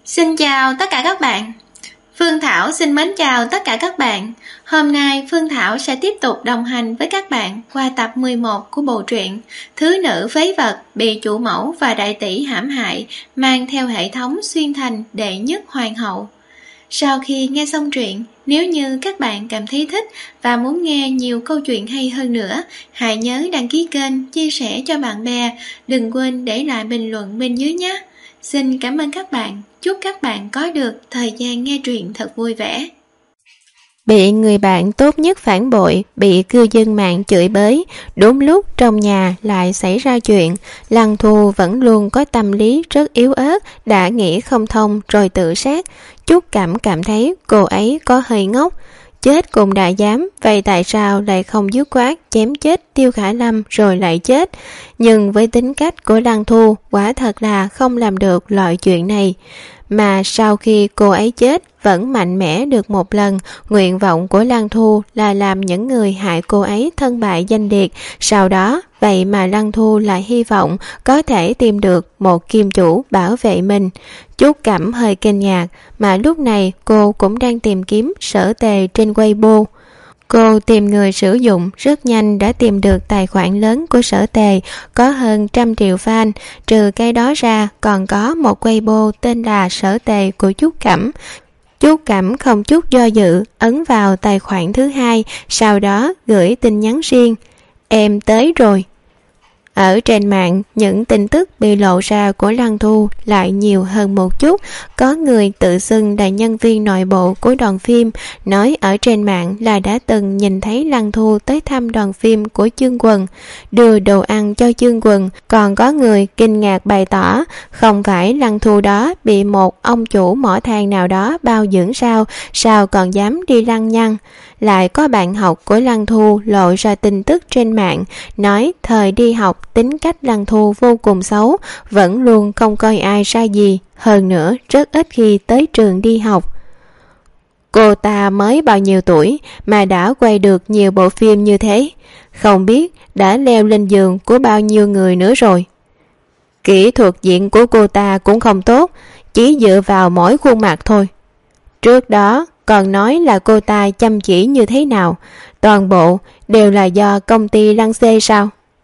Xin chào tất cả các bạn. Phương Thảo xin mến chào tất cả các bạn. Hôm nay Phương Thảo sẽ tiếp tục đồng hành với các bạn qua tập 11 của bộ truyện Thứ nữ phế vật bị chủ mẫu và đại tỷ hãm hại, mang theo hệ thống xuyên thành đệ nhất hoàng hậu. Sau khi nghe xong truyện, nếu như các bạn cảm thấy thích và muốn nghe nhiều câu chuyện hay hơn nữa, hãy nhớ đăng ký kênh, chia sẻ cho bạn bè, đừng quên để lại bình luận bên dưới nhé. Xin cảm ơn các bạn, chúc các bạn có được thời gian nghe truyện thật vui vẻ. Bị người bạn tốt nhất phản bội, bị cư dân mạng chửi bới, đúng lúc trong nhà lại xảy ra chuyện. Lăng Thu vẫn luôn có tâm lý rất yếu ớt, đã nghĩ không thông rồi tự sát. Trúc cảm thấy cô ấy có hơi ngốc. Chết cùng đại giám, vậy tại sao lại không dứt khoát chém chết Tiêu Khả Lâm rồi lại chết? Nhưng với tính cách của Lăng Thu, quả thật là không làm được loại chuyện này. Mà sau khi cô ấy chết vẫn mạnh mẽ được một lần, nguyện vọng của Lăng Thu là làm những người hại cô ấy thân bại danh liệt. Sau đó, vậy mà Lăng Thu lại hy vọng có thể tìm được một kim chủ bảo vệ mình. Trúc Cẩm hơi kinh ngạc, mà lúc này cô cũng đang tìm kiếm Sở Tề trên Weibo. Cô tìm người sử dụng, rất nhanh đã tìm được tài khoản lớn của Sở Tề, có hơn 100 triệu fan. Trừ cái đó ra, còn có một Weibo tên là Sở Tề của Trúc Cẩm. Trúc Cẩm không chút do dự, ấn vào tài khoản thứ hai, sau đó gửi tin nhắn riêng. Em tới rồi. Ở trên mạng, những tin tức bị lộ ra của Lăng Thu lại nhiều hơn một chút. Có người tự xưng là nhân viên nội bộ của đoàn phim, nói ở trên mạng là đã từng nhìn thấy Lăng Thu tới thăm đoàn phim của Chương Quần, đưa đồ ăn cho Chương Quần. Còn có người kinh ngạc bày tỏ, không phải Lăng Thu đó bị một ông chủ mỏ than nào đó bao dưỡng sao còn dám đi lăng nhăng. Lại có bạn học của Lăng Thu lộ ra tin tức trên mạng, nói thời đi học tính cách Lăng Thu vô cùng xấu, vẫn luôn không coi ai ra gì, hơn nữa rất ít khi tới trường đi học. Cô ta mới bao nhiêu tuổi mà đã quay được nhiều bộ phim như thế, không biết đã leo lên giường của bao nhiêu người nữa rồi. Kỹ thuật diễn của cô ta cũng không tốt, chỉ dựa vào mỗi khuôn mặt thôi. Trước đó còn nói là cô ta chăm chỉ như thế nào, toàn bộ đều là do công ty Lăng Xê sao?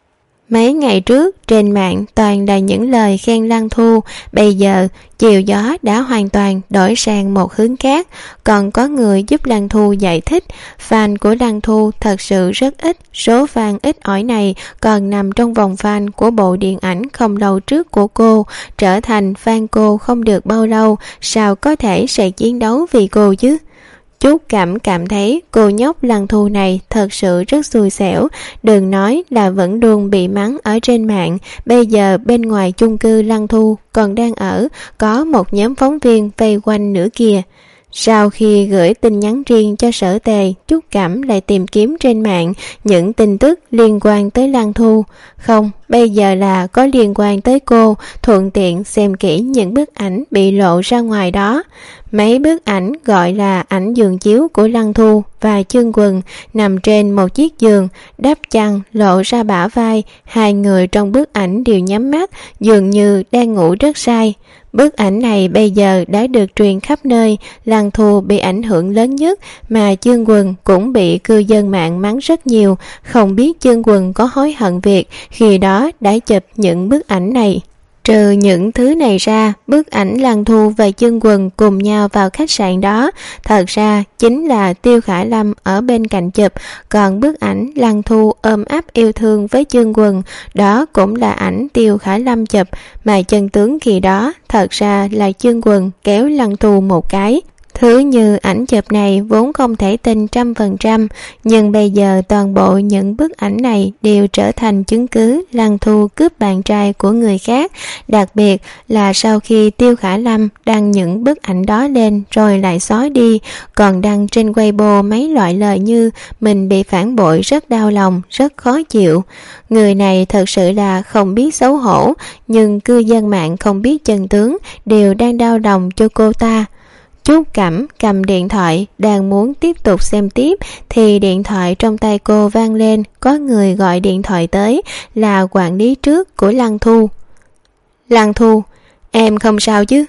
Mấy ngày trước trên mạng toàn là những lời khen Lăng Thu, bây giờ chiều gió đã hoàn toàn đổi sang một hướng khác. Còn có người giúp Lăng Thu giải thích, fan của Lăng Thu thật sự rất ít, số fan ít ỏi này còn nằm trong vòng fan của bộ điện ảnh không lâu trước của cô, trở thành fan cô không được bao lâu, sao có thể sẽ chiến đấu vì cô chứ? Trúc cảm thấy cô nhóc Lăng Thu này thật sự rất xui xẻo, đừng nói là vẫn luôn bị mắng ở trên mạng, bây giờ bên ngoài chung cư Lăng Thu còn đang ở, có một nhóm phóng viên vây quanh nữa kìa. Sau khi gửi tin nhắn riêng cho Sở Tề, Trúc Cẩm lại tìm kiếm trên mạng những tin tức liên quan tới Lăng Thu. Không, bây giờ là có liên quan tới cô, thuận tiện xem kỹ những bức ảnh bị lộ ra ngoài đó. Mấy bức ảnh gọi là ảnh giường chiếu của Lăng Thu và Chương Quần nằm trên một chiếc giường, đắp chăn lộ ra bả vai, hai người trong bức ảnh đều nhắm mắt, dường như đang ngủ rất say. Bức ảnh này bây giờ đã được truyền khắp nơi, Lăng Thu bị ảnh hưởng lớn nhất, mà Chương Quần cũng bị cư dân mạng mắng rất nhiều, không biết Chương Quần có hối hận việc khi đó đã chụp những bức ảnh này. Trừ những thứ này ra, bức ảnh Lăng Thu và Chương Quần cùng nhau vào khách sạn đó, thật ra chính là Tiêu Khả Lâm ở bên cạnh chụp, còn bức ảnh Lăng Thu ôm ấp yêu thương với Chương Quần, đó cũng là ảnh Tiêu Khả Lâm chụp, mà chân tướng khi đó thật ra là Chương Quần kéo Lăng Thu một cái. Thứ như ảnh chụp này vốn không thể tin 100%, nhưng bây giờ toàn bộ những bức ảnh này đều trở thành chứng cứ Lăng Thu cướp bạn trai của người khác, đặc biệt là sau khi Tiêu Khả Lâm đăng những bức ảnh đó lên rồi lại xóa đi, còn đăng trên Weibo mấy loại lời như mình bị phản bội rất đau lòng, rất khó chịu. Người này thật sự là không biết xấu hổ, nhưng cư dân mạng không biết chân tướng đều đang đau lòng cho cô ta. Trúc Cẩm cầm điện thoại đang muốn tiếp tục xem tiếp thì điện thoại trong tay cô vang lên, có người gọi điện thoại tới, là quản lý trước của Lăng Thu. Lăng Thu, em không sao chứ?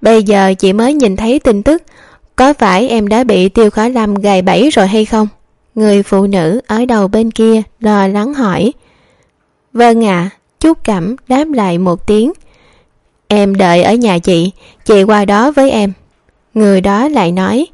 bây giờ chị mới nhìn thấy tin tức. Có phải em đã bị Tiêu Khả Lâm gài bẫy rồi hay không? Người phụ nữ ở đầu bên kia lo lắng hỏi. Vâng ạ, Trúc Cẩm đáp lại một tiếng. Em đợi ở nhà chị qua đó với em. Người đó lại nói.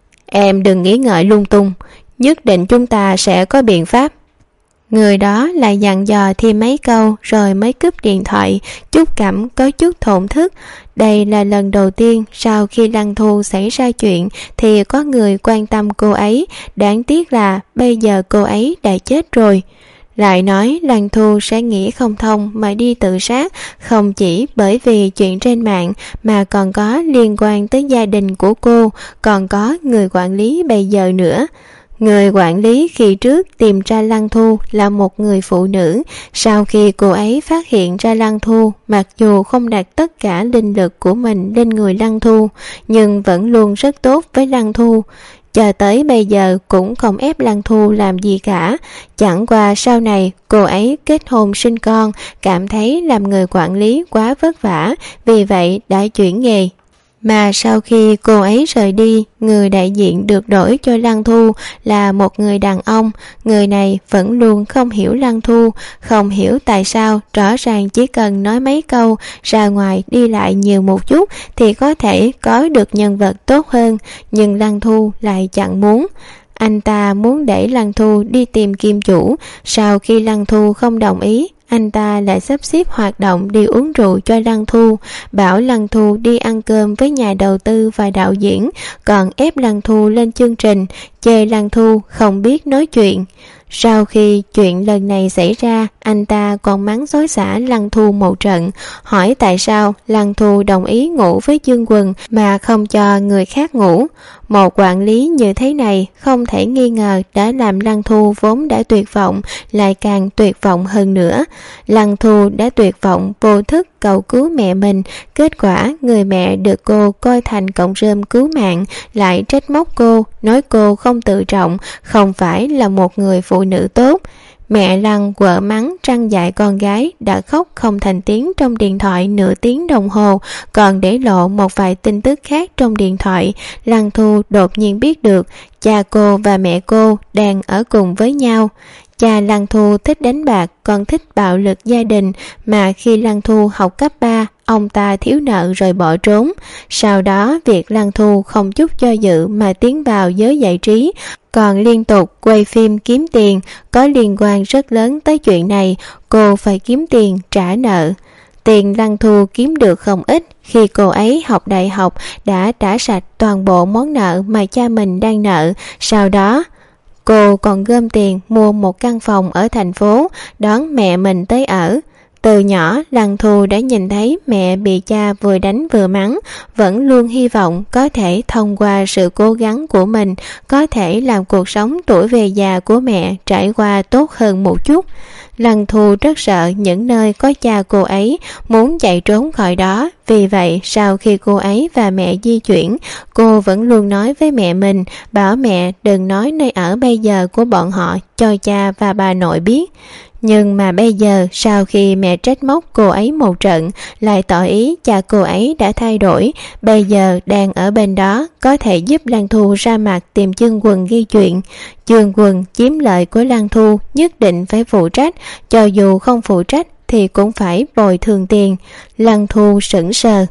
Em đừng nghĩ ngợi lung tung, nhất định chúng ta sẽ có biện pháp. Người đó lại dặn dò thêm mấy câu rồi mới cúp điện thoại. Trúc Cẩm có chút thổn thức. Đây là lần đầu tiên sau khi Lăng Thu xảy ra chuyện thì có người quan tâm cô ấy. Đáng tiếc là bây giờ cô ấy đã chết rồi. Lại nói Lăng Thu sẽ nghĩ không thông mà đi tự sát, không chỉ bởi vì chuyện trên mạng mà còn có liên quan tới gia đình của cô, còn có người quản lý bây giờ nữa. Người quản lý khi trước tìm ra Lăng Thu là một người phụ nữ. Sau khi cô ấy phát hiện ra Lăng Thu, mặc dù không đặt tất cả linh lực của mình lên người Lăng Thu, nhưng vẫn luôn rất tốt với Lăng Thu. Cho tới bây giờ cũng không ép Lăng Thu làm gì cả. Chẳng qua sau này cô ấy kết hôn sinh con, cảm thấy làm người quản lý quá vất vả, vì vậy đã chuyển nghề. Mà sau khi cô ấy rời đi, người đại diện được đổi cho Lăng Thu là một người đàn ông. Người này vẫn luôn không hiểu Lăng Thu, không hiểu tại sao rõ ràng chỉ cần nói mấy câu, ra ngoài đi lại nhiều một chút thì có thể có được nhân vật tốt hơn, nhưng Lăng Thu lại chẳng muốn. Anh ta muốn để Lăng Thu đi tìm kim chủ. Sau khi Lăng Thu không đồng ý, anh ta lại sắp xếp hoạt động đi uống rượu cho Lăng Thu, bảo Lăng Thu đi ăn cơm với nhà đầu tư và đạo diễn, còn ép Lăng Thu lên chương trình, chê Lăng Thu không biết nói chuyện. Sau khi chuyện lần này xảy ra, anh ta còn mắng xối xả Lăng Thu một trận, hỏi tại sao Lăng Thu đồng ý ngủ với Dương Quần mà không cho người khác ngủ. Một quản lý như thế này không thể nghi ngờ đã làm Lăng Thu vốn đã tuyệt vọng lại càng tuyệt vọng hơn nữa. Lăng Thu đã tuyệt vọng vô thức cầu cứu mẹ mình, kết quả người mẹ được cô coi thành cọng rơm cứu mạng lại trách móc cô, nói cô không tự trọng, không phải là một người phụ nữ tốt. Mẹ Lăng quở mắng trăng dại con gái đã khóc không thành tiếng trong điện thoại nửa tiếng đồng hồ, còn để lộ một vài tin tức khác trong điện thoại. Lăng Thu đột nhiên biết được cha cô và mẹ cô đang ở cùng với nhau. Cha Lăng Thu thích đánh bạc, còn thích bạo lực gia đình, mà khi Lăng Thu học cấp 3, ông ta thiếu nợ rồi bỏ trốn. Sau đó việc Lăng Thu không chút do dự mà tiến vào giới giải trí, còn liên tục quay phim kiếm tiền, có liên quan rất lớn tới chuyện này. Cô phải kiếm tiền trả nợ. Tiền Lăng Thu kiếm được không ít. Khi cô ấy học đại học đã trả sạch toàn bộ món nợ mà cha mình đang nợ. Sau đó cô còn gom tiền mua một căn phòng ở thành phố, đón mẹ mình tới ở. Từ nhỏ Lăng Thu đã nhìn thấy mẹ bị cha vừa đánh vừa mắng, vẫn luôn hy vọng có thể thông qua sự cố gắng của mình có thể làm cuộc sống tuổi về già của mẹ trải qua tốt hơn một chút. Lăng Thu rất sợ những nơi có cha cô ấy, muốn chạy trốn khỏi đó. Vì vậy sau khi cô ấy và mẹ di chuyển, cô vẫn luôn nói với mẹ mình, bảo mẹ đừng nói nơi ở bây giờ của bọn họ cho cha và bà nội biết. Nhưng mà bây giờ sau khi mẹ trách móc cô ấy một trận, lại tỏ ý cha cô ấy đã thay đổi, bây giờ đang ở bên đó, có thể giúp Lăng Thu ra mặt tìm Dương Quần ghi chuyện. Dương Quần chiếm lợi của Lăng Thu nhất định phải phụ trách, cho dù không phụ trách thì cũng phải bồi thường tiền. Lăng Thu sững sờ.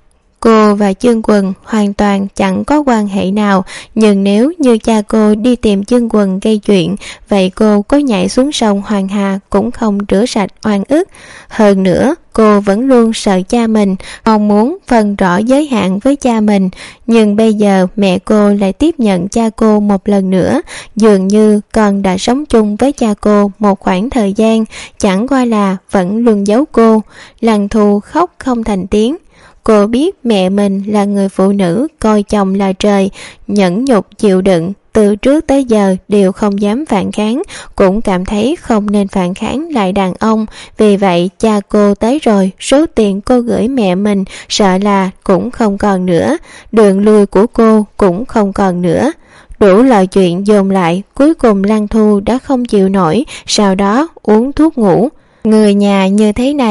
Cô và Dương Quần hoàn toàn chẳng có quan hệ nào, nhưng nếu như cha cô đi tìm Dương Quần gây chuyện, vậy cô có nhảy xuống sông Hoàng Hà cũng không rửa sạch oan ức. Hơn nữa, cô vẫn luôn sợ cha mình, mong muốn phân rõ giới hạn với cha mình. Nhưng bây giờ mẹ cô lại tiếp nhận cha cô một lần nữa, dường như con đã sống chung với cha cô một khoảng thời gian, chẳng qua là vẫn luôn giấu cô. Lăng Thu khóc không thành tiếng. Cô biết mẹ mình là người phụ nữ coi chồng là trời, nhẫn nhục chịu đựng, từ trước tới giờ đều không dám phản kháng, cũng cảm thấy không nên phản kháng lại đàn ông. Vì vậy cha cô tới rồi, số tiền cô gửi mẹ mình sợ là cũng không còn nữa, đường lui của cô cũng không còn nữa. Đủ loại chuyện dồn lại, cuối cùng Lăng Thu đã không chịu nổi, sau đó uống thuốc ngủ. Người nhà như thế này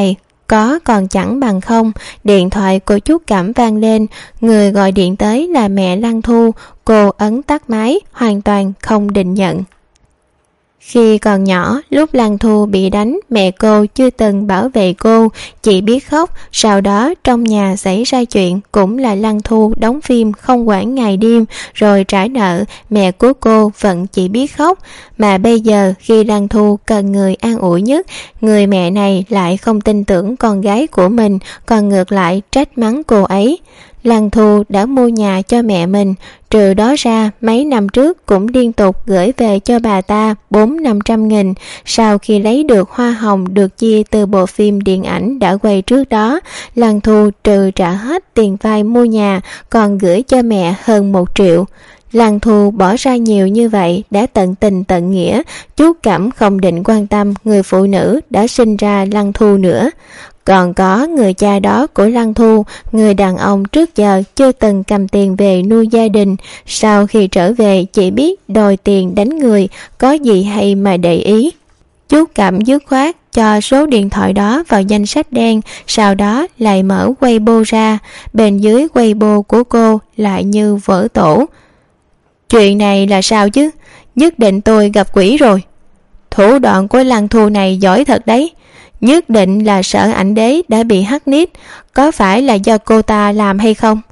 có còn chẳng bằng không. Điện thoại của chú Cẩm vang lên, người gọi điện tới là mẹ Lăng Thu. Cô ấn tắt máy, hoàn toàn không định nhận. Khi còn nhỏ, lúc Lăng Thu bị đánh, mẹ cô chưa từng bảo vệ cô, chỉ biết khóc. Sau đó trong nhà xảy ra chuyện, cũng là Lăng Thu đóng phim không quản ngày đêm rồi trả nợ, mẹ của cô vẫn chỉ biết khóc. Mà bây giờ khi Lăng Thu cần người an ủi nhất, người mẹ này lại không tin tưởng con gái của mình, còn ngược lại trách mắng cô ấy. Lăng Thu đã mua nhà cho mẹ mình, trừ đó ra mấy năm trước cũng liên tục gửi về cho bà ta 400-500 nghìn. Sau khi lấy được hoa hồng được chia từ bộ phim điện ảnh đã quay trước đó, Lăng Thu trừ trả hết tiền vay mua nhà còn gửi cho mẹ hơn 1 triệu. Lăng Thu bỏ ra nhiều như vậy đã tận tình tận nghĩa, chú Cẩm không định quan tâm người phụ nữ đã sinh ra Lăng Thu nữa. Còn có người cha đó của Lăng Thu, người đàn ông trước giờ chưa từng cầm tiền về nuôi gia đình, sau khi trở về chỉ biết đòi tiền đánh người, có gì hay mà để ý. Chú Cẩm dứt khoát cho số điện thoại đó vào danh sách đen, sau đó lại mở Weibo ra. Bên dưới Weibo của cô lại như vỡ tổ. Chuyện này là sao chứ? Nhất định tôi gặp quỷ rồi. Thủ đoạn của Lăng Thu này giỏi thật đấy. Nhất định là sợ ảnh đế đã bị hack nick, có phải là do cô ta làm hay không?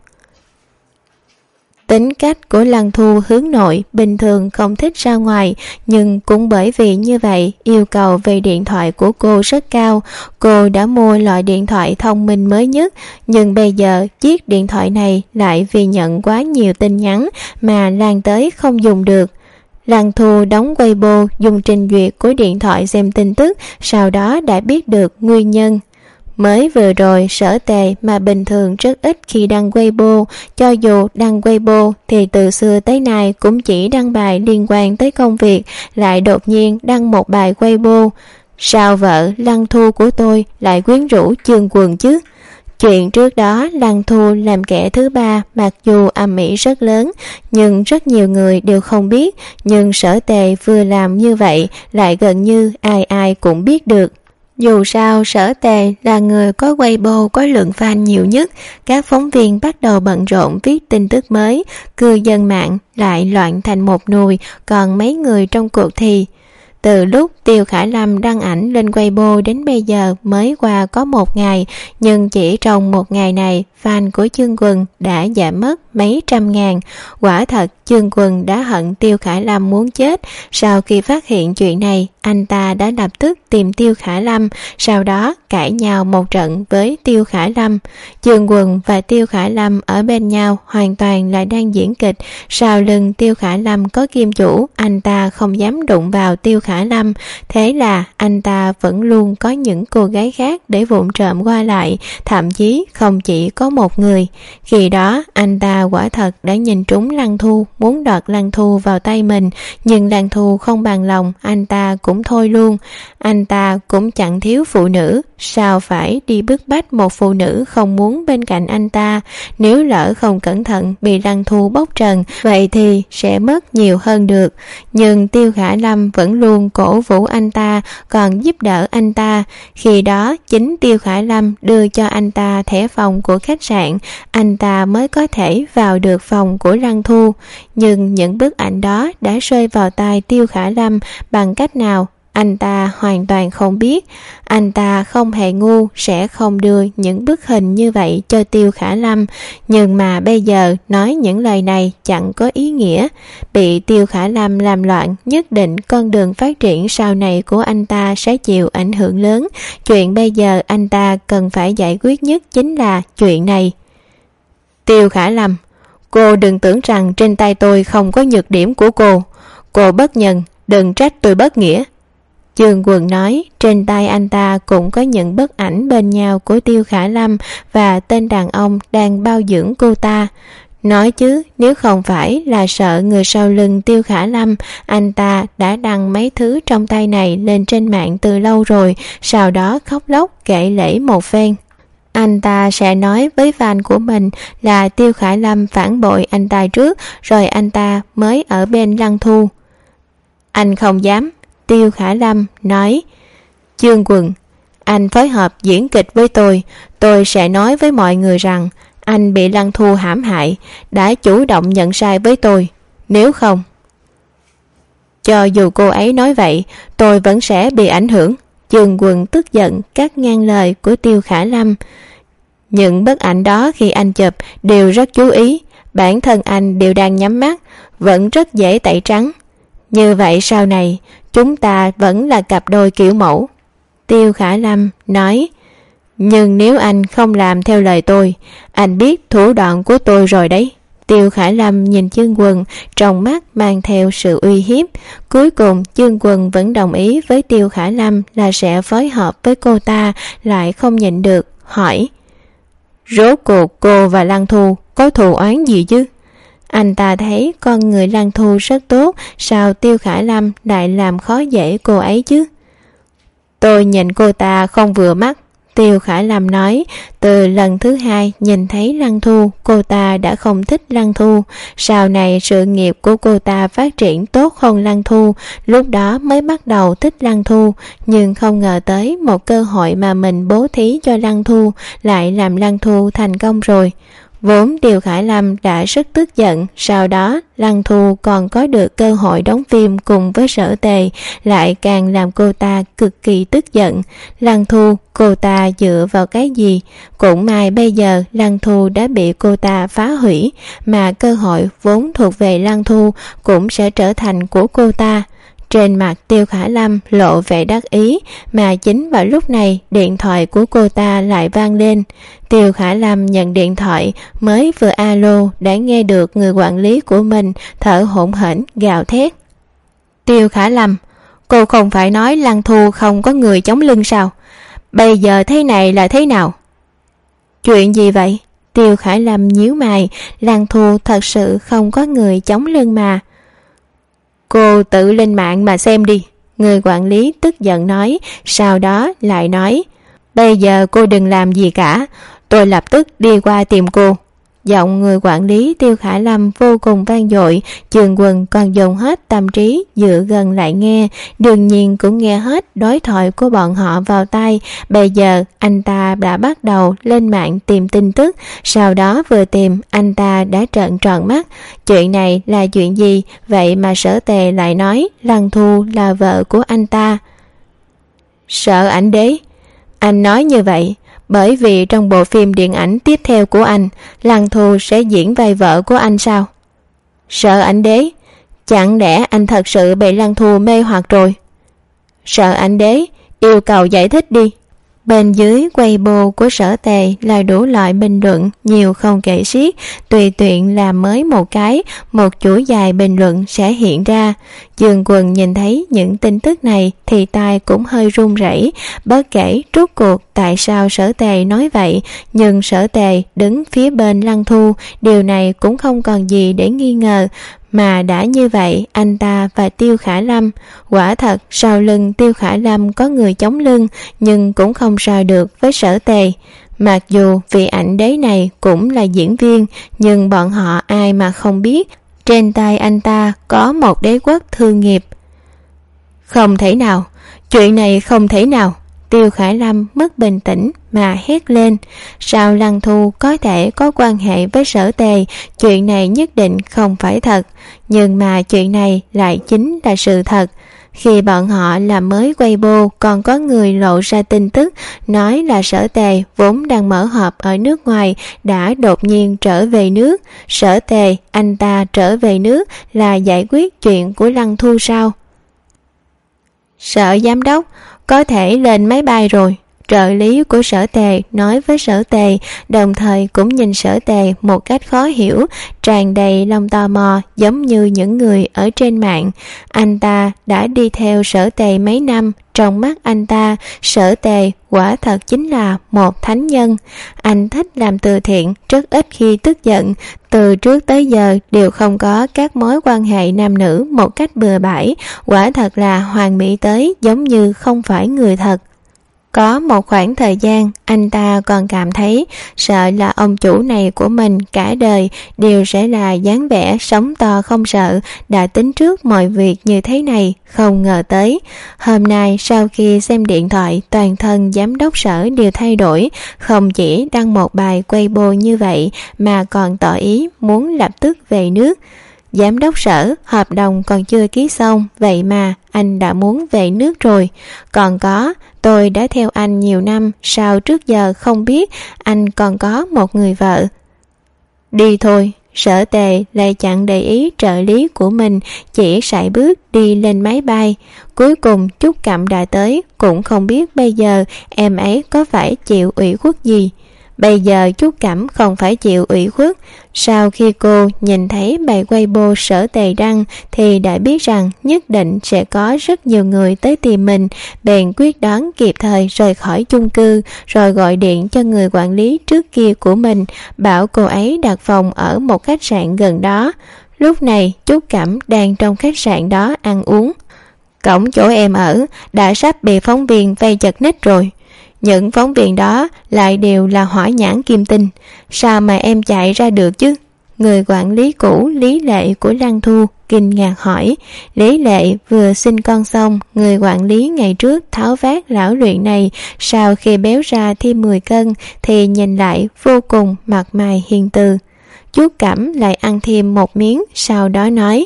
Tính cách của Lăng Thu hướng nội, bình thường không thích ra ngoài, nhưng cũng bởi vì như vậy yêu cầu về điện thoại của cô rất cao. Cô đã mua loại điện thoại thông minh mới nhất, nhưng bây giờ chiếc điện thoại này lại vì nhận quá nhiều tin nhắn mà lan tới không dùng được. Lăng Thu đóng Weibo dùng trình duyệt của điện thoại xem tin tức, sau đó đã biết được nguyên nhân. Mới vừa rồi Sở Tề mà bình thường rất ít khi đăng Weibo, cho dù đăng Weibo thì từ xưa tới nay cũng chỉ đăng bài liên quan tới công việc, lại đột nhiên đăng một bài Weibo. Sao vợ Lăng Thu của tôi lại quyến rũ Chương Quần chứ? Chuyện trước đó Lăng Thu làm kẻ thứ ba, mặc dù ầm ĩ rất lớn nhưng rất nhiều người đều không biết, nhưng Sở Tề vừa làm như vậy lại gần như ai ai cũng biết được. Dù sao Sở Tề là người có Weibo có lượng fan nhiều nhất, các phóng viên bắt đầu bận rộn viết tin tức mới, cư dân mạng lại loạn thành một nùi, còn mấy người trong cuộc thì từ lúc Tiêu Khả Lâm đăng ảnh lên Weibo đến bây giờ mới qua có 1 ngày, nhưng chỉ trong 1 ngày này fan của Chương Quần đã giảm mất mấy trăm ngàn. Quả thật Chương Quần đã hận Tiêu Khả Lâm muốn chết. Sau khi phát hiện chuyện này, anh ta đã lập tức tìm Tiêu Khả Lâm, sau đó cãi nhau một trận với Tiêu Khả Lâm. Chương Quần và Tiêu Khả Lâm ở bên nhau hoàn toàn là đang diễn kịch. Sau lưng Tiêu Khả Lâm có kim chủ, anh ta không dám đụng vào Tiêu Khả Lâm, thế là anh ta vẫn luôn có những cô gái khác để vụng trộm qua lại, thậm chí không chỉ có một người. Khi đó anh ta quả thật đã nhìn trúng Lăng Thu, muốn đoạt Lăng Thu vào tay mình, nhưng Lăng Thu không bằng lòng, anh ta cũng thôi luôn. Anh ta cũng chẳng thiếu phụ nữ, sao phải đi bức bách một phụ nữ không muốn bên cạnh anh ta? Nếu lỡ không cẩn thận bị Lăng Thu bóc trần, vậy thì sẽ mất nhiều hơn được. Nhưng Tiêu Khả Lâm vẫn luôn cổ vũ anh ta, còn giúp đỡ anh ta. Khi đó chính Tiêu Khả Lâm đưa cho anh ta thẻ phòng của khách sạn, anh ta mới có thể vào được phòng của Lăng Thu. Nhưng những bức ảnh đó đã rơi vào tay Tiêu Khả Lâm bằng cách nào anh ta hoàn toàn không biết. Anh ta không hề ngu sẽ không đưa những bức hình như vậy cho Tiêu Khả Lâm, nhưng mà bây giờ nói những lời này chẳng có ý nghĩa. Bị Tiêu Khả Lâm làm loạn, nhất định con đường phát triển sau này của anh ta sẽ chịu ảnh hưởng lớn. Chuyện bây giờ anh ta cần phải giải quyết nhất chính là chuyện này. Tiêu Khả Lâm, cô đừng tưởng rằng trên tay tôi không có nhược điểm của cô. Cô bất nhân, đừng trách tôi bất nghĩa. Chương Quần nói, trên tay anh ta cũng có những bức ảnh bên nhau của Tiêu Khả Lâm và tên đàn ông đang bao dưỡng cô ta. Nói chứ, nếu không phải là sợ người sau lưng Tiêu Khả Lâm, anh ta đã đăng mấy thứ trong tay này lên trên mạng từ lâu rồi, sau đó khóc lóc kể lể một phen. Anh ta sẽ nói với fan của mình là Tiêu Khả Lâm phản bội anh ta trước, rồi anh ta mới ở bên Lăng Thu. Anh không dám. Tiêu Khả Lâm nói. Chương Quần, anh phối hợp diễn kịch với tôi sẽ nói với mọi người rằng anh bị Lăng Thu hãm hại, đã chủ động nhận sai với tôi. Nếu không, cho dù cô ấy nói vậy, tôi vẫn sẽ bị ảnh hưởng. Dương Quân tức giận cắt ngang lời của Tiêu Khả Lâm. Những bức ảnh đó khi anh chụp đều rất chú ý, bản thân anh đều đang nhắm mắt, vẫn rất dễ tẩy trắng. Như vậy sau này chúng ta vẫn là cặp đôi kiểu mẫu. Tiêu Khả Lâm nói. Nhưng nếu anh không làm theo lời tôi, anh biết thủ đoạn của tôi rồi đấy. Tiêu Khả Lâm nhìn Dương Quân, trong mắt mang theo sự uy hiếp. Cuối cùng Dương Quân vẫn đồng ý với Tiêu Khả Lâm là sẽ phối hợp với cô ta, lại không nhịn được hỏi: rốt cuộc cô và Lăng Thu có thù oán gì chứ? Anh ta thấy con người Lăng Thu rất tốt, sao Tiêu Khả Lâm lại làm khó dễ cô ấy chứ? Tôi nhìn cô ta không vừa mắt. Tiêu Khả Lâm nói. Từ lần thứ hai nhìn thấy Lăng Thu, cô ta đã không thích Lăng Thu. Sau này sự nghiệp của cô ta phát triển tốt hơn Lăng Thu, lúc đó mới bắt đầu thích Lăng Thu. Nhưng không ngờ tới một cơ hội mà mình bố thí cho Lăng Thu lại làm Lăng Thu thành công rồi. Vốn Tiêu Khả Lâm đã rất tức giận, sau đó Lăng Thu còn có được cơ hội đóng phim cùng với Sở Tề, lại càng làm cô ta cực kỳ tức giận. Lăng Thu, cô ta dựa vào cái gì? Cũng may bây giờ Lăng Thu đã bị cô ta phá hủy, mà cơ hội vốn thuộc về Lăng Thu cũng sẽ trở thành của cô ta. Trên mặt Tiêu Khả Lâm lộ vẻ đắc ý, mà chính vào lúc này điện thoại của cô ta lại vang lên. Tiêu Khả Lâm nhận điện thoại, mới vừa alo đã nghe được người quản lý của mình thở hổn hển gào thét. Tiêu Khả Lâm, cô không phải nói Lăng Thu không có người chống lưng sao? Bây giờ thế này là thế nào? Chuyện gì vậy? Tiêu Khả Lâm nhíu mày. Lăng Thu thật sự không có người chống lưng mà. Cô tự lên mạng mà xem đi. Người quản lý tức giận nói, sau đó lại nói, bây giờ cô đừng làm gì cả, tôi lập tức đi qua tìm cô. Giọng người quản lý Tiêu Khả Lâm vô cùng vang dội. Dương Quân còn dùng hết tâm trí dựa gần lại nghe, đương nhiên cũng nghe hết đối thoại của bọn họ vào tai. Bây giờ anh ta đã bắt đầu lên mạng tìm tin tức, sau đó vừa tìm anh ta đã trợn tròn mắt. Chuyện này là chuyện gì vậy mà Sở Tề lại nói Lăng Thu là vợ của anh ta? Sợ ảnh đế. Anh nói như vậy bởi vì trong bộ phim điện ảnh tiếp theo của anh, Lăng Thu sẽ diễn vai vợ của anh sao? Sợ ảnh đế? Chẳng lẽ anh thật sự bị Lăng Thu mê hoặc rồi? Sợ ảnh đế, yêu cầu giải thích đi. Bên dưới Weibo của Sở Tề là đủ loại bình luận nhiều không kể xiết, tùy tiện làm mới một cái, một chuỗi dài bình luận sẽ hiện ra. Dương Quân nhìn thấy những tin tức này thì tai cũng hơi run rẩy, bất kể rốt cuộc tại sao Sở Tề nói vậy, nhưng Sở Tề đứng phía bên Lăng Thu, điều này cũng không còn gì để nghi ngờ. Mà đã như vậy, anh ta và Tiêu Khả Lâm, quả thật sau lưng Tiêu Khả Lâm có người chống lưng, nhưng cũng không so được với Sở Tề. Mặc dù vị ảnh đế này cũng là diễn viên, nhưng bọn họ ai mà không biết trên tay anh ta có một đế quốc thương nghiệp. Không thể nào, chuyện này không thể nào. Tiêu Khả Lâm mất bình tĩnh mà hét lên. Sao Lăng Thu có thể có quan hệ với Sở Tề? Chuyện này nhất định không phải thật. Nhưng mà chuyện này lại chính là sự thật. Khi bọn họ làm mới Weibo, còn có người lộ ra tin tức nói là Sở Tề vốn đang mở họp ở nước ngoài đã đột nhiên trở về nước. Sở Tề, anh ta trở về nước là giải quyết chuyện của Lăng Thu sao? Sở giám đốc có thể lên máy bay rồi. Trợ lý của Sở Tề nói với Sở Tề, đồng thời cũng nhìn Sở Tề một cách khó hiểu, tràn đầy lòng tò mò giống như những người ở trên mạng. Anh ta đã đi theo Sở Tề mấy năm, trong mắt anh ta, Sở Tề quả thật chính là một thánh nhân. Anh thích làm từ thiện, rất ít khi tức giận, từ trước tới giờ đều không có các mối quan hệ nam nữ một cách bừa bãi, quả thật là hoàn mỹ tới giống như không phải người thật. Có một khoảng thời gian, anh ta còn cảm thấy sợ là ông chủ này của mình cả đời đều sẽ là dáng vẻ sống to không sợ, đã tính trước mọi việc như thế này, không ngờ tới. Hôm nay sau khi xem điện thoại, toàn thân giám đốc Sở đều thay đổi, không chỉ đăng một bài Weibo như vậy mà còn tỏ ý muốn lập tức về nước. Giám đốc Sở, hợp đồng còn chưa ký xong, vậy mà anh đã muốn về nước rồi. Còn có, tôi đã theo anh nhiều năm, sao trước giờ không biết anh còn có một người vợ. Đi thôi. Sở Tề lại chẳng để ý trợ lý của mình, chỉ sải bước đi lên máy bay. Cuối cùng Trúc Cẩm đã tới, cũng không biết bây giờ em ấy có phải chịu ủy khuất gì. Bây giờ Trúc Cẩm không phải chịu ủy khuất. Sau khi cô nhìn thấy bài Weibo Sở Tề đăng thì đã biết rằng nhất định sẽ có rất nhiều người tới tìm mình, bèn quyết đoán kịp thời rời khỏi chung cư, rồi gọi điện cho người quản lý trước kia của mình, bảo cô ấy đặt phòng ở một khách sạn gần đó. Lúc này Trúc Cẩm đang trong khách sạn đó ăn uống. Cổng chỗ em ở đã sắp bị phóng viên vây chật ních rồi. Những phóng viên đó lại đều là hỏa nhãn kim tinh. Sao mà em chạy ra được chứ? Người quản lý cũ Lý Lệ của Lăng Thu kinh ngạc hỏi. Lý Lệ vừa sinh con xong, người quản lý ngày trước tháo vát lão luyện này sau khi béo ra thêm 10 cân thì nhìn lại vô cùng mặt mày hiền từ. Chú Cẩm lại ăn thêm một miếng, sau đó nói: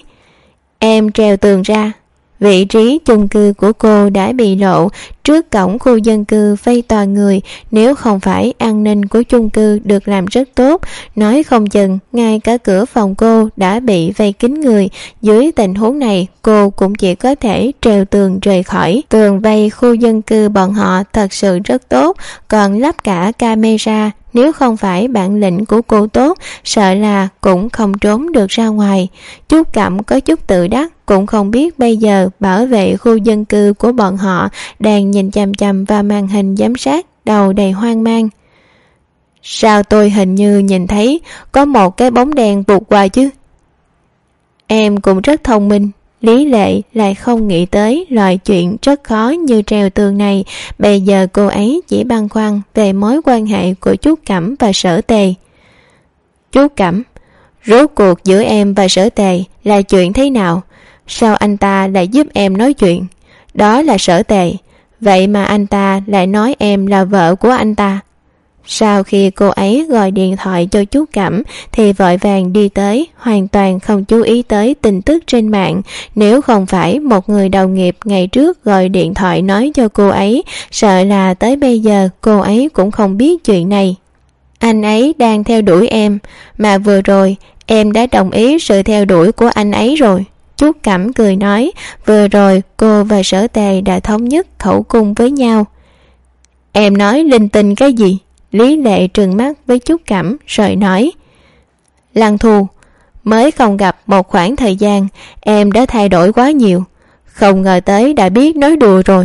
Em trèo tường ra. Vị trí chung cư của cô đã bị lộ, trước cổng khu dân cư vây toàn người, nếu không phải an ninh của chung cư được làm rất tốt, nói không chừng ngay cả cửa phòng cô đã bị vây kín người. Dưới tình huống này, cô cũng chỉ có thể trèo tường rời khỏi. Tường vây khu dân cư bọn họ thật sự rất tốt, còn lắp cả camera. Nếu không phải bản lĩnh của cô tốt, sợ là cũng không trốn được ra ngoài. Trúc Cẩm có chút tự đắc, cũng không biết bây giờ bảo vệ khu dân cư của bọn họ đang nhìn chằm chằm vào màn hình giám sát, đầu đầy hoang mang. Sao tôi hình như nhìn thấy có một cái bóng đèn vụt qua chứ? Em cũng rất thông minh. Lý Lệ lại không nghĩ tới loại chuyện rất khó như trèo tường này. Bây giờ cô ấy chỉ băn khoăn về mối quan hệ của Trúc Cẩm và Sở Tề. Trúc Cẩm, rốt cuộc giữa em và Sở Tề là chuyện thế nào? Sao anh ta lại giúp em nói chuyện? Đó là Sở Tề, vậy mà anh ta lại nói em là vợ của anh ta. Sau khi cô ấy gọi điện thoại cho Trúc Cẩm thì vội vàng đi tới, hoàn toàn không chú ý tới tin tức trên mạng. Nếu không phải một người đồng nghiệp ngày trước gọi điện thoại nói cho cô ấy, sợ là tới bây giờ cô ấy cũng không biết chuyện này. Anh ấy đang theo đuổi em, mà vừa rồi em đã đồng ý sự theo đuổi của anh ấy rồi. Trúc Cẩm cười nói, vừa rồi cô và Sở Tề đã thống nhất khẩu cung với nhau. Em nói linh tinh cái gì? Lý Lệ trừng mắt với Trúc Cẩm rồi nói: Lăng Thu, mới không gặp một khoảng thời gian, em đã thay đổi quá nhiều. Không ngờ tới đã biết nói đùa rồi.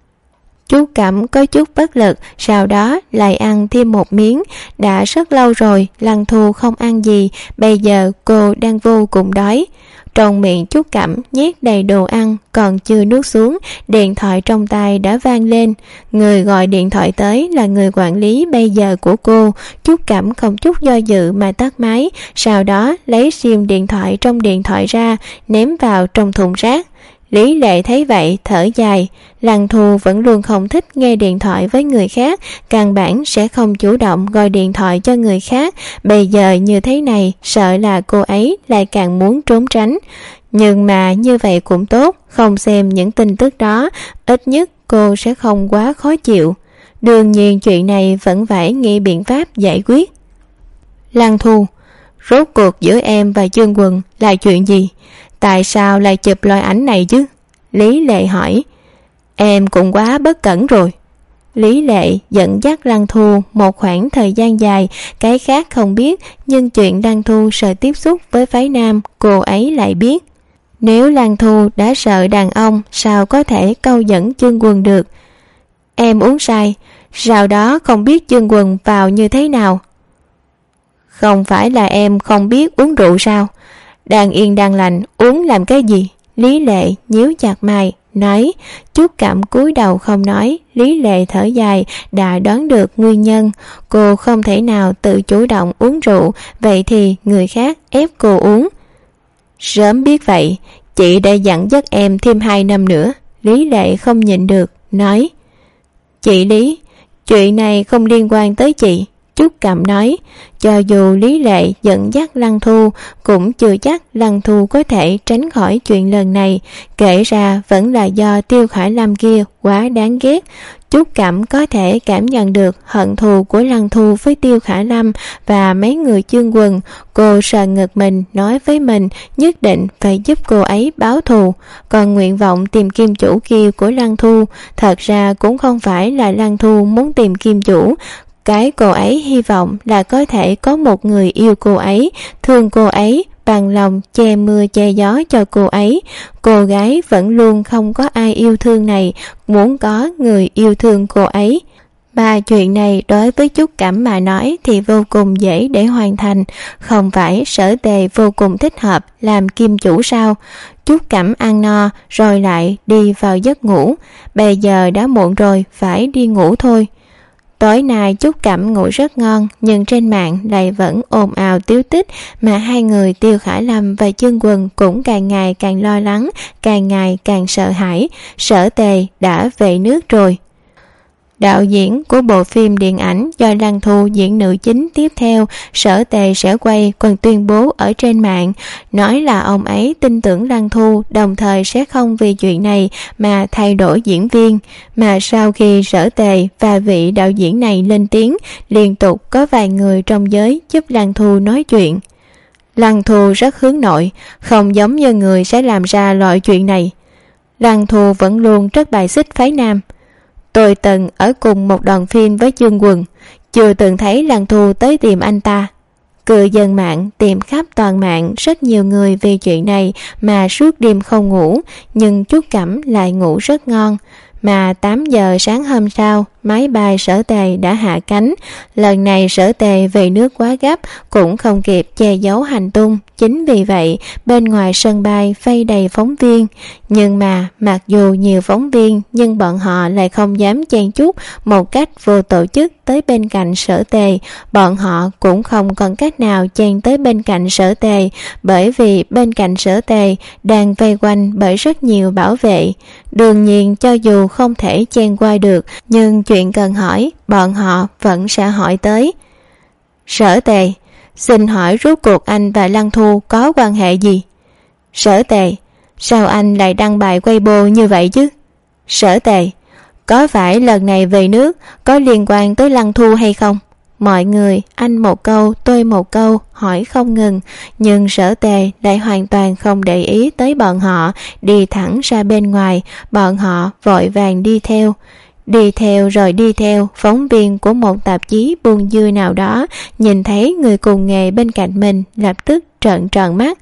Trúc Cẩm có chút bất lực, sau đó lại ăn thêm một miếng. Đã rất lâu rồi Lăng Thu không ăn gì, bây giờ cô đang vô cùng đói. Trong miệng Trúc Cẩm nhét đầy đồ ăn, còn chưa nuốt xuống, điện thoại trong tay đã vang lên. Người gọi điện thoại tới là người quản lý bây giờ của cô. Trúc Cẩm không chút do dự mà tắt máy, sau đó lấy sim điện thoại trong điện thoại ra, ném vào trong thùng rác. Lý Lệ thấy vậy thở dài. Lăng Thu vẫn luôn không thích nghe điện thoại với người khác, căn bản sẽ không chủ động gọi điện thoại cho người khác. Bây giờ như thế này, sợ là cô ấy lại càng muốn trốn tránh. Nhưng mà như vậy cũng tốt, không xem những tin tức đó, ít nhất cô sẽ không quá khó chịu. Đương nhiên chuyện này vẫn phải nghĩ biện pháp giải quyết. Lăng Thu, rốt cuộc giữa em và Dương Quần là chuyện gì? Tại sao lại chụp loại ảnh này chứ? Lý Lệ hỏi. Em cũng quá bất cẩn rồi. Lý Lệ dẫn dắt Lăng Thu một khoảng thời gian dài, cái khác không biết, nhưng chuyện Lăng Thu sợ tiếp xúc với phái nam cô ấy lại biết. Nếu Lăng Thu đã sợ đàn ông, sao có thể câu dẫn Dương Quần được? Em uống say, sau đó không biết Dương Quần vào như thế nào. Không phải là em không biết uống rượu sao? Đang yên đang lành uống làm cái gì? Lý Lệ nhíu chặt mày, nói. Trúc Cẩm cúi đầu không nói. Lý Lệ thở dài, đã đoán được nguyên nhân. Cô không thể nào tự chủ động uống rượu, vậy thì người khác ép cô uống. Sớm biết vậy, chị đã dặn dắt em thêm 2 năm nữa. Lý Lệ không nhịn được, nói. Chị Lý, chuyện này không liên quan tới chị. Trúc Cẩm nói. Cho dù Lý Lệ dẫn dắt Lăng Thu, cũng chưa chắc Lăng Thu có thể tránh khỏi chuyện lần này. Kể ra vẫn là do Tiêu Khả Lâm kia quá đáng ghét. Trúc Cẩm có thể cảm nhận được hận thù của Lăng Thu với Tiêu Khả Lâm và mấy người Chương Quần. Cô sờ ngực mình, nói với mình nhất định phải giúp cô ấy báo thù. Còn nguyện vọng tìm kim chủ kia của Lăng Thu, thật ra cũng không phải là Lăng Thu muốn tìm kim chủ. Cái cô ấy hy vọng là có thể có một người yêu cô ấy, thương cô ấy, bằng lòng che mưa che gió cho cô ấy. Cô gái vẫn luôn không có ai yêu thương này, muốn có người yêu thương cô ấy. Ba chuyện này đối với Trúc Cẩm mà nói thì vô cùng dễ để hoàn thành. Không phải Sở Tề vô cùng thích hợp làm kim chủ sao? Trúc Cẩm ăn no rồi lại đi vào giấc ngủ. Bây giờ đã muộn rồi, phải đi ngủ thôi. Tối nay Trúc Cẩm ngủ rất ngon, nhưng trên mạng lại vẫn ồn ào tíu tích, mà hai người Tiêu Khả Lâm và Chương Quần cũng càng ngày càng lo lắng, càng ngày càng sợ hãi. Sở Tề đã về nước rồi. Đạo diễn của bộ phim điện ảnh do Lăng Thu diễn nữ chính tiếp theo, Sở Tề sẽ quay, còn tuyên bố ở trên mạng, nói là ông ấy tin tưởng Lăng Thu, đồng thời sẽ không vì chuyện này mà thay đổi diễn viên. Mà sau khi Sở Tề và vị đạo diễn này lên tiếng, liên tục có vài người trong giới giúp Lăng Thu nói chuyện. Lăng Thu rất hướng nội, không giống như người sẽ làm ra loại chuyện này. Lăng Thu vẫn luôn rất bài xích phái nam. Tôi từng ở cùng một đoàn phim với Chương Quần, chưa từng thấy Lăng Thu tới tìm anh ta. Cư dân mạng tìm khắp toàn mạng, rất nhiều người vì chuyện này mà suốt đêm không ngủ, nhưng Trúc Cẩm lại ngủ rất ngon. Mà 8 giờ sáng hôm sau, máy bay Sở Tề đã hạ cánh. Lần này Sở Tề về nước quá gấp, cũng không kịp che giấu hành tung. Chính vì vậy, bên ngoài sân bay vây đầy phóng viên. Nhưng mà, mặc dù nhiều phóng viên, nhưng bọn họ lại không dám chen chúc một cách vô tổ chức tới bên cạnh Sở Tề. Bọn họ cũng không còn cách nào chen tới bên cạnh Sở Tề, bởi vì bên cạnh Sở Tề đang vây quanh bởi rất nhiều bảo vệ. Đương nhiên, cho dù không thể chen qua được, nhưng chuyện cần hỏi, bọn họ vẫn sẽ hỏi tới. Sở Tề, xin hỏi rốt cuộc anh và Lăng Thu có quan hệ gì? Sở Tề, sao anh lại đăng bài Weibo như vậy chứ? Sở Tề, có phải lần này về nước có liên quan tới Lăng Thu hay không? Mọi người anh một câu tôi một câu hỏi không ngừng, nhưng Sở Tề lại hoàn toàn không để ý tới bọn họ, đi thẳng ra bên ngoài. Bọn họ vội vàng đi theo rồi đi theo. Phóng viên của một tạp chí buôn dưa nào đó nhìn thấy người cùng nghề bên cạnh mình, lập tức trợn mắt.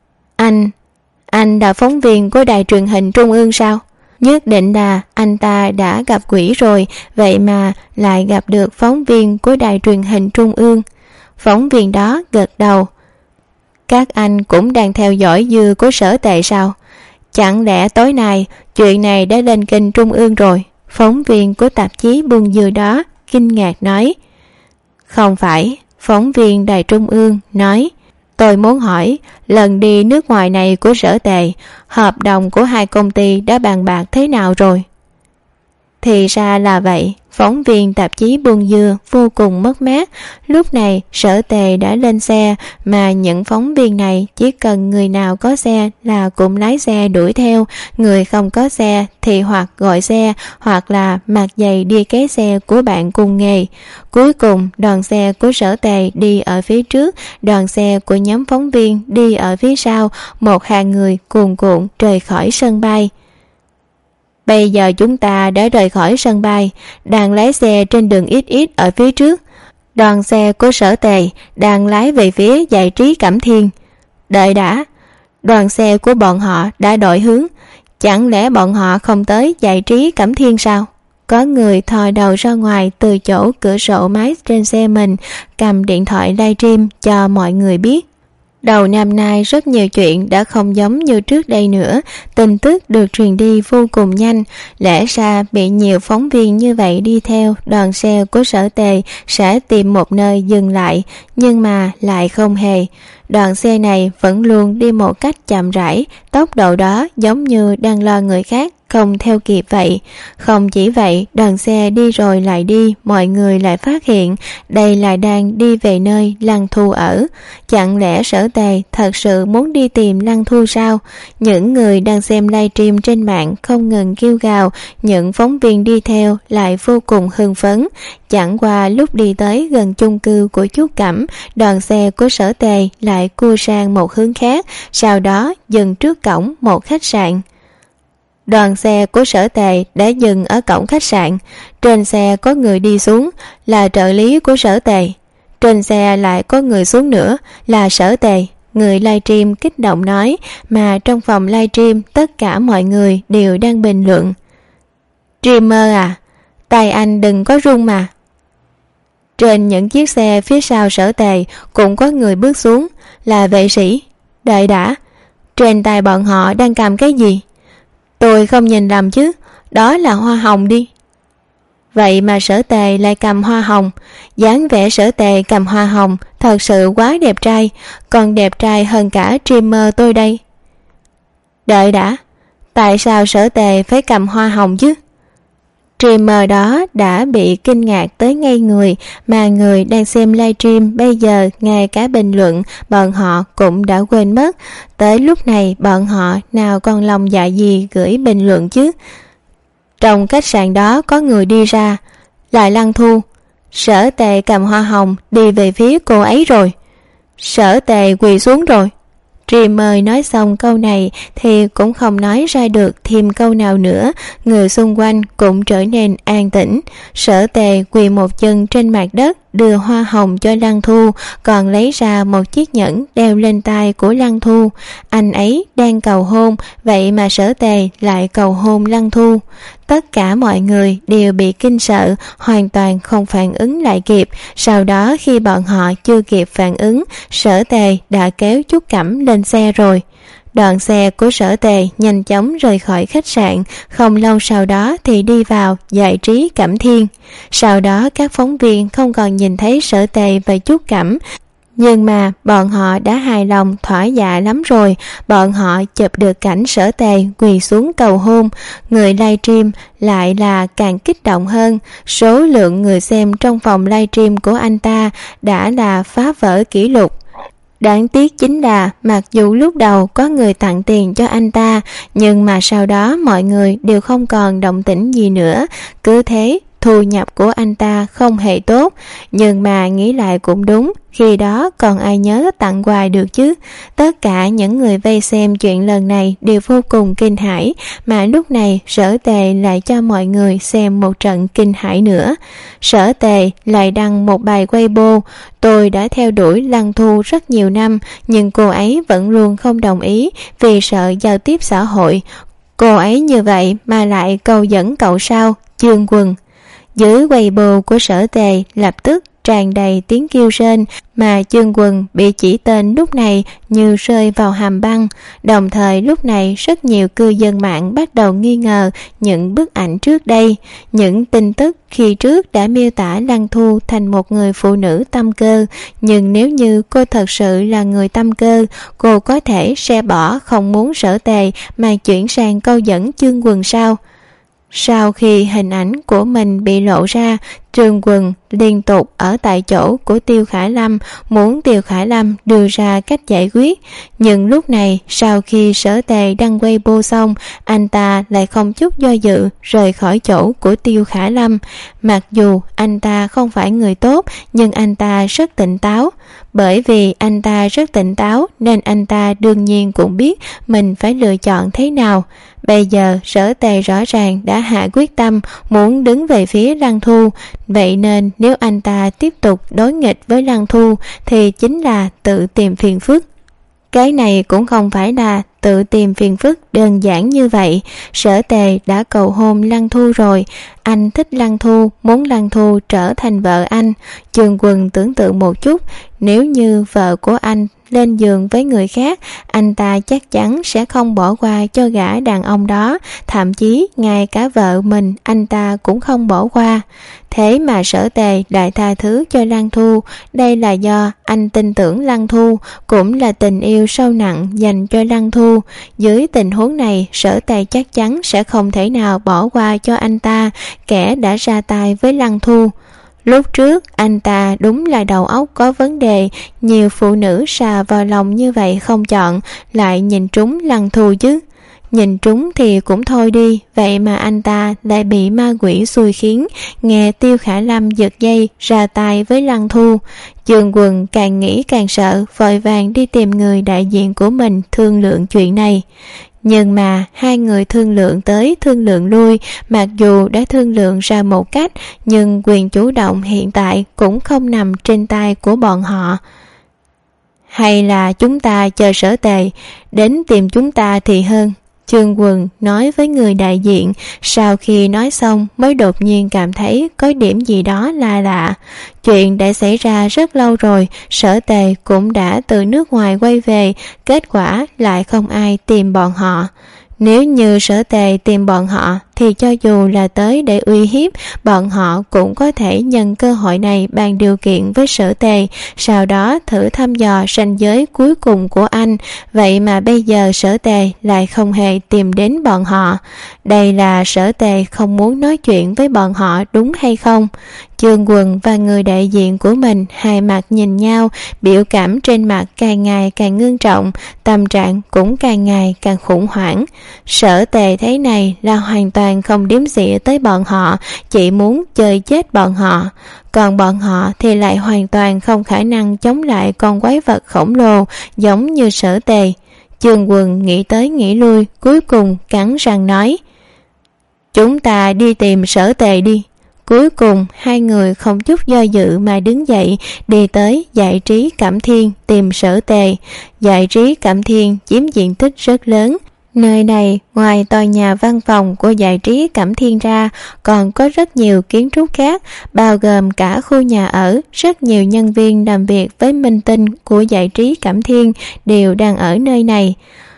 Anh là phóng viên của đài truyền hình Trung ương sao? Nhất định là anh ta đã gặp quỷ rồi, vậy mà lại gặp được phóng viên của đài truyền hình Trung ương. Phóng viên đó gật đầu. Các anh cũng đang theo dõi dưa của Sở Tề sao? Chẳng lẽ tối nay chuyện này đã lên kênh Trung ương rồi? Phóng viên của tạp chí buôn dưa đó kinh ngạc nói. Không phải, phóng viên đài Trung ương nói. Tôi muốn hỏi, lần đi nước ngoài này của Sở Tề, hợp đồng của hai công ty đã bàn bạc thế nào rồi? Thì ra là vậy. Phóng viên tạp chí buôn dưa vô cùng mất mát. Lúc này Sở Tề đã lên xe, mà những phóng viên này chỉ cần người nào có xe là cũng lái xe đuổi theo. Người không có xe thì hoặc gọi xe, hoặc là mặc giày đi ké xe của bạn cùng nghề. Cuối cùng đoàn xe của Sở Tề đi ở phía trước, đoàn xe của nhóm phóng viên đi ở phía sau. Một hàng người cuồn cuộn rời khỏi sân bay. Bây giờ chúng ta đã rời khỏi sân bay, đang lái xe trên đường XX ở phía trước. Đoàn xe của Sở Tề đang lái về phía giải trí Cẩm Thiên. Đợi đã, đoàn xe của bọn họ đã đổi hướng. Chẳng lẽ bọn họ không tới giải trí Cẩm Thiên sao? Có người thò đầu ra ngoài từ chỗ cửa sổ máy trên xe mình, cầm điện thoại livestream cho mọi người biết. Đầu năm nay rất nhiều chuyện đã không giống như trước đây nữa, tin tức được truyền đi vô cùng nhanh. Lẽ ra bị nhiều phóng viên như vậy đi theo, đoàn xe của Sở Tề sẽ tìm một nơi dừng lại, nhưng mà lại không hề. Đoàn xe này vẫn luôn đi một cách chậm rãi, tốc độ đó giống như đang lo người khác không theo kịp vậy. Không chỉ vậy, đoàn xe đi rồi lại đi, mọi người lại phát hiện đây là đang đi về nơi Lăng Thu ở. Chẳng lẽ Sở Tề thật sự muốn đi tìm Lăng Thu sao? Những người đang xem livestream trên mạng không ngừng kêu gào, những phóng viên đi theo lại vô cùng hưng phấn. Chẳng qua lúc đi tới gần chung cư của chú Cẩm, đoàn xe của Sở Tề lại cua sang một hướng khác, sau đó dừng trước cổng một khách sạn. Đoàn xe của Sở Tề đã dừng ở cổng khách sạn. Trên xe có người đi xuống, là trợ lý của Sở Tề. Trên xe lại có người xuống nữa, là Sở Tề. Người livestream kích động nói, mà trong phòng livestream tất cả mọi người đều đang bình luận. Streamer à, tay anh đừng có run mà. Trên những chiếc xe phía sau Sở Tề cũng có người bước xuống, là vệ sĩ. Đợi đã, trên tay bọn họ đang cầm cái gì? Tôi không nhìn lầm chứ, đó là hoa hồng đi. Vậy mà Sở Tề lại cầm hoa hồng. Dáng vẻ Sở Tề cầm hoa hồng thật sự quá đẹp trai, còn đẹp trai hơn cả streamer tôi đây. Đợi đã, tại sao Sở Tề phải cầm hoa hồng chứ? Streamer đó đã bị kinh ngạc tới ngây người, mà người đang xem livestream bây giờ ngay cả bình luận bọn họ cũng đã quên mất. Tới lúc này bọn họ nào còn lòng dạ gì gửi bình luận chứ. Trong khách sạn đó có người đi ra, lại Lăng Thu. Sở Tề cầm hoa hồng đi về phía cô ấy rồi. Sở Tề quỳ xuống rồi. Streamer nói xong câu này thì cũng không nói ra được thêm câu nào nữa. Người xung quanh cũng trở nên an tĩnh. Sở Tề quỳ một chân trên mặt đất, đưa hoa hồng cho Lăng Thu, còn lấy ra một chiếc nhẫn đeo lên tay của Lăng Thu. Anh ấy đang cầu hôn, vậy mà Sở Tề lại cầu hôn Lăng Thu. Tất cả mọi người đều bị kinh sợ, hoàn toàn không phản ứng lại kịp. Sau đó khi bọn họ chưa kịp phản ứng, Sở Tề đã kéo chú Cẩm lên xe rồi. Đoàn xe của Sở Tề nhanh chóng rời khỏi khách sạn, không lâu sau đó thì đi vào giải trí Cẩm Thiên. Sau đó các phóng viên không còn nhìn thấy Sở Tề và chú Cẩm, nhưng mà bọn họ đã hài lòng thỏa dạ lắm rồi. Bọn họ chụp được cảnh Sở Tề quỳ xuống cầu hôn. Người livestream lại là càng kích động hơn. Số lượng người xem trong phòng livestream của anh ta đã là phá vỡ kỷ lục. Đáng tiếc chính là mặc dù lúc đầu có người tặng tiền cho anh ta, nhưng mà sau đó mọi người đều không còn động tĩnh gì nữa. Cứ thế thu nhập của anh ta không hề tốt. Nhưng mà nghĩ lại cũng đúng, khi đó còn ai nhớ tặng quà được chứ. Tất cả những người vây xem chuyện lần này đều vô cùng kinh hãi, mà lúc này Sở Tề lại cho mọi người xem một trận kinh hãi nữa. Sở Tề lại đăng một bài Weibo: tôi đã theo đuổi Lăng Thu rất nhiều năm, nhưng cô ấy vẫn luôn không đồng ý vì sợ giao tiếp xã hội. Cô ấy như vậy mà lại câu dẫn cậu sao, Chương Quần. Dưới Weibo của Sở Tề lập tức tràn đầy tiếng kêu rên, mà Chương Quần bị chỉ tên lúc này như rơi vào hàm băng. Đồng thời lúc này rất nhiều cư dân mạng bắt đầu nghi ngờ những bức ảnh trước đây. Những tin tức khi trước đã miêu tả Lăng Thu thành một người phụ nữ tâm cơ, nhưng nếu như cô thật sự là người tâm cơ, cô có thể sẽ bỏ không muốn Sở Tề mà chuyển sang câu dẫn Chương Quần sao? Sau khi hình ảnh của mình bị lộ ra, Chương Quần liên tục ở tại chỗ của Tiêu Khả Lâm, muốn Tiêu Khả Lâm đưa ra cách giải quyết. Nhưng lúc này sau khi Sở Tề đăng Weibo xong, anh ta lại không chút do dự rời khỏi chỗ của Tiêu Khả Lâm. Mặc dù anh ta không phải người tốt, nhưng anh ta rất tỉnh táo. Bởi vì anh ta rất tỉnh táo nên anh ta đương nhiên cũng biết mình phải lựa chọn thế nào. Bây giờ Sở Tề rõ ràng đã hạ quyết tâm muốn đứng về phía Lăng Thu, vậy nên nếu anh ta tiếp tục đối nghịch với Lăng Thu thì chính là tự tìm phiền phức. Cái này cũng không phải là tự tìm phiền phức đơn giản như vậy. Sở Tề đã cầu hôn Lăng Thu rồi, anh thích Lăng Thu, muốn Lăng Thu trở thành vợ anh. Chương Quần tưởng tượng một chút, nếu như vợ của anh lên giường với người khác, anh ta chắc chắn sẽ không bỏ qua cho gã đàn ông đó, thậm chí ngay cả vợ mình anh ta cũng không bỏ qua. Thế mà Sở Tề lại tha thứ cho Lăng Thu, đây là do anh tin tưởng Lăng Thu, cũng là tình yêu sâu nặng dành cho Lăng Thu. Dưới tình huống này, Sở Tề chắc chắn sẽ không thể nào bỏ qua cho anh ta, kẻ đã ra tay với Lăng Thu. Lúc trước anh ta đúng là đầu óc có vấn đề, nhiều phụ nữ xà vào lòng như vậy không chọn, lại nhìn trúng Lăng Thu chứ. Nhìn trúng thì cũng thôi đi, vậy mà anh ta lại bị ma quỷ xui khiến, nghe Tiêu Khả Lâm giật dây ra tay với Lăng Thu. Dương Quần càng nghĩ càng sợ, vội vàng đi tìm người đại diện của mình thương lượng chuyện này. Nhưng mà hai người thương lượng tới thương lượng lui, mặc dù đã thương lượng ra một cách, nhưng quyền chủ động hiện tại cũng không nằm trên tay của bọn họ. Hay là chúng ta chờ Sở Tề đến tìm chúng ta thì hơn, Chương Quần nói với người đại diện. Sau khi nói xong mới đột nhiên cảm thấy có điểm gì đó là lạ. Chuyện đã xảy ra rất lâu rồi, Sở Tề cũng đã từ nước ngoài quay về, kết quả lại không ai tìm bọn họ. Nếu như Sở Tề tìm bọn họ thì cho dù là tới để uy hiếp, bọn họ cũng có thể nhân cơ hội này bàn điều kiện với Sở Tề, sau đó thử thăm dò ranh giới cuối cùng của anh. Vậy mà bây giờ Sở Tề lại không hề tìm đến bọn họ. Đây là Sở Tề không muốn nói chuyện với bọn họ đúng hay không? Chương Quần và người đại diện của mình hai mặt nhìn nhau, biểu cảm trên mặt càng ngày càng ngưng trọng, tâm trạng cũng càng ngày càng khủng hoảng. Sở Tề thế này là hoàn toàn không đếm xỉa tới bọn họ, chỉ muốn chơi chết bọn họ. Còn bọn họ thì lại hoàn toàn không khả năng chống lại con quái vật khổng lồ giống như Sở Tề. Chương Quần nghĩ tới nghĩ lui, cuối cùng cắn răng nói: chúng ta đi tìm Sở Tề đi. Cuối cùng hai người không chút do dự mà đứng dậy đi tới Giải trí Cẩm Thiên tìm Sở Tề. Giải trí Cẩm Thiên chiếm diện tích rất lớn. Nơi này ngoài tòa nhà văn phòng của Giải trí Cẩm Thiên ra còn có rất nhiều kiến trúc khác, bao gồm cả khu nhà ở. Rất nhiều nhân viên làm việc với minh tinh của Giải trí Cẩm Thiên đều đang ở nơi này.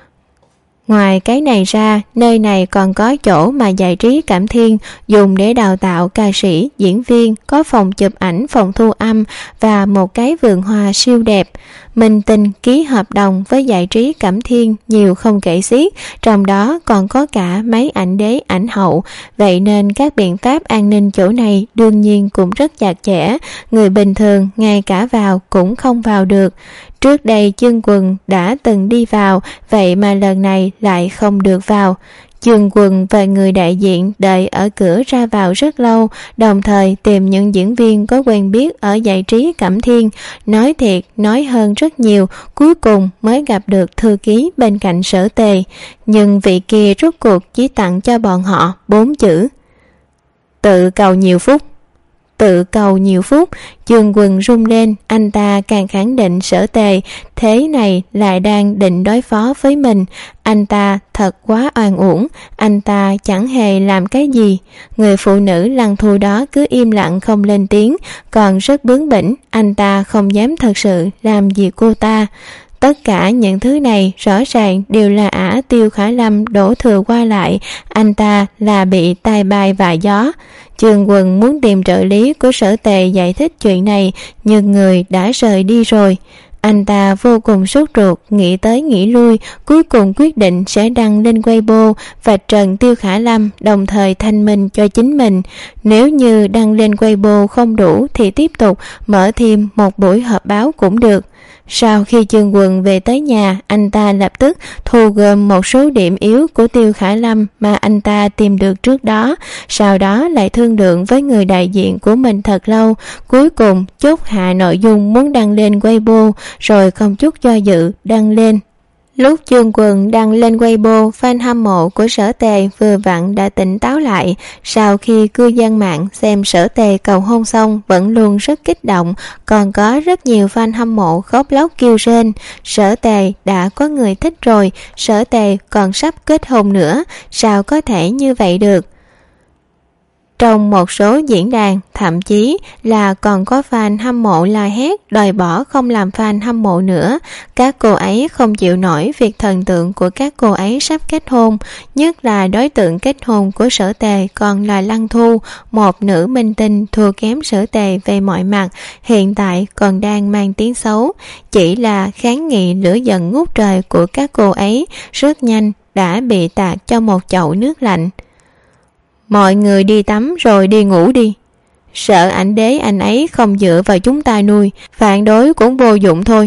Ngoài cái này ra, nơi này còn có chỗ mà Giải trí Cẩm Thiên dùng để đào tạo ca sĩ, diễn viên, có phòng chụp ảnh, phòng thu âm và một cái vườn hoa siêu đẹp. Minh tinh ký hợp đồng với Giải trí Cẩm Thiên nhiều không kể xiết, trong đó còn có cả mấy ảnh đế, ảnh hậu. Vậy nên các biện pháp an ninh chỗ này đương nhiên cũng rất chặt chẽ, người bình thường ngay cả vào cũng không vào được. Trước đây Chương Quần đã từng đi vào, vậy mà lần này lại không được vào. Chương Quần và người đại diện đợi ở cửa ra vào rất lâu, đồng thời tìm những diễn viên có quen biết ở Giải trí Cẩm Thiên, nói thiệt nói hơn rất nhiều, cuối cùng mới gặp được thư ký bên cạnh Sở Tề. Nhưng vị kia rốt cuộc chỉ tặng cho bọn họ 4 chữ: tự cầu nhiều phúc. Tự cầu nhiều phút. Chương Quần rung lên, anh ta càng khẳng định Sở Tề thế này lại đang định đối phó với mình. Anh ta thật quá oan uổng, anh ta chẳng hề làm cái gì. Người phụ nữ Lăng Thu đó cứ im lặng không lên tiếng, còn rất bướng bỉnh, anh ta không dám thật sự làm gì cô ta. Tất cả những thứ này rõ ràng đều là ả Tiêu Khả Lâm đổ thừa qua lại, anh ta là bị tai bay vạ gió. Chương Quần muốn tìm trợ lý của Sở Tề giải thích chuyện này, nhưng người đã rời đi rồi. Anh ta vô cùng sốt ruột, nghĩ tới nghĩ lui, cuối cùng quyết định sẽ đăng lên Weibo vạch trần Tiêu Khả Lâm, đồng thời thanh minh cho chính mình. Nếu như đăng lên Weibo không đủ thì tiếp tục mở thêm một buổi họp báo cũng được. Sau khi Chương Quần về tới nhà, anh ta lập tức thu gom một số điểm yếu của Tiêu Khả Lâm mà anh ta tìm được trước đó, sau đó lại thương lượng với người đại diện của mình thật lâu, cuối cùng chốt hạ nội dung muốn đăng lên Weibo, rồi không chút do dự đăng lên. Lúc Chương Quần đăng lên Weibo, fan hâm mộ của Sở Tề vừa vặn đã tỉnh táo lại. Sau khi cư dân mạng xem Sở Tề cầu hôn xong vẫn luôn rất kích động, còn có rất nhiều fan hâm mộ khóc lóc kêu rên. Sở Tề đã có người thích rồi, Sở Tề còn sắp kết hôn nữa, sao có thể như vậy được? Trong một số diễn đàn, thậm chí là còn có fan hâm mộ la hét đòi bỏ không làm fan hâm mộ nữa. Các cô ấy không chịu nổi việc thần tượng của các cô ấy sắp kết hôn, nhất là đối tượng kết hôn của Sở Tề còn là Lăng Thu, một nữ minh tinh thua kém Sở Tề về mọi mặt, hiện tại còn đang mang tiếng xấu. Chỉ là kháng nghị lửa giận ngút trời của các cô ấy rất nhanh đã bị tạt cho một chậu nước lạnh. Mọi người đi tắm rồi đi ngủ đi. Sợ ảnh đế anh ấy không dựa vào chúng ta nuôi, phản đối cũng vô dụng thôi.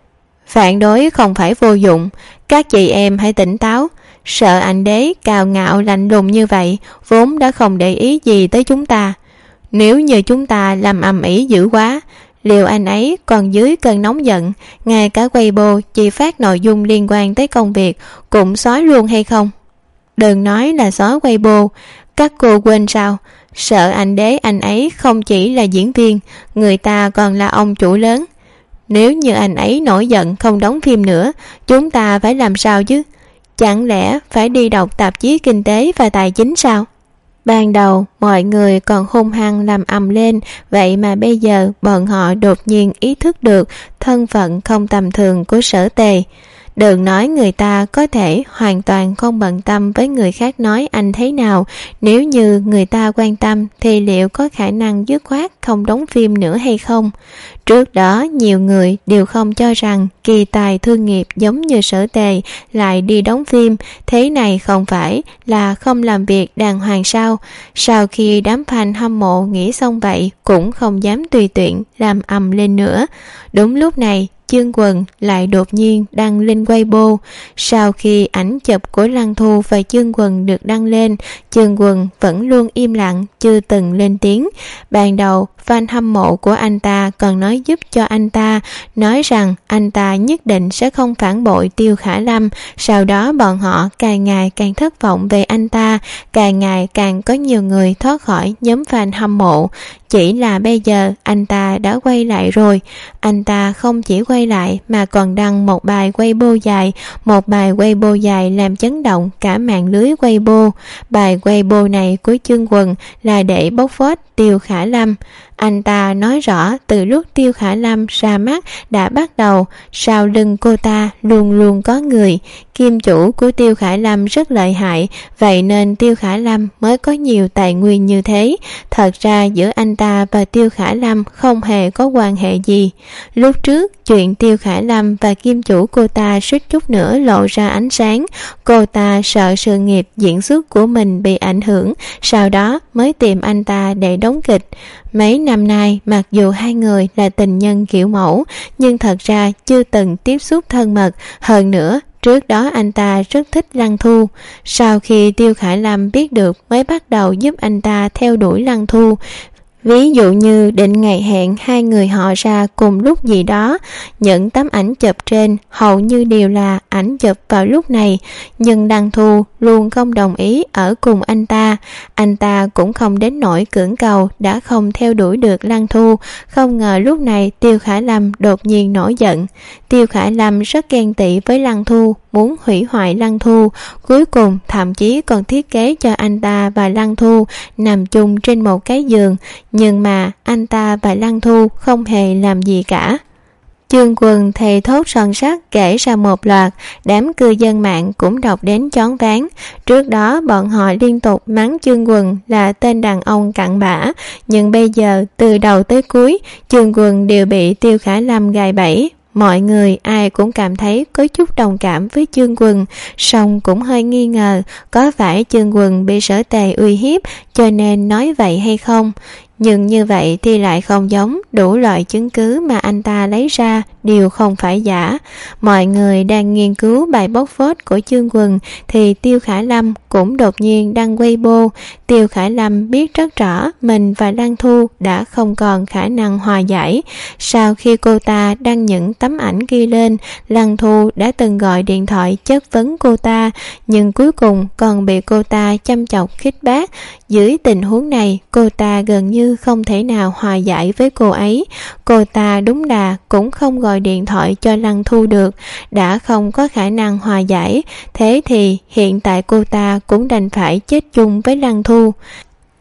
Phản đối không phải vô dụng, các chị em hãy tỉnh táo. Sợ ảnh đế cao ngạo lạnh lùng như vậy vốn đã không để ý gì tới chúng ta. Nếu như chúng ta làm ầm ĩ dữ quá, liệu anh ấy còn dưới cơn nóng giận, ngay cả Weibo chỉ phát nội dung liên quan tới công việc cũng xóa luôn hay không? Đừng nói là xóa Weibo, các cô quên sao? Sợ ảnh đế anh ấy không chỉ là diễn viên, người ta còn là ông chủ lớn. Nếu như anh ấy nổi giận không đóng phim nữa, chúng ta phải làm sao chứ? Chẳng lẽ phải đi đọc tạp chí kinh tế và tài chính sao? Ban đầu mọi người còn hung hăng làm ầm lên, vậy mà bây giờ bọn họ đột nhiên ý thức được thân phận không tầm thường của Sở Tề. Đừng nói người ta có thể hoàn toàn không bận tâm với người khác nói anh thế nào, nếu như người ta quan tâm thì liệu có khả năng dứt khoát không đóng phim nữa hay không? Trước đó nhiều người đều không cho rằng kỳ tài thương nghiệp giống như Sở Tề lại đi đóng phim, thế này không phải là không làm việc đàng hoàng sao? Sau khi đám fan hâm mộ nghĩ xong vậy cũng không dám tùy tiện làm ầm lên nữa. Đúng lúc này Chương Quần lại đột nhiên đăng lên Weibo. Sau khi ảnh chụp của Lăng Thu và Chương Quần được đăng lên, Chương Quần vẫn luôn im lặng, chưa từng lên tiếng. Ban đầu fan hâm mộ của anh ta còn nói giúp cho anh ta, nói rằng anh ta nhất định sẽ không phản bội Tiêu Khả Lâm. Sau đó bọn họ càng ngày càng thất vọng về anh ta, càng ngày càng có nhiều người thoát khỏi nhóm fan hâm mộ. Chỉ là bây giờ anh ta đã quay lại rồi. Anh ta không chỉ quay lại mà còn đăng một bài Weibo dài, một bài Weibo dài làm chấn động cả mạng lưới Weibo. Bài Weibo này của Chương Quần là để bóc phốt Tiêu Khả Lâm. Anh ta nói rõ từ lúc Tiêu Khả Lâm ra mắt đã bắt đầu, sau lưng cô ta luôn luôn có người. Kim chủ của Tiêu Khả Lâm rất lợi hại, vậy nên Tiêu Khả Lâm mới có nhiều tài nguyên như thế. Thật ra giữa anh ta và Tiêu Khả Lâm không hề có quan hệ gì. Lúc trước chuyện Tiêu Khả Lâm và kim chủ cô ta suýt chút nữa lộ ra ánh sáng. Cô ta sợ sự nghiệp diễn xuất của mình bị ảnh hưởng, sau đó mới tìm anh ta để đóng kịch. Mấy năm nay mặc dù hai người là tình nhân kiểu mẫu, nhưng thật ra chưa từng tiếp xúc thân mật. Hơn nữa trước đó anh ta rất thích Lăng Thu. Sau khi Tiêu Khả Lâm biết được mới bắt đầu giúp anh ta theo đuổi Lăng Thu. Ví dụ như định ngày hẹn hai người họ ra cùng lúc gì đó. Những tấm ảnh chụp trên hầu như đều là ảnh chụp vào lúc này, nhưng Lăng Thu luôn không đồng ý ở cùng anh ta. Anh ta cũng không đến nỗi cưỡng cầu, đã không theo đuổi được Lăng Thu. Không ngờ lúc này Tiêu Khả Lâm đột nhiên nổi giận. Tiêu Khả Lâm rất ghen tị với Lăng Thu, muốn hủy hoại Lăng Thu, cuối cùng thậm chí còn thiết kế cho anh ta và Lăng Thu nằm chung trên một cái giường, nhưng mà anh ta và Lăng Thu không hề làm gì cả. Chương Quần thề thốt son sắt kể ra một loạt, đám cư dân mạng cũng đọc đến choáng váng. Trước đó bọn họ liên tục mắng Chương Quần là tên đàn ông cặn bã, nhưng bây giờ từ đầu tới cuối Chương Quần đều bị Tiêu Khả Lâm gài bẫy. Mọi người ai cũng cảm thấy có chút đồng cảm với Chương Quần, song cũng hơi nghi ngờ có phải Chương Quần bị Sở Tề uy hiếp cho nên nói vậy hay không. Nhưng như vậy thì lại không giống, đủ loại chứng cứ mà anh ta lấy ra đều không phải giả. Mọi người đang nghiên cứu bài bóc phốt của Chương Quần thì Tiêu Khả Lâm cũng đột nhiên đăng Weibo. Tiêu Khả Lâm biết rất rõ mình và Lăng Thu đã không còn khả năng hòa giải. Sau khi cô ta đăng những tấm ảnh ghi lên, Lăng Thu đã từng gọi điện thoại chất vấn cô ta, nhưng cuối cùng còn bị cô ta chăm chọc khích bác. Dưới tình huống này, cô ta gần như không thể nào hòa giải với cô ấy. Cô ta đúng là cũng không gọi điện thoại cho Lăng Thu được, đã không có khả năng hòa giải, thế thì hiện tại cô ta cũng đành phải chết chung với Lăng Thu.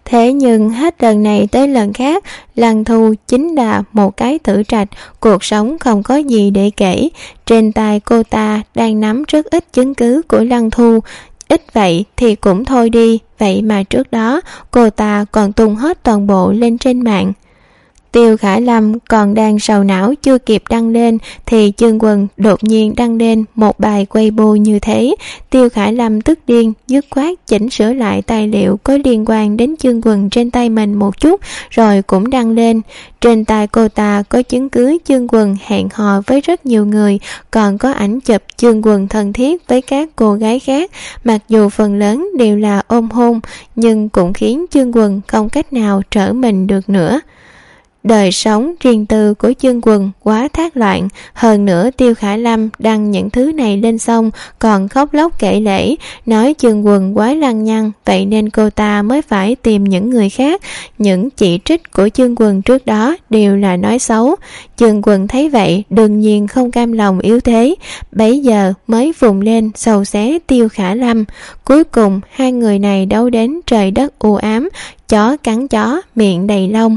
Thế nhưng hết lần này tới lần khác, Lăng Thu chính là một cái tử trạch, cuộc sống không có gì để kể. Trên tay cô ta đang nắm rất ít chứng cứ của Lăng Thu. Ít vậy thì cũng thôi đi, vậy mà trước đó cô ta còn tung hết toàn bộ lên trên mạng. Tiêu Khả Lâm còn đang sầu não chưa kịp đăng lên thì Chương Quần đột nhiên đăng lên một bài Weibo như thế. Tiêu Khả Lâm tức điên, dứt khoát chỉnh sửa lại tài liệu có liên quan đến Chương Quần trên tay mình một chút rồi cũng đăng lên. Trên tay cô ta có chứng cứ Chương Quần hẹn hò với rất nhiều người, còn có ảnh chụp Chương Quần thân thiết với các cô gái khác, mặc dù phần lớn đều là ôm hôn nhưng cũng khiến Chương Quần không cách nào trở mình được nữa. Đời sống riêng tư của Chương Quần quá thác loạn, hơn nữa Tiêu Khả Lâm đăng những thứ này lên xong còn khóc lóc kể lể, nói Chương Quần quá lăng nhăng, vậy nên cô ta mới phải tìm những người khác. Những chỉ trích của Chương Quần trước đó đều là nói xấu. Chương Quần thấy vậy đương nhiên không cam lòng yếu thế, bấy giờ mới vùng lên sầu xé Tiêu Khả Lâm. Cuối cùng hai người này đấu đến trời đất u ám, chó cắn chó, miệng đầy lông.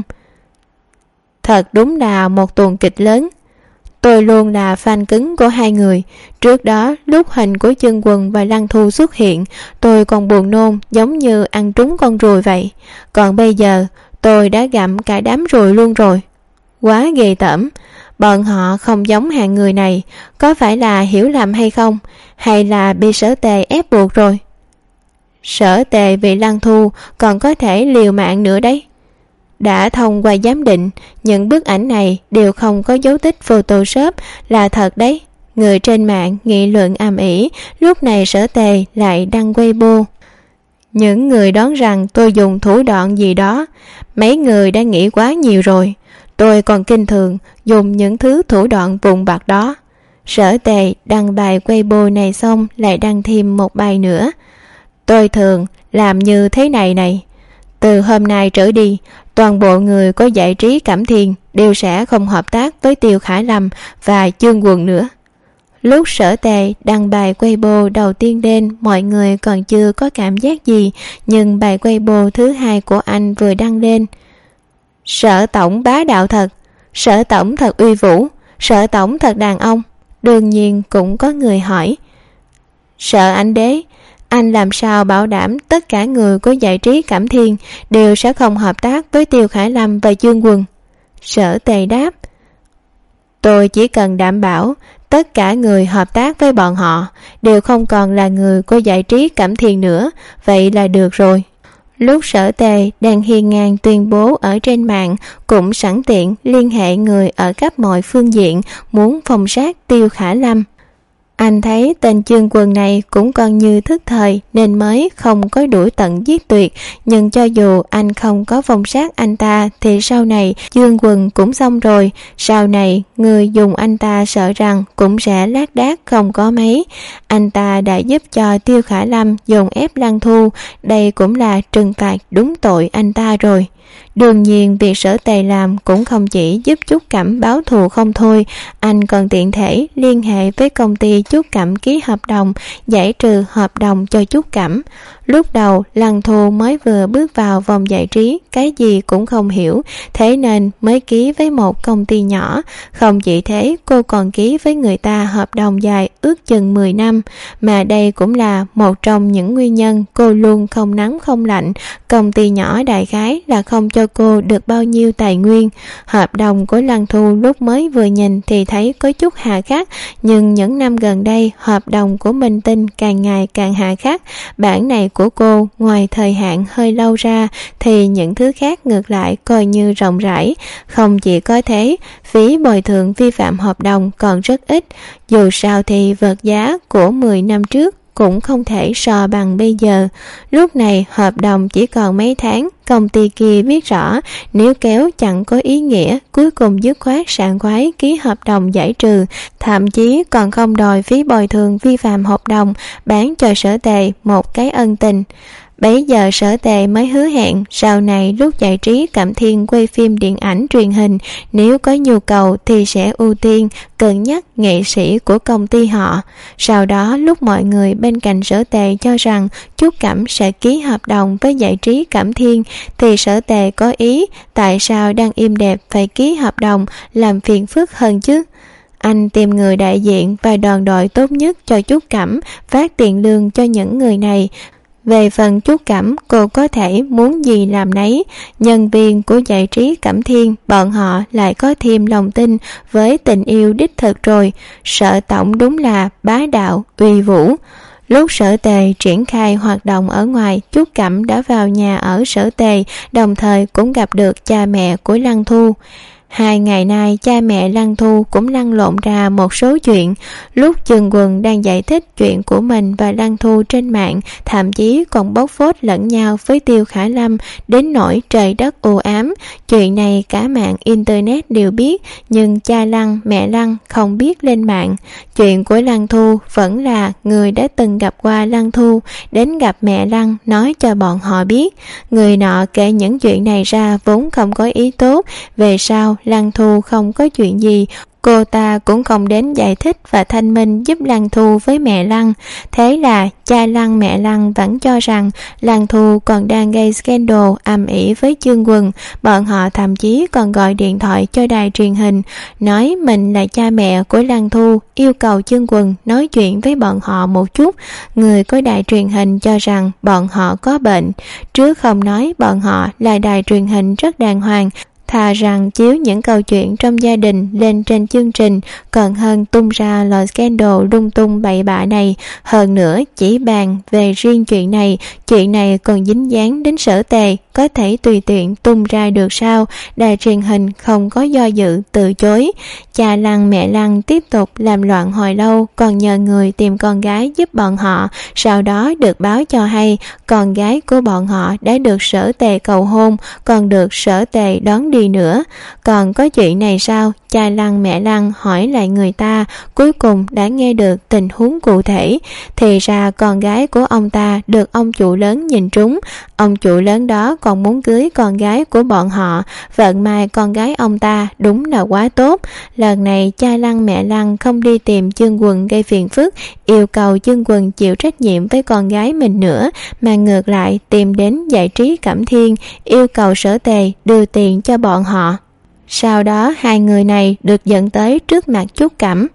Thật đúng là một tuần kịch lớn. Tôi luôn là fan cứng của hai người. Trước đó lúc hình của Chương Quần và Lăng Thu xuất hiện, tôi còn buồn nôn giống như ăn trúng con ruồi vậy. Còn bây giờ tôi đã gặm cả đám ruồi luôn rồi. Quá ghê tởm. Bọn họ không giống hạng người này. Có phải là hiểu lầm hay không? Hay là bị Sở Tề ép buộc rồi? Sở Tề vì Lăng Thu còn có thể liều mạng nữa đấy. Đã thông qua giám định, những bức ảnh này đều không có dấu tích Photoshop, là thật đấy. Người trên mạng nghị luận ầm ĩ, lúc này Sở Tề lại đăng Weibo. Những người đoán rằng tôi dùng thủ đoạn gì đó, mấy người đã nghĩ quá nhiều rồi. Tôi còn kinh thường dùng những thứ thủ đoạn vụn vặt đó. Sở Tề đăng bài Weibo này xong lại đăng thêm một bài nữa. Tôi thường làm như thế này này. Từ hôm nay trở đi, toàn bộ người có giải trí cảm thiền đều sẽ không hợp tác với Tiêu Khả Lâm và Chương Quần nữa. Lúc Sở Tề đăng bài Weibo đầu tiên lên, mọi người còn chưa có cảm giác gì, nhưng bài Weibo thứ hai của anh vừa đăng lên. Sở tổng bá đạo thật, Sở tổng thật uy vũ, Sở tổng thật đàn ông. Đương nhiên cũng có người hỏi, Sở anh đế, anh làm sao bảo đảm tất cả người có giải trí cảm thiên đều sẽ không hợp tác với Tiêu Khả Lâm và Chương Quần? Sở Tề đáp, tôi chỉ cần đảm bảo tất cả người hợp tác với bọn họ đều không còn là người có giải trí cảm thiên nữa, vậy là được rồi. Lúc Sở Tề đang hiên ngang tuyên bố ở trên mạng, cũng sẵn tiện liên hệ người ở khắp mọi phương diện muốn phong sát Tiêu Khả Lâm. Anh thấy tên Chương Quần này cũng còn như thức thời nên mới không có đuổi tận giết tuyệt, nhưng cho dù anh không có phong sát anh ta thì sau này Chương Quần cũng xong rồi. Sau này người dùng anh ta sợ rằng cũng sẽ lác đác không có mấy. Anh ta đã giúp cho Tiêu Khả Lâm dồn ép Lăng Thu, đây cũng là trừng phạt đúng tội anh ta rồi. Đương nhiên việc Sở Tề làm cũng không chỉ giúp Trúc Cẩm báo thù không thôi, anh còn tiện thể liên hệ với công ty Trúc Cẩm ký hợp đồng giải trừ hợp đồng cho Trúc Cẩm. Lúc đầu Lăng Thu mới vừa bước vào vòng giải trí, cái gì cũng không hiểu, thế nên mới ký với một công ty nhỏ. Không chỉ thế, cô còn ký với người ta hợp đồng dài ước chừng 10 năm, mà đây cũng là một trong những nguyên nhân cô luôn không nắng không lạnh. Công ty nhỏ đại khái là không cho cô được bao nhiêu tài nguyên. Hợp đồng của Lăng Thu lúc mới vừa nhìn thì thấy có chút hà khắc, nhưng những năm gần đây hợp đồng của Minh Tinh càng ngày càng hà khắc. Bản này của cô ngoài thời hạn hơi lâu ra thì những thứ khác ngược lại coi như rộng rãi. Không chỉ có thế, phí bồi thường vi phạm hợp đồng còn rất ít. Dù sao thì vượt giá của 10 năm trước cũng không thể so bằng bây giờ. Lúc này hợp đồng chỉ còn mấy tháng, công ty kia biết rõ nếu kéo chẳng có ý nghĩa, cuối cùng dứt khoát sảng khoái ký hợp đồng giải trừ, thậm chí còn không đòi phí bồi thường vi phạm hợp đồng, bán cho Sở Tề một cái ân tình. Bấy giờ Sở Tề mới hứa hẹn sau này lúc Giải Trí Cẩm Thiên quay phim điện ảnh truyền hình, nếu có nhu cầu thì sẽ ưu tiên cân nhắc nghệ sĩ của công ty họ. Sau đó lúc mọi người bên cạnh Sở Tề cho rằng Trúc Cẩm sẽ ký hợp đồng với Giải Trí Cẩm Thiên, thì Sở Tề có ý tại sao đang im đẹp phải ký hợp đồng, làm phiền phức hơn chứ. Anh tìm người đại diện và đoàn đội tốt nhất cho Trúc Cẩm, phát tiền lương cho những người này. Về phần Trúc Cẩm, cô có thể muốn gì làm nấy. Nhân viên của Giải Trí Cẩm Thiên, bọn họ lại có thêm lòng tin với tình yêu đích thực rồi. Sở tổng đúng là bá đạo, uy vũ. Lúc Sở Tề triển khai hoạt động ở ngoài, Trúc Cẩm đã vào nhà ở Sở Tề, đồng thời cũng gặp được cha mẹ của Lăng Thu. 2 ngày nay cha mẹ Lăng Thu cũng lăn lộn ra một số chuyện. Lúc Chương Quần đang giải thích chuyện của mình và Lăng Thu trên mạng, thậm chí còn bóc phốt lẫn nhau với Tiêu Khả Lâm đến nỗi trời đất u ám. Chuyện này cả mạng internet đều biết, nhưng cha Lăng mẹ Lăng không biết lên mạng. Chuyện của Lăng Thu vẫn là người đã từng gặp qua Lăng Thu đến gặp mẹ Lăng nói cho bọn họ biết. Người nọ kể những chuyện này ra vốn không có ý tốt. Về sau Lăng Thu không có chuyện gì, cô ta cũng không đến giải thích và thanh minh giúp Lăng Thu với mẹ Lăng. Thế là cha Lăng mẹ Lăng vẫn cho rằng Lăng Thu còn đang gây scandal ầm ĩ với Chương Quần. Bọn họ thậm chí còn gọi điện thoại cho đài truyền hình nói mình là cha mẹ của Lăng Thu, yêu cầu Chương Quần nói chuyện với bọn họ một chút. Người của đài truyền hình cho rằng bọn họ có bệnh, trước không nói bọn họ là đài truyền hình rất đàng hoàng, thà rằng chiếu những câu chuyện trong gia đình lên trên chương trình còn hơn tung ra loại scandal lung tung bậy bạ này. Hơn nữa chỉ bàn về riêng chuyện này còn dính dáng đến Sở Tề, có thể tùy tiện tung ra được sao? Đài truyền hình không có do dự từ chối. Cha Lăng mẹ Lăng tiếp tục làm loạn hồi lâu, còn nhờ người tìm con gái giúp bọn họ. Sau đó được báo cho hay con gái của bọn họ đã được Sở Tề cầu hôn, còn được Sở Tề đón đi nữa. Còn có chuyện này sao? Cha Lăng mẹ Lăng hỏi lại người ta, cuối cùng đã nghe được tình huống cụ thể. Thì ra con gái của ông ta được ông chủ lớn nhìn trúng. Ông chủ lớn đó còn muốn cưới con gái của bọn họ. Vận may con gái ông ta đúng là quá tốt. Lần này cha Lăng mẹ Lăng không đi tìm Chương Quần gây phiền phức, yêu cầu Chương Quần chịu trách nhiệm với con gái mình nữa, mà ngược lại tìm đến Giải Trí Cẩm Thiên, yêu cầu Sở Tề đưa tiền cho bọn họ. Sau đó 2 người này được dẫn tới trước mặt Trúc Cẩm.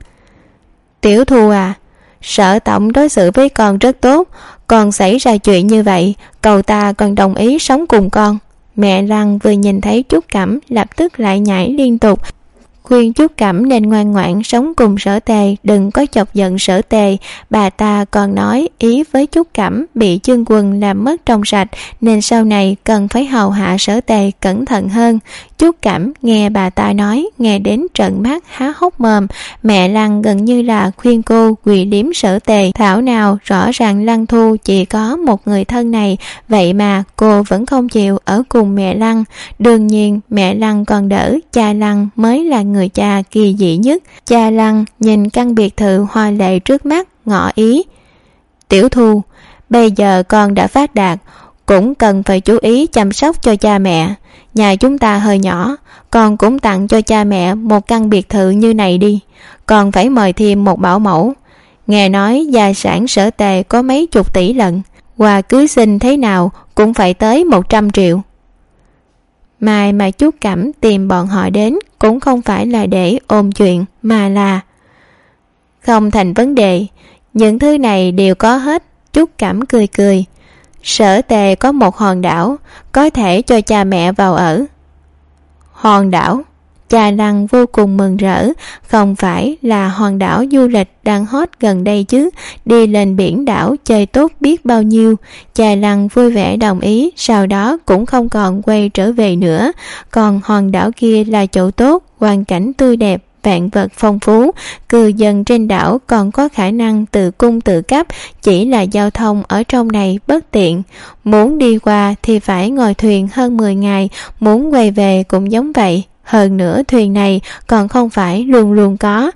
Tiểu Thu à, Sở tổng đối xử với con rất tốt, còn xảy ra chuyện như vậy, cậu ta còn đồng ý sống cùng con. Mẹ Lăng vừa nhìn thấy Trúc Cẩm lập tức lại nhảy liên tục, khuyên Trúc Cẩm nên ngoan ngoãn sống cùng Sở Tề, đừng có chọc giận Sở Tề. Bà ta còn nói ý với Trúc Cẩm bị Chương Quần làm mất trong sạch, nên sau này cần phải hầu hạ Sở Tề cẩn thận hơn. Trúc Cẩm nghe bà ta nói, nghe đến trợn mắt há hốc mồm. Mẹ Lăng gần như là khuyên cô quỳ liếm Sở Tề, thảo nào rõ ràng Lăng Thu chỉ có một người thân này, vậy mà cô vẫn không chịu ở cùng mẹ Lăng. Đương nhiên mẹ Lăng còn đỡ, cha Lăng mới là người cha kỳ dị nhất. Cha Lăng nhìn căn biệt thự hoa lệ trước mắt, ngỏ ý: Tiểu Thu, bây giờ con đã phát đạt, cũng cần phải chú ý chăm sóc cho cha mẹ. Nhà chúng ta hơi nhỏ, con cũng tặng cho cha mẹ một căn biệt thự như này đi. Còn phải mời thêm một bảo mẫu. Nghe nói gia sản Sở Tề có mấy chục tỷ lận, quà cưới xin thế nào cũng phải tới 100 triệu. Mai mà Trúc Cẩm tìm bọn họ đến cũng không phải là để ôm chuyện, mà là không thành vấn đề, những thứ này đều có hết. Trúc Cẩm cười cười. Sở Tề có một hòn đảo, có thể cho cha mẹ vào ở. Hòn đảo? Cha Lăng vô cùng mừng rỡ. Không phải là hòn đảo du lịch đang hot gần đây chứ, đi lên biển đảo chơi tốt biết bao nhiêu. Cha Lăng vui vẻ đồng ý, sau đó cũng không còn quay trở về nữa. Còn hòn đảo kia là chỗ tốt, hoàn cảnh tươi đẹp, vạn vật phong phú, cư dân trên đảo còn có khả năng tự cung tự cấp, chỉ là giao thông ở trong này bất tiện. Muốn đi qua thì phải ngồi thuyền hơn 10 ngày, muốn quay về cũng giống vậy. Hơn nữa thuyền này còn không phải luôn luôn có.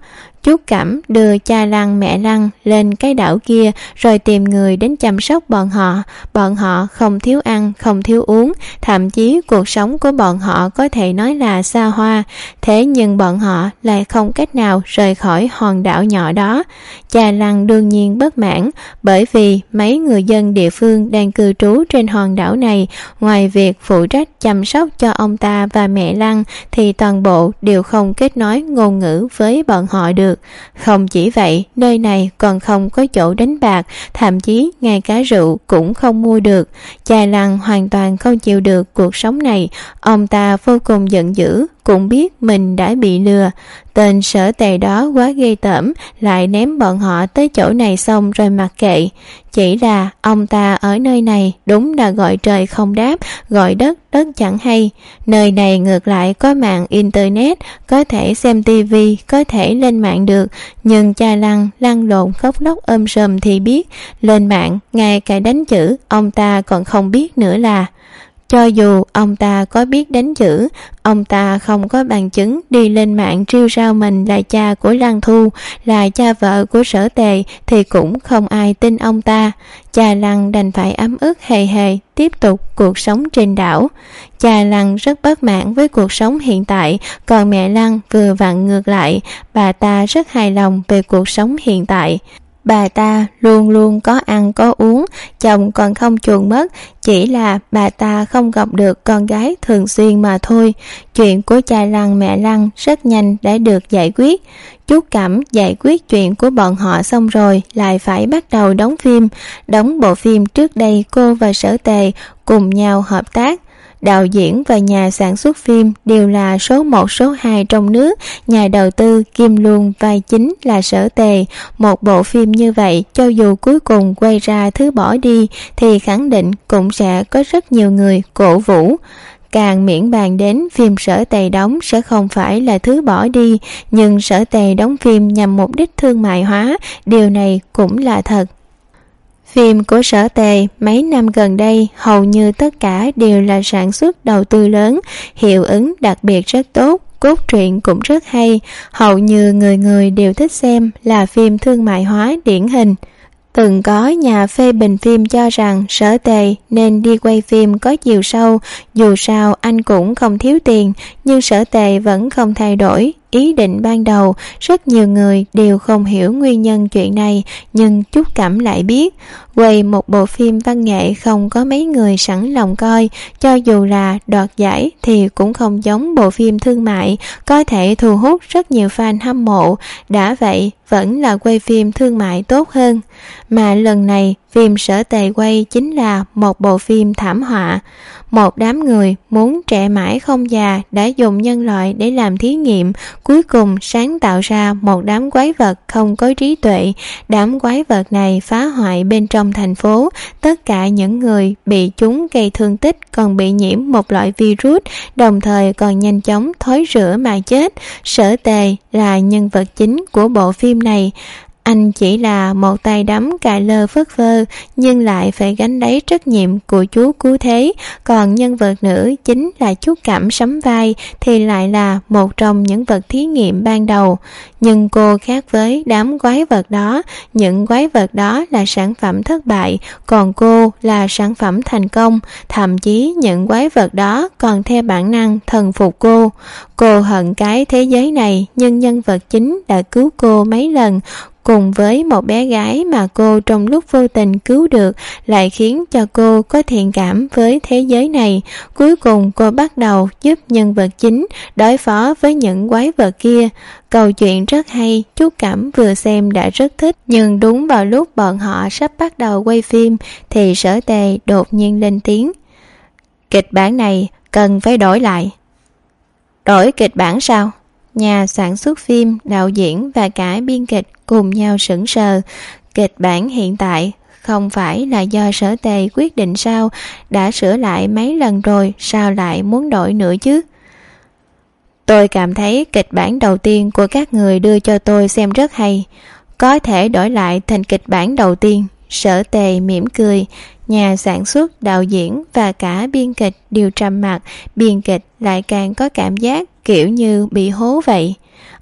Trúc Cẩm đưa cha Lăng mẹ Lăng lên cái đảo kia rồi tìm người đến chăm sóc bọn họ. Bọn họ không thiếu ăn, không thiếu uống, thậm chí cuộc sống của bọn họ có thể nói là xa hoa. Thế nhưng bọn họ lại không cách nào rời khỏi hòn đảo nhỏ đó. Cha Lăng đương nhiên bất mãn, bởi vì mấy người dân địa phương đang cư trú trên hòn đảo này, ngoài việc phụ trách chăm sóc cho ông ta và mẹ Lăng thì toàn bộ đều không kết nối ngôn ngữ với bọn họ được. Không chỉ vậy, nơi này còn không có chỗ đánh bạc, thậm chí ngay cả rượu cũng không mua được. Cha Lăng hoàn toàn không chịu được cuộc sống này. Ông ta vô cùng giận dữ, cũng biết mình đã bị lừa. Tên Sở Tề đó quá ghê tởm, lại ném bọn họ tới chỗ này xong rồi mặc kệ. Chỉ là ông ta ở nơi này đúng là gọi trời không đáp, gọi đất đất chẳng hay. Nơi này ngược lại có mạng internet, có thể xem tivi, có thể lên mạng được. Nhưng cha Lăng lăn lộn khóc lóc sùm thì biết, lên mạng ngay cả đánh chữ ông ta còn không biết nữa là. Cho dù ông ta có biết đánh chữ, ông ta không có bằng chứng đi lên mạng trêu rao mình là cha của Lăng Thu, là cha vợ của Sở Tề thì cũng không ai tin ông ta. Cha Lăng đành phải ấm ức hề hề tiếp tục cuộc sống trên đảo. Cha Lăng rất bất mãn với cuộc sống hiện tại, còn mẹ Lăng vừa vặn ngược lại, bà ta rất hài lòng về cuộc sống hiện tại. Bà ta luôn luôn có ăn có uống, chồng còn không chuồn mất, chỉ là bà ta không gặp được con gái thường xuyên mà thôi. Chuyện của cha Lăng mẹ Lăng rất nhanh đã được giải quyết. Trúc Cẩm giải quyết chuyện của bọn họ xong rồi lại phải bắt đầu đóng phim. Đóng bộ phim trước đây cô và Sở Tề cùng nhau hợp tác. Đạo diễn và nhà sản xuất phim đều là số 1 số 2 trong nước, nhà đầu tư kiêm luôn vai chính là Sở Tề. Một bộ phim như vậy, cho dù cuối cùng quay ra thứ bỏ đi thì khẳng định cũng sẽ có rất nhiều người cổ vũ. Càng miễn bàn đến phim Sở Tề đóng sẽ không phải là thứ bỏ đi, nhưng Sở Tề đóng phim nhằm mục đích thương mại hóa, điều này cũng là thật. Phim của Sở Tề mấy năm gần đây hầu như tất cả đều là sản xuất đầu tư lớn, hiệu ứng đặc biệt rất tốt, cốt truyện cũng rất hay, hầu như người người đều thích xem, là phim thương mại hóa điển hình. Từng có nhà phê bình phim cho rằng Sở Tề nên đi quay phim có chiều sâu, dù sao anh cũng không thiếu tiền, nhưng Sở Tề vẫn không thay đổi ý định ban đầu. Rất nhiều người đều không hiểu nguyên nhân chuyện này, nhưng Trúc Cẩm lại biết. Quay một bộ phim văn nghệ không có mấy người sẵn lòng coi, cho dù là đoạt giải thì cũng không giống bộ phim thương mại, có thể thu hút rất nhiều fan hâm mộ. Đã vậy, vẫn là quay phim thương mại tốt hơn. Mà lần này, phim Sở Tề quay chính là một bộ phim thảm họa. Một đám người muốn trẻ mãi không già đã dùng nhân loại để làm thí nghiệm, cuối cùng sáng tạo ra một đám quái vật không có trí tuệ. Đám quái vật này phá hoại bên trong thành phố, tất cả những người bị chúng gây thương tích còn bị nhiễm một loại virus, đồng thời còn nhanh chóng thối rữa mà chết. Sở Tề là nhân vật chính của bộ phim này. Anh chỉ là một tay đấm cài lơ phất phơ, nhưng lại phải gánh lấy trách nhiệm của chú cứu thế. Còn nhân vật nữ chính là Trúc Cẩm sắm vai thì lại là một trong những vật thí nghiệm ban đầu. Nhưng cô khác với đám quái vật đó, những quái vật đó là sản phẩm thất bại, còn cô là sản phẩm thành công. Thậm chí những quái vật đó còn theo bản năng thần phục cô. Cô hận cái thế giới này, nhưng nhân vật chính đã cứu cô mấy lần, cùng với một bé gái mà cô trong lúc vô tình cứu được lại khiến cho cô có thiện cảm với thế giới này. Cuối cùng cô bắt đầu giúp nhân vật chính đối phó với những quái vật kia. Câu chuyện rất hay, Trúc Cẩm vừa xem đã rất thích, nhưng đúng vào lúc bọn họ sắp bắt đầu quay phim thì Sở Tề đột nhiên lên tiếng: "Kịch bản này cần phải đổi lại." "Đổi kịch bản sao?" Nhà sản xuất phim, đạo diễn và cả biên kịch cùng nhau sững sờ. Kịch bản hiện tại không phải là do Sở Tề quyết định sao? Đã sửa lại mấy lần rồi, sao lại muốn đổi nữa chứ? "Tôi cảm thấy kịch bản đầu tiên của các người đưa cho tôi xem rất hay. Có thể đổi lại thành kịch bản đầu tiên." Sở Tề mỉm cười. Nhà sản xuất, đạo diễn và cả biên kịch đều trầm mặc. Biên kịch lại càng có cảm giác kiểu như bị hố vậy.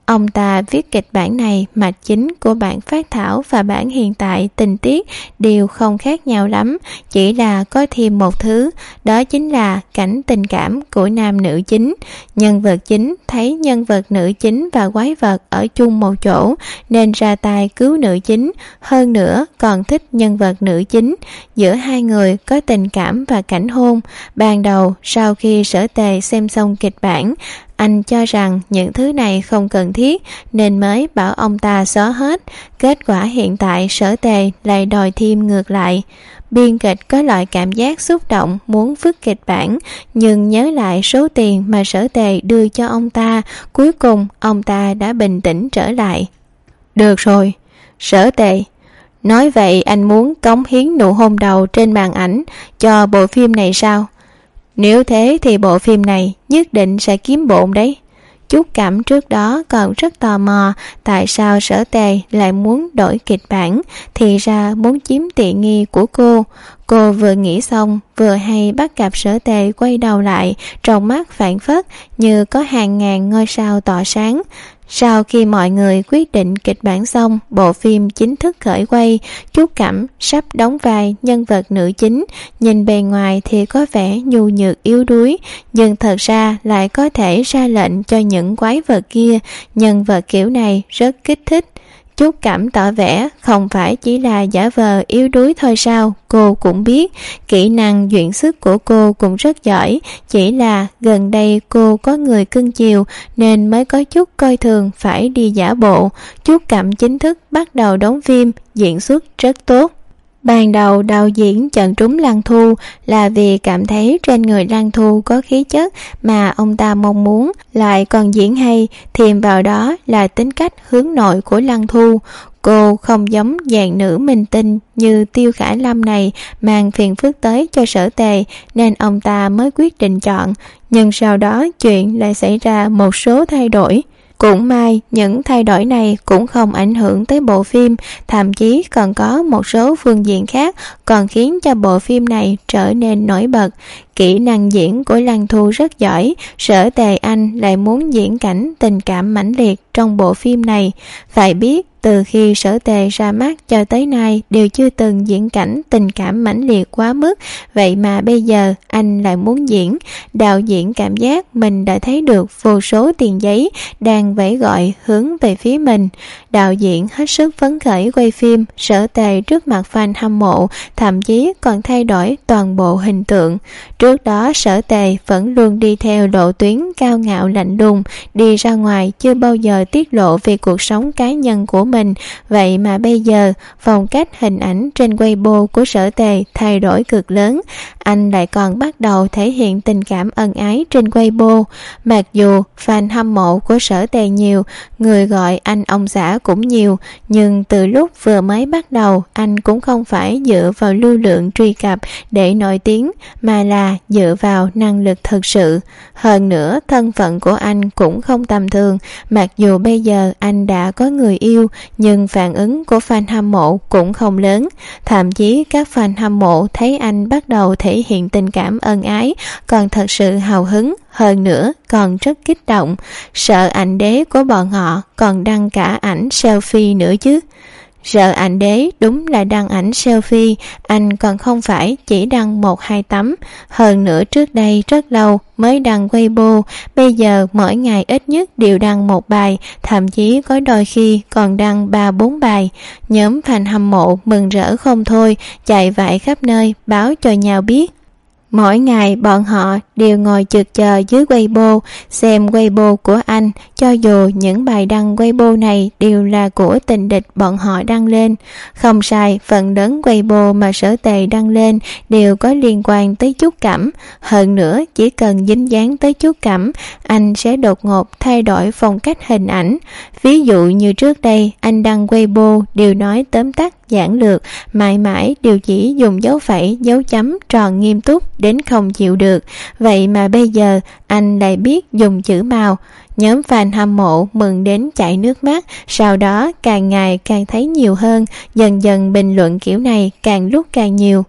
ông ta viết kịch bản này, mạch chính của bản phác thảo và bản hiện tại tình tiết đều không khác nhau lắm, chỉ là có thêm một thứ, đó chính là cảnh tình cảm của nam nữ chính. Nhân vật chính thấy nhân vật nữ chính và quái vật ở chung một chỗ nên ra tay cứu nữ chính, hơn nữa còn thích nhân vật nữ chính. Giữa hai người có tình cảm và cảnh hôn. Ban đầu sau khi Sở Tề xem xong kịch bản, anh cho rằng những thứ này không cần thiết nên mới bảo ông ta xóa hết. Kết quả hiện tại Sở Tề lại đòi thêm ngược lại. Biên kịch có loại cảm giác xúc động muốn vứt kịch bản, nhưng nhớ lại số tiền mà Sở Tề đưa cho ông ta, cuối cùng ông ta đã bình tĩnh trở lại. Được rồi, Sở Tề, nói vậy anh muốn cống hiến nụ hôn đầu trên màn ảnh cho bộ phim này sao? Nếu thế thì bộ phim này nhất định sẽ kiếm bộn đấy. Trúc Cẩm trước đó còn rất tò mò tại sao Sở Tề lại muốn đổi kịch bản, thì ra muốn chiếm tiện nghi của cô. Cô vừa nghĩ xong vừa hay bắt gặp Sở Tề quay đầu lại, trong mắt phảng phất như có hàng ngàn ngôi sao tỏa sáng. Sau khi mọi người quyết định kịch bản xong, bộ phim chính thức khởi quay. Trúc Cẩm sắp đóng vai nhân vật nữ chính, nhìn bề ngoài thì có vẻ nhu nhược yếu đuối, nhưng thật ra lại có thể ra lệnh cho những quái vật kia. Nhân vật kiểu này rất kích thích. Trúc Cẩm tỏ vẻ không phải chỉ là giả vờ yếu đuối thôi sao, cô cũng biết. Kỹ năng duyện sức của cô cũng rất giỏi, chỉ là gần đây cô có người cưng chiều nên mới có chút coi thường phải đi giả bộ. Trúc Cẩm chính thức bắt đầu đóng phim, diễn xuất rất tốt. Ban đầu đạo diễn chọn trúng Lăng Thu là vì cảm thấy trên người Lăng Thu có khí chất mà ông ta mong muốn, lại còn diễn hay, thêm vào đó là tính cách hướng nội của Lăng Thu. Cô không giống dạng nữ minh tinh như Tiêu Khả Lâm này mang phiền phức tới cho Sở Tề nên ông ta mới quyết định chọn, nhưng sau đó chuyện lại xảy ra một số thay đổi. Cũng may những thay đổi này cũng không ảnh hưởng tới bộ phim, thậm chí còn có một số phương diện khác còn khiến cho bộ phim này trở nên nổi bật. Kỹ năng diễn của Lăng Thu rất giỏi, Sở Tề anh lại muốn diễn cảnh tình cảm mãnh liệt trong bộ phim này. Phải biết từ khi Sở Tề ra mắt cho tới nay đều chưa từng diễn cảnh tình cảm mãnh liệt quá mức, vậy mà bây giờ anh lại muốn diễn. Đạo diễn cảm giác mình đã thấy được vô số tiền giấy đang vẫy gọi hướng về phía mình. Đạo diễn hết sức phấn khởi quay phim Sở Tề trước mặt fan hâm mộ, thậm chí còn thay đổi toàn bộ hình tượng. Trước đó Sở Tề vẫn luôn đi theo lộ tuyến cao ngạo lạnh lùng, đi ra ngoài chưa bao giờ tiết lộ về cuộc sống cá nhân của mình. Vậy mà bây giờ phong cách hình ảnh trên Weibo của Sở Tề thay đổi cực lớn. Anh lại còn bắt đầu thể hiện tình cảm ân ái trên Weibo. Mặc dù fan hâm mộ của Sở Tề nhiều, người gọi anh ông xã cũng nhiều, nhưng từ lúc vừa mới bắt đầu anh cũng không phải dựa vào lưu lượng truy cập để nổi tiếng, mà là dựa vào năng lực thực sự. Hơn nữa thân phận của anh cũng không tầm thường. Mặc dù bây giờ anh đã có người yêu, nhưng phản ứng của fan hâm mộ cũng không lớn. Thậm chí các fan hâm mộ thấy anh bắt đầu thể hiện tình cảm ân ái còn thật sự hào hứng, hơn nữa còn rất kích động, sợ ảnh đế của bọn họ còn đăng cả ảnh selfie nữa chứ. Sợ ảnh đế đúng là đăng ảnh selfie, anh còn không phải chỉ đăng 1-2 tấm. Hơn nữa trước đây rất lâu mới đăng Weibo, bây giờ mỗi ngày ít nhất đều đăng 1 bài, thậm chí có đôi khi còn đăng 3-4 bài. Nhóm fan hâm mộ mừng rỡ không thôi, chạy vạy khắp nơi báo cho nhau biết. Mỗi ngày bọn họ đều ngồi chực chờ dưới Weibo xem Weibo của anh, cho dù những bài đăng Weibo này đều là của tình địch bọn họ đăng lên. Không sai, phần lớn Weibo mà Sở Tề đăng lên đều có liên quan tới Trúc Cẩm. Hơn nữa, chỉ cần dính dáng tới Trúc Cẩm, anh sẽ đột ngột thay đổi phong cách hình ảnh. Ví dụ như trước đây, anh đăng Weibo đều nói tóm tắt giản lược, mãi mãi đều chỉ dùng dấu phẩy, dấu chấm tròn nghiêm túc đến không chịu được. Vậy mà bây giờ anh lại biết dùng chữ màu. Nhóm fan hâm mộ mừng đến chảy nước mắt, sau đó càng ngày càng thấy nhiều hơn, dần dần bình luận kiểu này càng lúc càng nhiều.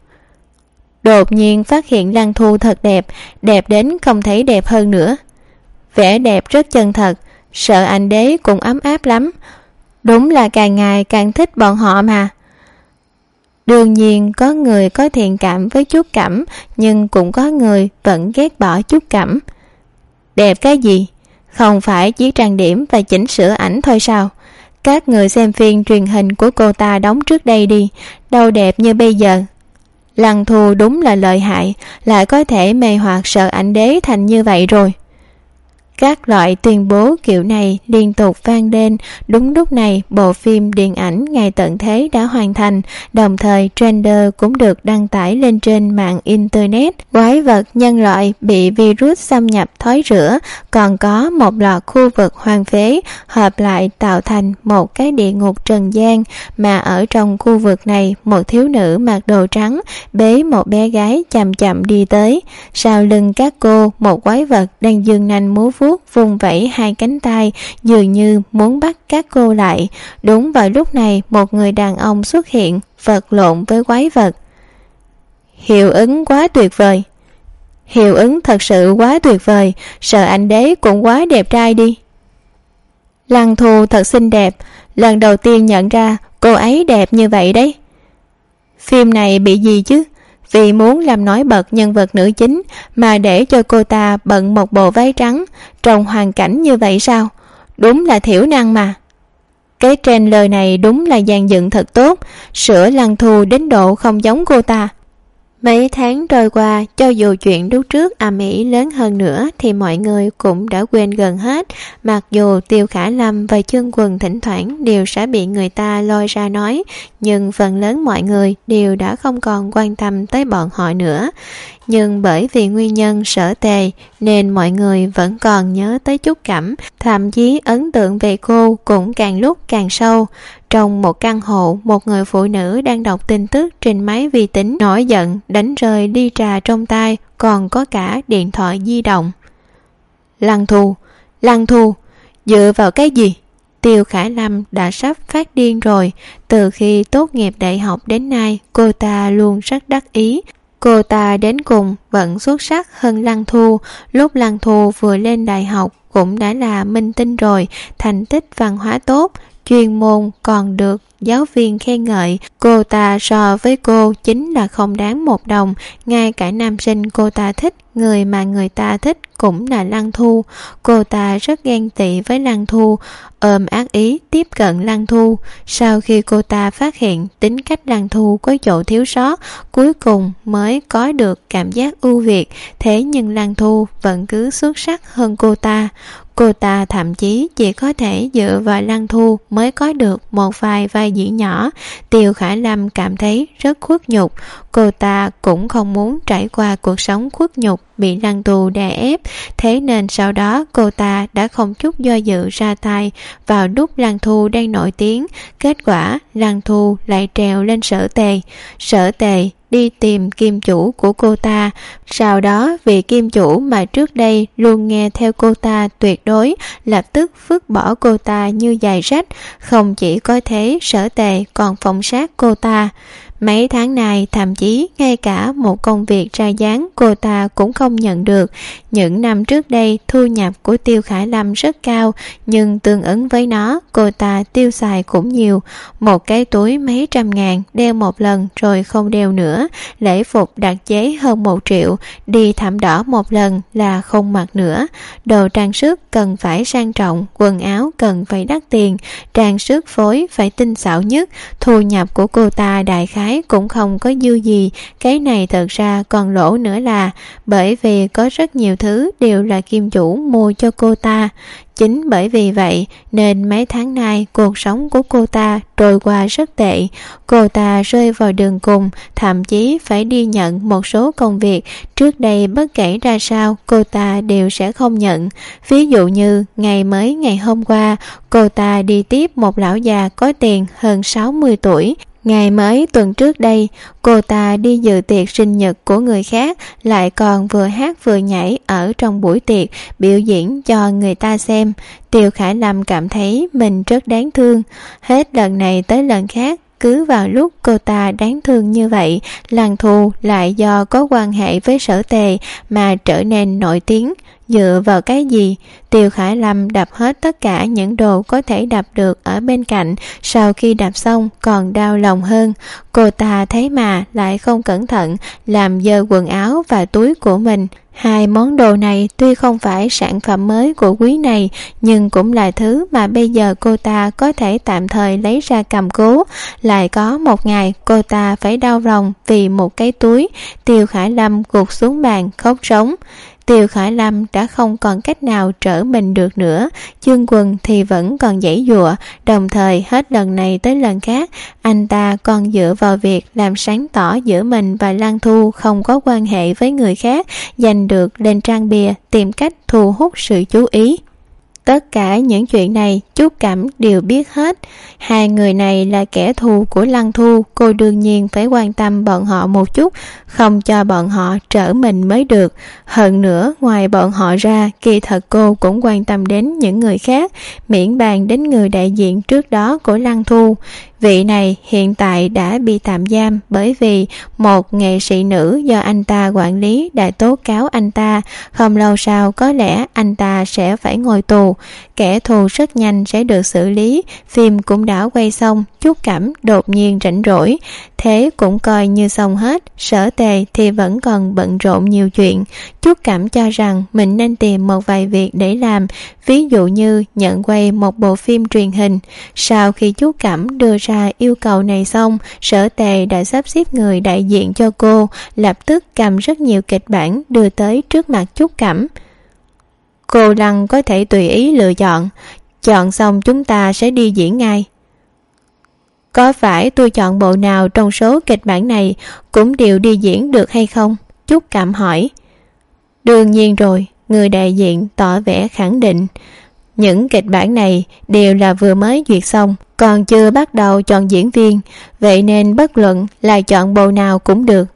Đột nhiên phát hiện Lăng Thu thật đẹp, đẹp đến không thấy đẹp hơn nữa. Vẻ đẹp rất chân thật, Sợ Ảnh Đế cũng ấm áp lắm, đúng là càng ngày càng thích bọn họ mà. Đương nhiên có người có thiện cảm với Trúc Cẩm, nhưng cũng có người vẫn ghét bỏ Trúc Cẩm. Đẹp cái gì? Không phải chỉ trang điểm và chỉnh sửa ảnh thôi sao? Các người xem phim truyền hình của cô ta đóng trước đây đi, đâu đẹp như bây giờ. Lăng Thu đúng là lợi hại, lại có thể mê hoặc Sợ Ảnh Đế thành như vậy rồi. Các loại tuyên bố kiểu này liên tục vang lên. Đúng lúc này, bộ phim điện ảnh Ngày Tận Thế đã hoàn thành, đồng thời trailer cũng được đăng tải lên trên mạng internet. Quái vật nhân loại bị virus xâm nhập thối rữa, còn có một loạt khu vực hoang phế hợp lại tạo thành một cái địa ngục trần gian, mà ở trong khu vực này, một thiếu nữ mặc đồ trắng bế một bé gái chậm chậm đi tới. Sau lưng các cô, một quái vật đang giương nanh múa vuốt vung vẩy hai cánh tay, dường như muốn bắt các cô lại. Đúng vào lúc này, một người đàn ông xuất hiện, vật lộn với quái vật. Hiệu ứng quá tuyệt vời. Hiệu ứng thật sự quá tuyệt vời. Sợ Ảnh Đế cũng quá đẹp trai đi. Lăng Thu thật xinh đẹp, lần đầu tiên nhận ra cô ấy đẹp như vậy đấy. Phim này bị gì chứ? Vì muốn làm nổi bật nhân vật nữ chính mà để cho cô ta bận một bộ váy trắng trong hoàn cảnh như vậy sao? Đúng là thiểu năng mà. Cái trailer này đúng là dàn dựng thật tốt, sửa Lăng Thu đến độ không giống cô ta. Mấy tháng trôi qua, cho dù chuyện lúc trước ầm ĩ lớn hơn nữa thì mọi người cũng đã quên gần hết. Mặc dù Tiêu Khả Lâm và Chương Quần thỉnh thoảng đều sẽ bị người ta lôi ra nói, nhưng phần lớn mọi người đều đã không còn quan tâm tới bọn họ nữa. Nhưng bởi vì nguyên nhân Sở Tề nên mọi người vẫn còn nhớ tới Trúc Cẩm, thậm chí ấn tượng về cô cũng càng lúc càng sâu. Trong một căn hộ, một người phụ nữ đang đọc tin tức trên máy vi tính, nổi giận đánh rơi ly trà trong tay, còn có cả điện thoại di động. Lăng Thu, dựa vào cái gì? Tiêu Khả Lâm đã sắp phát điên rồi. Từ khi tốt nghiệp đại học đến nay, cô ta luôn rất đắc ý. Cô ta đến cùng vẫn xuất sắc hơn Lăng Thu. Lúc Lăng Thu vừa lên đại học cũng đã là minh tinh rồi, thành tích văn hóa tốt, chuyên môn còn được giáo viên khen ngợi. Cô ta so với cô chính là không đáng một đồng. Ngay cả nam sinh cô ta thích, người mà người ta thích cũng là Lăng Thu. Cô ta rất ghen tị với Lăng Thu, ôm ác ý tiếp cận Lăng Thu. Sau khi cô ta phát hiện tính cách Lăng Thu có chỗ thiếu sót, cuối cùng mới có được cảm giác ưu việt. Thế nhưng Lăng Thu vẫn cứ xuất sắc hơn cô ta. Cô ta thậm chí chỉ có thể dựa vào Lăng Thu mới có được một vài vai diễn nhỏ. Tiêu Khả Lâm cảm thấy rất khuất nhục. Cô ta cũng không muốn trải qua cuộc sống khuất nhục bị Lăng Thu đè ép. Thế nên sau đó cô ta đã không chút do dự ra tay vào lúc Lăng Thu đang nổi tiếng. Kết quả Lăng Thu lại trèo lên Sở Tề. Sở Tề đi tìm kim chủ của cô ta. Sau đó vì kim chủ mà trước đây luôn nghe theo cô ta tuyệt đối, lập tức vứt bỏ cô ta như giày rách. Không chỉ có thế, Sở Tề còn phong sát cô ta. Mấy tháng này thậm chí ngay cả một công việc ra dáng cô ta cũng không nhận được. Những năm trước đây thu nhập của Tiêu Khả Lâm rất cao, nhưng tương ứng với nó cô ta tiêu xài cũng nhiều. Một cái túi mấy trăm ngàn đeo một lần rồi không đeo nữa. Lễ phục đặc chế hơn 1 triệu, đi thảm đỏ một lần là không mặc nữa. Đồ trang sức cần phải sang trọng, quần áo cần phải đắt tiền, trang sức phối phải tinh xảo nhất. Thu nhập của cô ta đại khái cũng không có dư gì. Cái này thật ra còn lỗ nữa là bởi vì có rất nhiều thứ đều là kim chủ mua cho cô ta. Chính bởi vì vậy nên mấy tháng nay cuộc sống của cô ta trôi qua rất tệ. Cô ta rơi vào đường cùng, thậm chí phải đi nhận một số công việc trước đây bất kể ra sao cô ta đều sẽ không nhận. Ví dụ như ngày hôm qua cô ta đi tiếp một lão già có tiền hơn 60 tuổi. Ngày mới tuần trước đây, cô ta đi dự tiệc sinh nhật của người khác, lại còn vừa hát vừa nhảy ở trong buổi tiệc, biểu diễn cho người ta xem. Tiêu Khả Lâm cảm thấy mình rất đáng thương. Hết lần này tới lần khác, cứ vào lúc cô ta đáng thương như vậy, Lăng Thu lại do có quan hệ với Sở Tề mà trở nên nổi tiếng. Dựa vào cái gì? Tiêu Khải Lâm đập hết tất cả những đồ có thể đập được ở bên cạnh, sau khi đập xong còn đau lòng hơn. Cô ta thấy mà lại không cẩn thận làm dơ quần áo và túi của mình. Hai món đồ này tuy không phải sản phẩm mới của quý này, nhưng cũng là thứ mà bây giờ cô ta có thể tạm thời lấy ra cầm cố. Lại có một ngày cô ta phải đau lòng vì một cái túi. Tiêu Khải Lâm gục xuống bàn khóc rống. Tiêu Khải Lâm đã không còn cách nào trở mình được nữa. Chương Quần thì vẫn còn giãy giụa, đồng thời hết lần này tới lần khác anh ta còn dựa vào việc làm sáng tỏ giữa mình và Lăng Thu không có quan hệ với người khác, giành được lên trang bìa, tìm cách thu hút sự chú ý. Tất cả những chuyện này Trúc Cẩm đều biết hết. Hai người này là kẻ thù của Lăng Thu, cô đương nhiên phải quan tâm bọn họ một chút, không cho bọn họ trở mình mới được. Hơn nữa, ngoài bọn họ ra, kỳ thật cô cũng quan tâm đến những người khác, miễn bàn đến người đại diện trước đó của Lăng Thu. Vị này hiện tại đã bị tạm giam bởi vì một nghệ sĩ nữ do anh ta quản lý đã tố cáo anh ta. Không lâu sau có lẽ anh ta sẽ phải ngồi tù. Kẻ thù rất nhanh sẽ được xử lý. Phim cũng đã quay xong, Trúc Cẩm đột nhiên rảnh rỗi. Thế cũng coi như xong hết. Sở Tề thì vẫn còn bận rộn nhiều chuyện. Trúc Cẩm cho rằng mình nên tìm một vài việc để làm, ví dụ như nhận quay một bộ phim truyền hình. Sau khi Trúc Cẩm đưa ra yêu cầu này xong, Sở Tề đã sắp xếp người đại diện cho cô, lập tức cầm rất nhiều kịch bản đưa tới trước mặt Trúc Cẩm. Cô Lăng có thể tùy ý lựa chọn, chọn xong chúng ta sẽ đi diễn ngay. Có phải tôi chọn bộ nào trong số kịch bản này cũng đều đi diễn được hay không? Trúc Cẩm hỏi. Đương nhiên rồi, người đại diện tỏ vẻ khẳng định. Những kịch bản này đều là vừa mới duyệt xong, còn chưa bắt đầu chọn diễn viên, vậy nên bất luận là chọn bộ nào cũng được.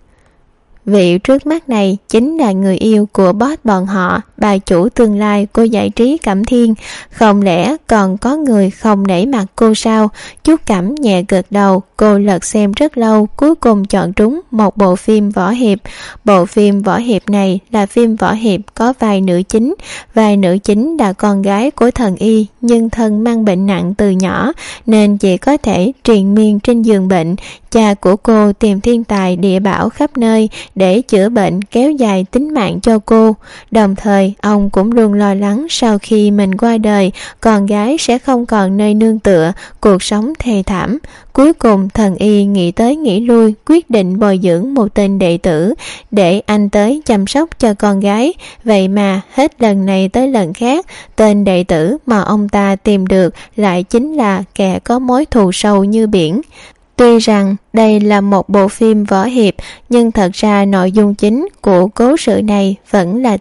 Vị trước mắt này chính là người yêu của boss bọn họ, bà chủ tương lai của giải trí Cẩm Thiên. Không lẽ còn có người không nể mặt cô sao? Trúc Cẩm nhẹ gật đầu. Cô lật xem rất lâu, cuối cùng chọn trúng một bộ phim võ hiệp. Bộ phim võ hiệp này là phim võ hiệp có vai nữ chính. Vai nữ chính là con gái của thần y, nhưng thân mang bệnh nặng từ nhỏ nên chỉ có thể triền miên trên giường bệnh. Cha của cô tìm thiên tài địa bảo khắp nơi để chữa bệnh kéo dài tính mạng cho cô. Đồng thời ông cũng luôn lo lắng sau khi mình qua đời, con gái sẽ không còn nơi nương tựa, cuộc sống thê thảm. Cuối cùng thần y nghĩ tới nghĩ lui, quyết định bồi dưỡng một tên đệ tử để anh tới chăm sóc cho con gái. Vậy mà hết lần này tới lần khác, tên đệ tử mà ông ta tìm được lại chính là kẻ có mối thù sâu như biển. Tuy rằng đây là một bộ phim võ hiệp, nhưng thật ra nội dung chính của cố sự này vẫn là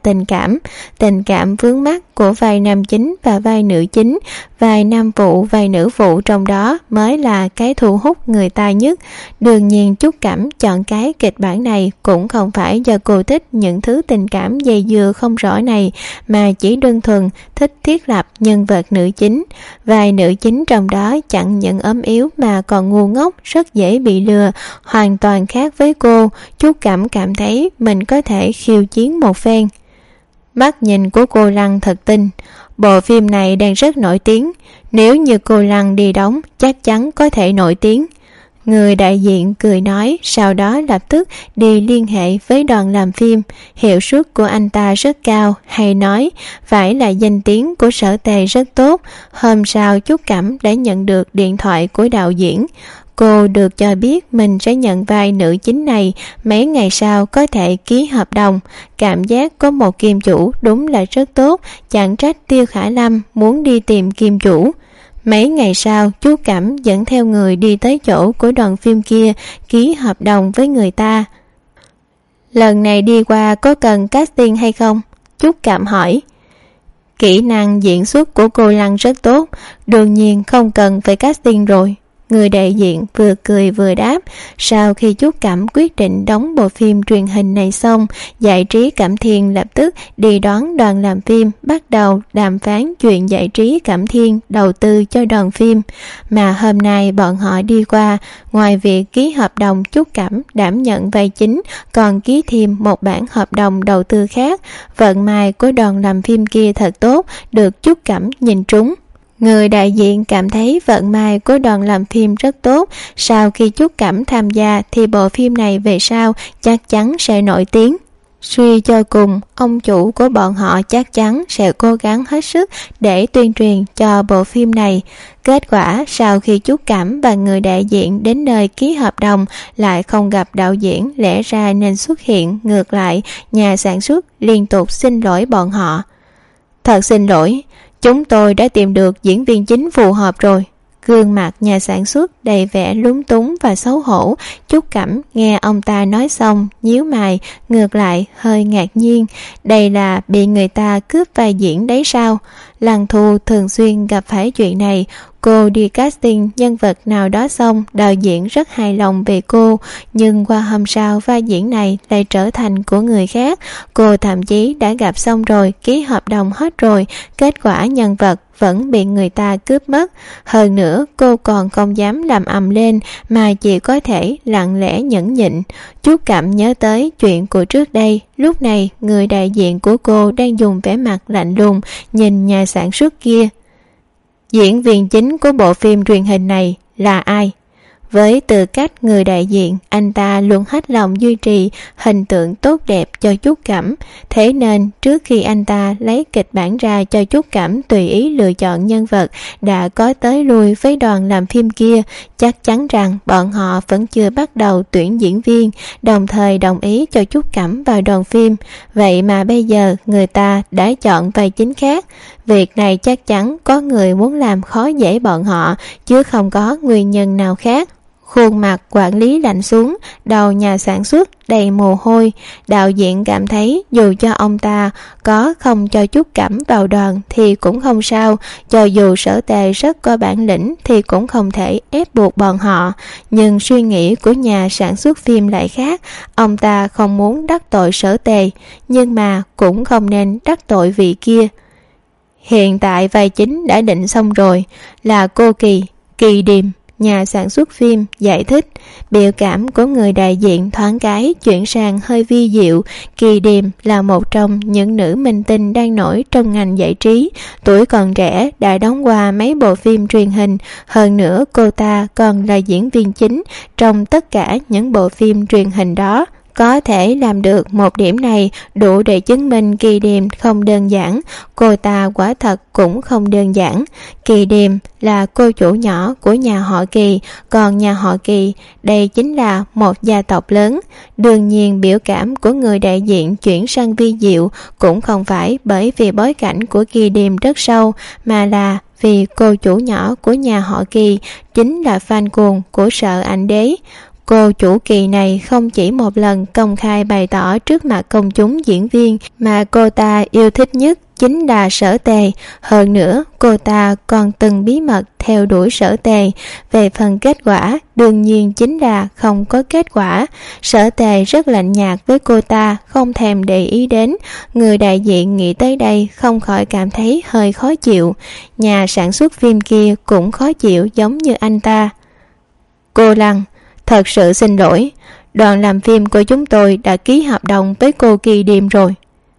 tình cảm vướng mắc của vai nam chính và vai nữ chính. Vai nam phụ, vai nữ phụ trong đó mới là cái thu hút người ta nhất. Đương nhiên Trúc Cẩm chọn cái kịch bản này cũng không phải do cô thích những thứ tình cảm dây dưa không rõ này, mà chỉ đơn thuần thích thiết lập nhân vật nữ chính. Vai nữ chính trong đó chẳng những ốm yếu mà còn ngu ngốc, rất dễ bị lừa, hoàn toàn khác với cô. Trúc Cẩm cảm thấy mình có thể khiêu chiến một phen. Mắt nhìn của cô Lăng thật tinh. Bộ phim này đang rất nổi tiếng, nếu như cô Lăng đi đóng chắc chắn có thể nổi tiếng. Người đại diện cười nói, sau đó lập tức đi liên hệ với đoàn làm phim. Hiệu suất của anh ta rất cao, hay nói phải là danh tiếng của Sở Tề rất tốt. Hôm sau Trúc Cẩm đã nhận được điện thoại của đạo diễn. Cô được cho biết mình sẽ nhận vai nữ chính này, mấy ngày sau có thể ký hợp đồng. Cảm giác có một kim chủ đúng là rất tốt, chẳng trách Tiêu Khải Lâm muốn đi tìm kim chủ. Mấy ngày sau, Trúc Cẩm dẫn theo người đi tới chỗ của đoàn phim kia, ký hợp đồng với người ta. Lần này đi qua có cần casting hay không? Trúc Cẩm hỏi. Kỹ năng diễn xuất của cô Lăng rất tốt, đương nhiên không cần phải casting rồi. Người đại diện vừa cười vừa đáp. Sau khi Trúc Cẩm quyết định đóng bộ phim truyền hình này xong, Giải trí Cẩm Thiên lập tức đi đón đoàn làm phim, bắt đầu đàm phán chuyện Giải trí Cẩm Thiên đầu tư cho đoàn phim. Mà hôm nay bọn họ đi qua, ngoài việc ký hợp đồng Trúc Cẩm đảm nhận vai chính, còn ký thêm một bản hợp đồng đầu tư khác. Vận may của đoàn làm phim kia thật tốt, được Trúc Cẩm nhìn trúng. Người đại diện cảm thấy vận may của đoàn làm phim rất tốt. Sau khi Trúc Cẩm tham gia thì bộ phim này về sau chắc chắn sẽ nổi tiếng. Suy cho cùng, ông chủ của bọn họ chắc chắn sẽ cố gắng hết sức để tuyên truyền cho bộ phim này. Kết quả sau khi Trúc Cẩm và người đại diện đến nơi ký hợp đồng lại không gặp đạo diễn, lẽ ra nên xuất hiện. Ngược lại, nhà sản xuất liên tục xin lỗi bọn họ. Thật xin lỗi, chúng tôi đã tìm được diễn viên chính phù hợp rồi. Gương mặt nhà sản xuất đầy vẻ lúng túng và xấu hổ. Trúc Cẩm nghe ông ta nói xong, nhíu mày, ngược lại hơi ngạc nhiên. Đây là bị người ta cướp vai diễn đấy sao? Lăng Thu thường xuyên gặp phải chuyện này. Cô đi casting nhân vật nào đó xong, đạo diễn rất hài lòng về cô, nhưng qua hôm sau vai diễn này lại trở thành của người khác. Cô thậm chí đã gặp xong rồi, ký hợp đồng hết rồi, kết quả nhân vật vẫn bị người ta cướp mất. Hơn nữa cô còn không dám làm ầm lên, mà chỉ có thể lặng lẽ nhẫn nhịn. Trúc Cẩm nhớ tới chuyện của trước đây. Lúc này người đại diện của cô đang dùng vẻ mặt lạnh lùng nhìn nhà sản xuất kia. Diễn viên chính của bộ phim truyền hình này là ai? Với tư cách người đại diện, anh ta luôn hết lòng duy trì hình tượng tốt đẹp cho Trúc Cẩm. Thế nên trước khi anh ta lấy kịch bản ra cho Trúc Cẩm tùy ý lựa chọn nhân vật, đã có tới lui với đoàn làm phim kia, chắc chắn rằng bọn họ vẫn chưa bắt đầu tuyển diễn viên, đồng thời đồng ý cho Trúc Cẩm vào đoàn phim. Vậy mà bây giờ người ta đã chọn vai chính khác. Việc này chắc chắn có người muốn làm khó dễ bọn họ, chứ không có nguyên nhân nào khác. Khuôn mặt quản lý lạnh xuống, đầu nhà sản xuất đầy mồ hôi. Đạo diễn cảm thấy dù cho ông ta có không cho Trúc Cẩm vào đoàn thì cũng không sao, cho dù Sở Tề rất có bản lĩnh thì cũng không thể ép buộc bọn họ. Nhưng suy nghĩ của nhà sản xuất phim lại khác. Ông ta không muốn đắc tội Sở Tề, nhưng mà cũng không nên đắc tội vị kia. Hiện tại vai chính đã định xong rồi, là cô Kỳ Điềm. Nhà sản xuất phim giải thích. Biểu cảm của người đại diện thoáng cái chuyển sang hơi vi diệu. Kỳ Điềm là một trong những nữ minh tinh đang nổi trong ngành giải trí. Tuổi còn trẻ đã đóng qua mấy bộ phim truyền hình. Hơn nữa cô ta còn là diễn viên chính trong tất cả những bộ phim truyền hình đó. Có thể làm được một điểm này đủ để chứng minh Kỳ Điềm không đơn giản. Cô ta quả thật cũng không đơn giản. Kỳ Điềm là cô chủ nhỏ của nhà họ Kỳ, còn nhà họ Kỳ đây chính là một gia tộc lớn. Đương nhiên biểu cảm của người đại diện chuyển sang vi diệu cũng không phải bởi vì bối cảnh của Kỳ Điềm rất sâu, mà là vì cô chủ nhỏ của nhà họ Kỳ chính là fan cuồng của Sợ Ảnh Đế. Cô chủ Kỳ này không chỉ một lần công khai bày tỏ trước mặt công chúng diễn viên mà cô ta yêu thích nhất chính là Sở Tề. Hơn nữa cô ta còn từng bí mật theo đuổi Sở Tề. Về phần kết quả, đương nhiên chính là không có kết quả. Sở Tề rất lạnh nhạt với cô ta, không thèm để ý đến. Người đại diện nghĩ tới đây không khỏi cảm thấy hơi khó chịu. Nhà sản xuất phim kia cũng khó chịu giống như anh ta. Cô Lăng, thật sự xin lỗi, đoàn làm phim của chúng tôi đã ký hợp đồng với cô Kỳ Điềm rồi.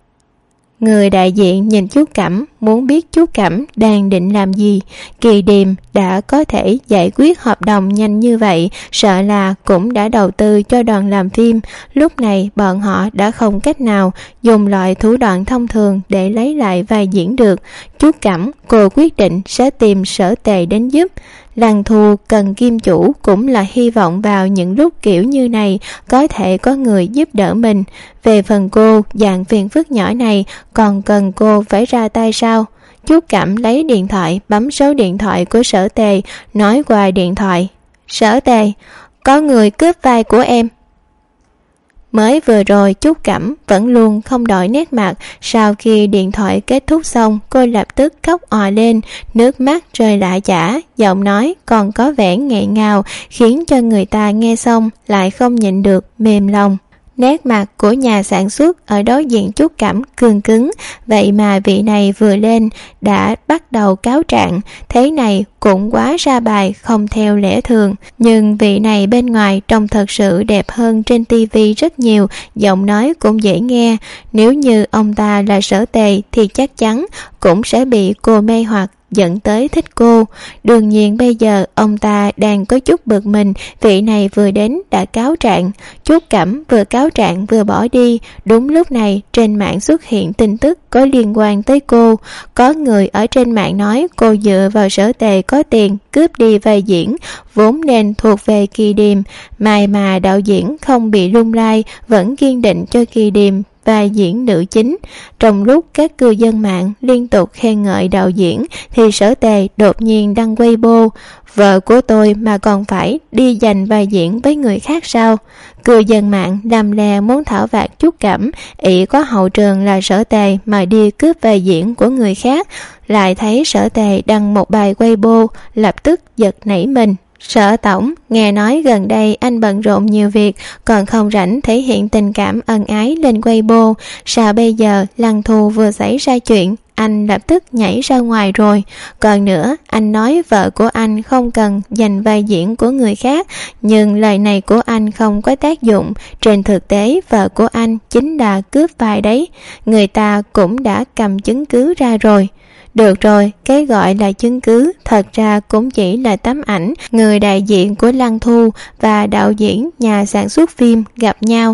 Người đại diện nhìn Trúc Cẩm, muốn biết Trúc Cẩm đang định làm gì. Kỳ Điềm đã có thể giải quyết hợp đồng nhanh như vậy, sợ là cũng đã đầu tư cho đoàn làm phim. Lúc này bọn họ đã không cách nào dùng loại thủ đoạn thông thường để lấy lại vai diễn được. Trúc Cẩm, cô quyết định sẽ tìm Sở Tề đến giúp. Lăng Thu cần kim chủ cũng là hy vọng vào những lúc kiểu như này có thể có người giúp đỡ mình. Về phần cô, dạng phiền phức nhỏ này còn cần cô phải ra tay sao? Trúc Cẩm lấy điện thoại, bấm số điện thoại của Sở Tề, nói qua điện thoại. Sở Tề, có người cướp vai của em. Mới vừa rồi Trúc Cẩm vẫn luôn không đổi nét mặt, sau khi điện thoại kết thúc xong cô lập tức khóc òa lên, nước mắt rơi lã chã, giọng nói còn có vẻ nghẹn ngào khiến cho người ta nghe xong lại không nhịn được mềm lòng. Nét mặt của nhà sản xuất ở đối diện Trúc Cẩm cương cứng, vậy mà vị này vừa lên đã bắt đầu cáo trạng, thế này cũng quá ra bài không theo lẽ thường. Nhưng vị này bên ngoài trông thật sự đẹp hơn trên tivi rất nhiều, giọng nói cũng dễ nghe. Nếu như ông ta là Sở Tề thì chắc chắn cũng sẽ bị cô mê hoặc dẫn tới thích cô. Đương nhiên bây giờ ông ta đang có chút bực mình, vị này vừa đến đã cáo trạng. Trúc Cẩm vừa cáo trạng vừa bỏ đi. Đúng lúc này trên mạng xuất hiện tin tức có liên quan tới cô. Có người ở trên mạng nói cô dựa vào Sở Tề có tiền cướp đi vai diễn vốn nên thuộc về Kỳ Điềm, mà đạo diễn không bị lung lay vẫn kiên định cho Kỳ Điềm vai diễn nữ chính. Trong lúc các cư dân mạng liên tục khen ngợi đạo diễn thì Sở Tề đột nhiên đăng Weibo: vợ của tôi mà còn phải đi giành vai diễn với người khác sao? Cư dân mạng đam le muốn thảo phạt Trúc Cẩm, ỷ có hậu trường là Sở Tề mà đi cướp vai diễn của người khác. Lại thấy Sở Tề đăng một bài Weibo, lập tức giật nảy mình. Sở tổng, nghe nói gần đây anh bận rộn nhiều việc, còn không rảnh thể hiện tình cảm ân ái lên Weibo. Sao bây giờ Lăng Thu vừa xảy ra chuyện, anh lập tức nhảy ra ngoài rồi? Còn nữa, anh nói vợ của anh không cần giành vai diễn của người khác, nhưng lời này của anh không có tác dụng. Trên thực tế, vợ của anh chính là cướp vai đấy. Người ta cũng đã cầm chứng cứ ra rồi. Được rồi, cái gọi là chứng cứ thật ra cũng chỉ là tấm ảnh người đại diện của Lăng Thu và đạo diễn nhà sản xuất phim gặp nhau.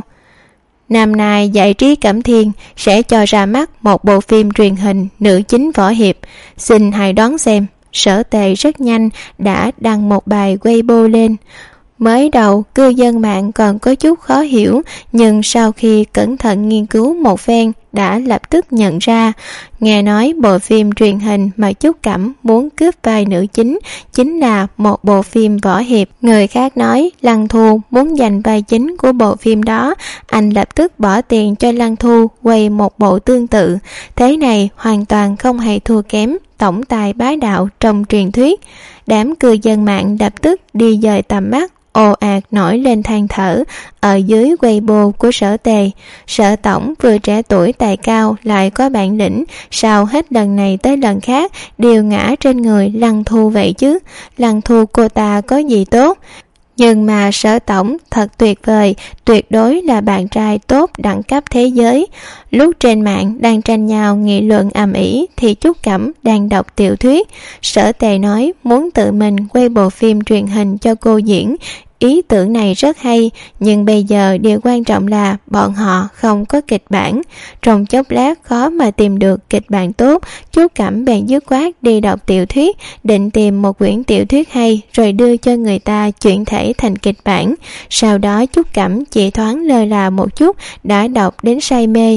Năm nay Giải trí Cẩm Thiên sẽ cho ra mắt một bộ phim truyền hình nữ chính võ hiệp. Xin hãy đón xem. Sở Tề rất nhanh đã đăng một bài Weibo lên. Mới đầu cư dân mạng còn có chút khó hiểu, nhưng sau khi cẩn thận nghiên cứu một phen đã lập tức nhận ra. Nghe nói bộ phim truyền hình mà Trúc Cẩm muốn cướp vai nữ chính là một bộ phim võ hiệp. Người khác nói Lăng Thu muốn giành vai chính của bộ phim đó, anh lập tức bỏ tiền cho Lăng Thu quay một bộ tương tự. Thế này hoàn toàn không hề thua kém tổng tài bá đạo trong truyền thuyết. Đám cư dân mạng lập tức đi dời tầm mắt, ồ ạt nổi lên than thở ở dưới Weibo của Sở Tề. Sở tổng vừa trẻ tuổi tài cao lại có bản lĩnh, sao hết lần này tới lần khác đều ngã trên người Lăng Thu vậy chứ? Lăng Thu cô ta có gì tốt? Nhưng mà Sở tổng thật tuyệt vời, tuyệt đối là bạn trai tốt đẳng cấp thế giới. Lúc trên mạng đang tranh nhau nghị luận ầm ĩ thì Trúc Cẩm đang đọc tiểu thuyết. Sở Tề nói muốn tự mình quay bộ phim truyền hình cho cô diễn. Ý tưởng này rất hay, nhưng bây giờ điều quan trọng là bọn họ không có kịch bản. Trong chốc lát khó mà tìm được kịch bản tốt, Trúc Cẩm bèn dứt khoát đi đọc tiểu thuyết, định tìm một quyển tiểu thuyết hay rồi đưa cho người ta chuyển thể thành kịch bản. Sau đó Trúc Cẩm chỉ thoáng lơ là một chút đã đọc đến say mê.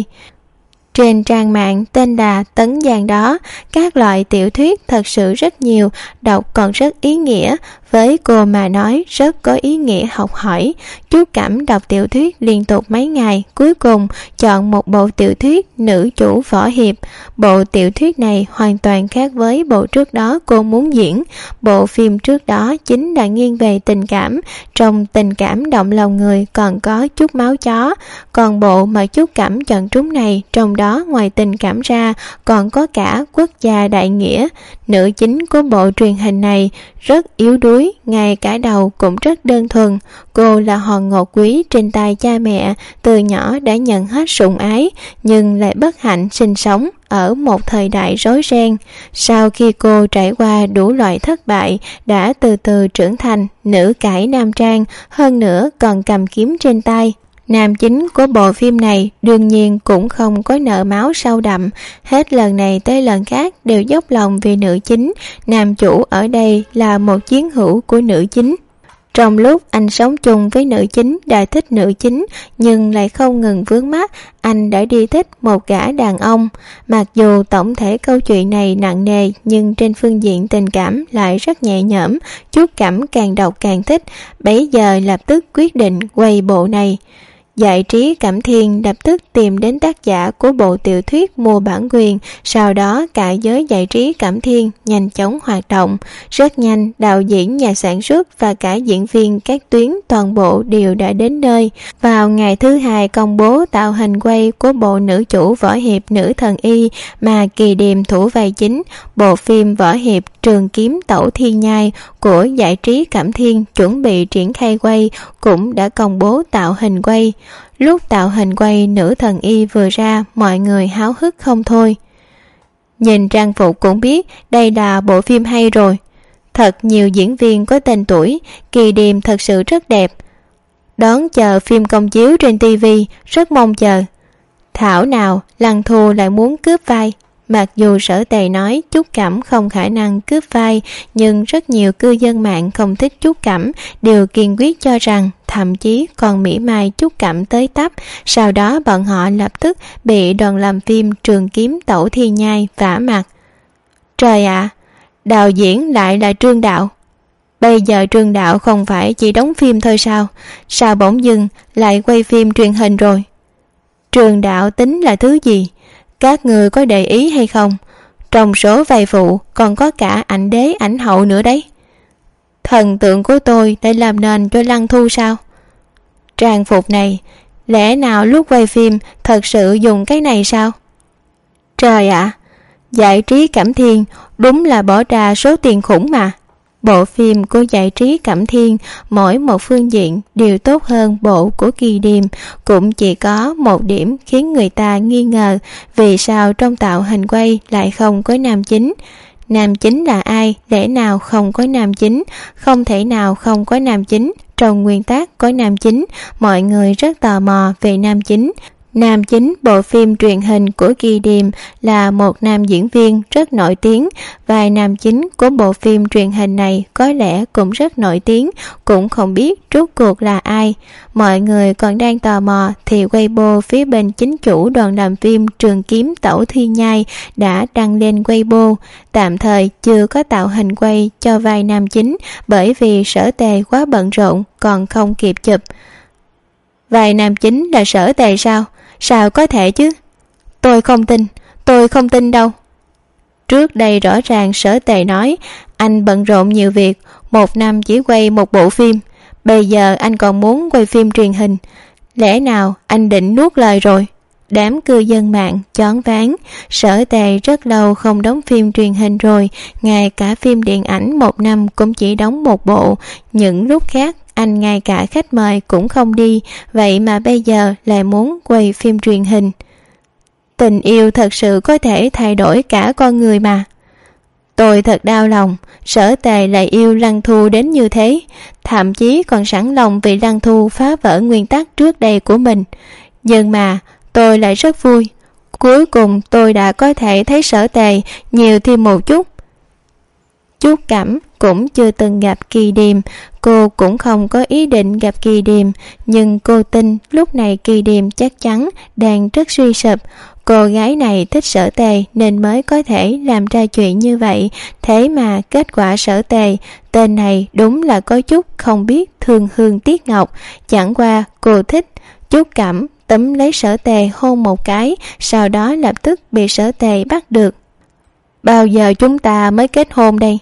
Trên trang mạng tên là Tấn Giang đó, các loại tiểu thuyết thật sự rất nhiều, đọc còn rất ý nghĩa. Với cô mà nói rất có ý nghĩa học hỏi. Trúc Cẩm đọc tiểu thuyết liên tục mấy ngày, cuối cùng chọn một bộ tiểu thuyết nữ chủ võ hiệp. Bộ tiểu thuyết này hoàn toàn khác với bộ trước đó cô muốn diễn. Bộ phim trước đó chính là nghiêng về tình cảm, trong tình cảm động lòng người còn có chút máu chó. Còn bộ mà Trúc Cẩm chọn trúng này, trong đó ngoài tình cảm ra còn có cả quốc gia đại nghĩa. Nữ chính của bộ truyền hình này rất yếu đuối, ngay cả đầu cũng rất đơn thuần. Cô là hòn ngọc quý trên tay cha mẹ, từ nhỏ đã nhận hết sủng ái, nhưng lại bất hạnh sinh sống ở một thời đại rối ren. Sau khi cô trải qua đủ loại thất bại, đã từ từ trưởng thành nữ cải nam trang, hơn nữa còn cầm kiếm trên tay. Nam chính của bộ phim này đương nhiên cũng không có nợ máu sâu đậm, hết lần này tới lần khác đều dốc lòng vì nữ chính. Nam chủ ở đây là một chiến hữu của nữ chính. Trong lúc anh sống chung với nữ chính, đã thích nữ chính nhưng lại không ngừng vướng mắc, anh đã đi thích một gã đàn ông. Mặc dù tổng thể câu chuyện này nặng nề, nhưng trên phương diện tình cảm lại rất nhẹ nhõm. Trúc Cẩm càng đọc càng thích, bấy giờ lập tức quyết định quay bộ này. Giải trí Cẩm Thiên lập tức tìm đến tác giả của bộ tiểu thuyết mua bản quyền, sau đó cả giới giải trí Cẩm Thiên nhanh chóng hoạt động. Rất nhanh, đạo diễn, nhà sản xuất và cả diễn viên các tuyến toàn bộ đều đã đến nơi. Vào ngày thứ hai công bố tạo hình quay của bộ nữ chủ võ hiệp Nữ Thần Y mà Kỳ Điềm thủ vai chính, bộ phim võ hiệp Trường Kiếm Tẩu Thiên Nhai của giải trí Cẩm Thiên chuẩn bị triển khai quay cũng đã công bố tạo hình quay. Lúc tạo hình quay Nữ Thần Y vừa ra, mọi người háo hức không thôi. Nhìn trang phục cũng biết đây là bộ phim hay rồi. Thật nhiều diễn viên có tên tuổi, Kỳ Điềm thật sự rất đẹp. Đón chờ phim công chiếu trên TV, rất mong chờ. Thảo nào Lăng Thu lại muốn cướp vai. Mặc dù Sở Tề nói Trúc Cẩm không khả năng cướp vai, nhưng rất nhiều cư dân mạng không thích Trúc Cẩm đều kiên quyết cho rằng thậm chí còn mỉa mai Trúc Cẩm tới tấp. Sau đó bọn họ lập tức bị đoàn làm phim Trường Kiếm Tẩu Thiên Nhai vả mặt. Trời ạ, đạo diễn lại là Trương Đạo. Bây giờ Trương Đạo không phải chỉ đóng phim thôi sao? Sao bỗng dưng lại quay phim truyền hình rồi? Trương Đạo tính là thứ gì? Các người có để ý hay không? Trong số vai phụ còn có cả ảnh đế ảnh hậu nữa đấy. Thần tượng của tôi đã làm nền cho Lăng Thu sao? Trang phục này, lẽ nào lúc quay phim thật sự dùng cái này sao? Trời ạ, giải trí Cẩm Thiên đúng là bỏ ra số tiền khủng mà. Bộ phim của giải trí Cẩm Thiên mỗi một phương diện đều tốt hơn bộ của Kỳ Điềm, cũng chỉ có một điểm khiến người ta nghi ngờ vì sao trong tạo hình quay lại không có nam chính. Nam chính là ai? Lẽ nào không có nam chính? Không thể nào không có nam chính. Trong nguyên tắc có nam chính, mọi người rất tò mò về nam chính. Nam chính bộ phim truyền hình của Kỳ Điềm là một nam diễn viên rất nổi tiếng. Vai nam chính của bộ phim truyền hình này có lẽ cũng rất nổi tiếng, cũng không biết rốt cuộc là ai. Mọi người còn đang tò mò thì Weibo phía bên chính chủ đoàn làm phim Trường Kiếm Tẩu Thiên Nhai đã đăng lên Weibo. Tạm thời chưa có tạo hình quay cho vai nam chính bởi vì Sở Tề quá bận rộn còn không kịp chụp. Vai nam chính là Sở Tề sao? Sao có thể chứ? Tôi không tin đâu. Trước đây rõ ràng Sở Tề nói anh bận rộn nhiều việc, một năm chỉ quay một bộ phim. Bây giờ anh còn muốn quay phim truyền hình. Lẽ nào anh định nuốt lời rồi? Đám cư dân mạng choáng váng. Sở Tề rất lâu không đóng phim truyền hình rồi, ngay cả phim điện ảnh một năm cũng chỉ đóng một bộ. Những lúc khác anh ngay cả khách mời cũng không đi, vậy mà bây giờ lại muốn quay phim truyền hình. Tình yêu thật sự có thể thay đổi cả con người mà. Tôi thật đau lòng, Sở Tề lại yêu Lăng Thu đến như thế, thậm chí còn sẵn lòng vì Lăng Thu phá vỡ nguyên tắc trước đây của mình. Nhưng mà tôi lại rất vui, cuối cùng tôi đã có thể thấy Sở Tề nhiều thêm một chút. Trúc Cẩm cũng chưa từng gặp Kỳ Điềm, cô cũng không có ý định gặp Kỳ Điềm, nhưng cô tin lúc này Kỳ Điềm chắc chắn đang rất suy sụp. Cô gái này thích Sở Tề nên mới có thể làm ra chuyện như vậy, thế mà kết quả Sở Tề, tên này đúng là có chút không biết thương hương tiếc ngọc. Chẳng qua cô thích. Trúc Cẩm túm lấy Sở Tề hôn một cái, sau đó lập tức bị Sở Tề bắt được. Bao giờ chúng ta mới kết hôn đây?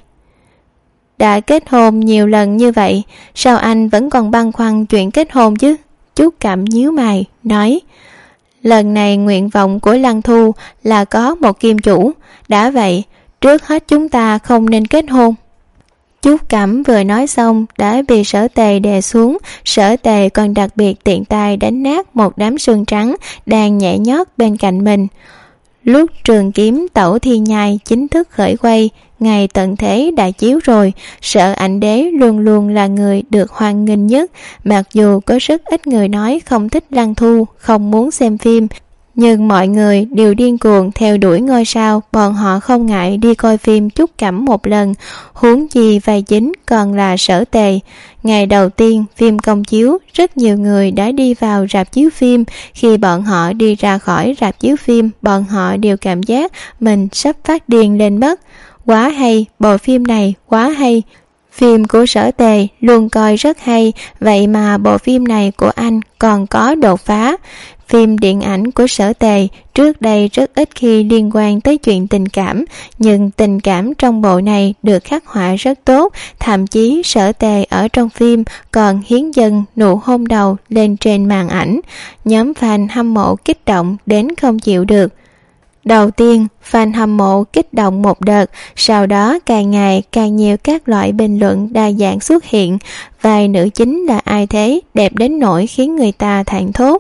Đã kết hôn nhiều lần như vậy, sao anh vẫn còn băn khoăn chuyện kết hôn chứ? Trúc Cẩm nhíu mày, nói, lần này nguyện vọng của Lăng Thu là có một kim chủ, đã vậy, trước hết chúng ta không nên kết hôn. Trúc Cẩm vừa nói xong đã bị Sở Tề đè xuống. Sở Tề còn đặc biệt tiện tay đánh nát một đám xương trắng đang nhảy nhót bên cạnh mình. Lúc Trường Kiếm Tẩu Thiên Nhai chính thức khởi quay, ngày tận thế đã chiếu rồi, Sở Ảnh Đế luôn luôn là người được hoan nghênh nhất. Mặc dù có rất ít người nói không thích Lăng Thu, không muốn xem phim, nhưng mọi người đều điên cuồng theo đuổi ngôi sao, bọn họ không ngại đi coi phim Trúc Cẩm một lần, huống chi vai chính còn là Sở Tề. Ngày đầu tiên phim công chiếu, rất nhiều người đã đi vào rạp chiếu phim. Khi bọn họ đi ra khỏi rạp chiếu phim, bọn họ đều cảm giác mình sắp phát điên lên mất. Quá hay, bộ phim này quá hay. Phim của Sở Tề luôn coi rất hay, vậy mà bộ phim này của anh còn có đột phá. Phim điện ảnh của Sở Tề trước đây rất ít khi liên quan tới chuyện tình cảm, nhưng tình cảm trong bộ này được khắc họa rất tốt, thậm chí Sở Tề ở trong phim còn hiến dâng nụ hôn đầu lên trên màn ảnh. Nhóm fan hâm mộ kích động đến không chịu được. Đầu tiên, fan hâm mộ kích động một đợt, sau đó càng ngày càng nhiều các loại bình luận đa dạng xuất hiện. Vai nữ chính là ai thế, đẹp đến nỗi khiến người ta thảng thốt.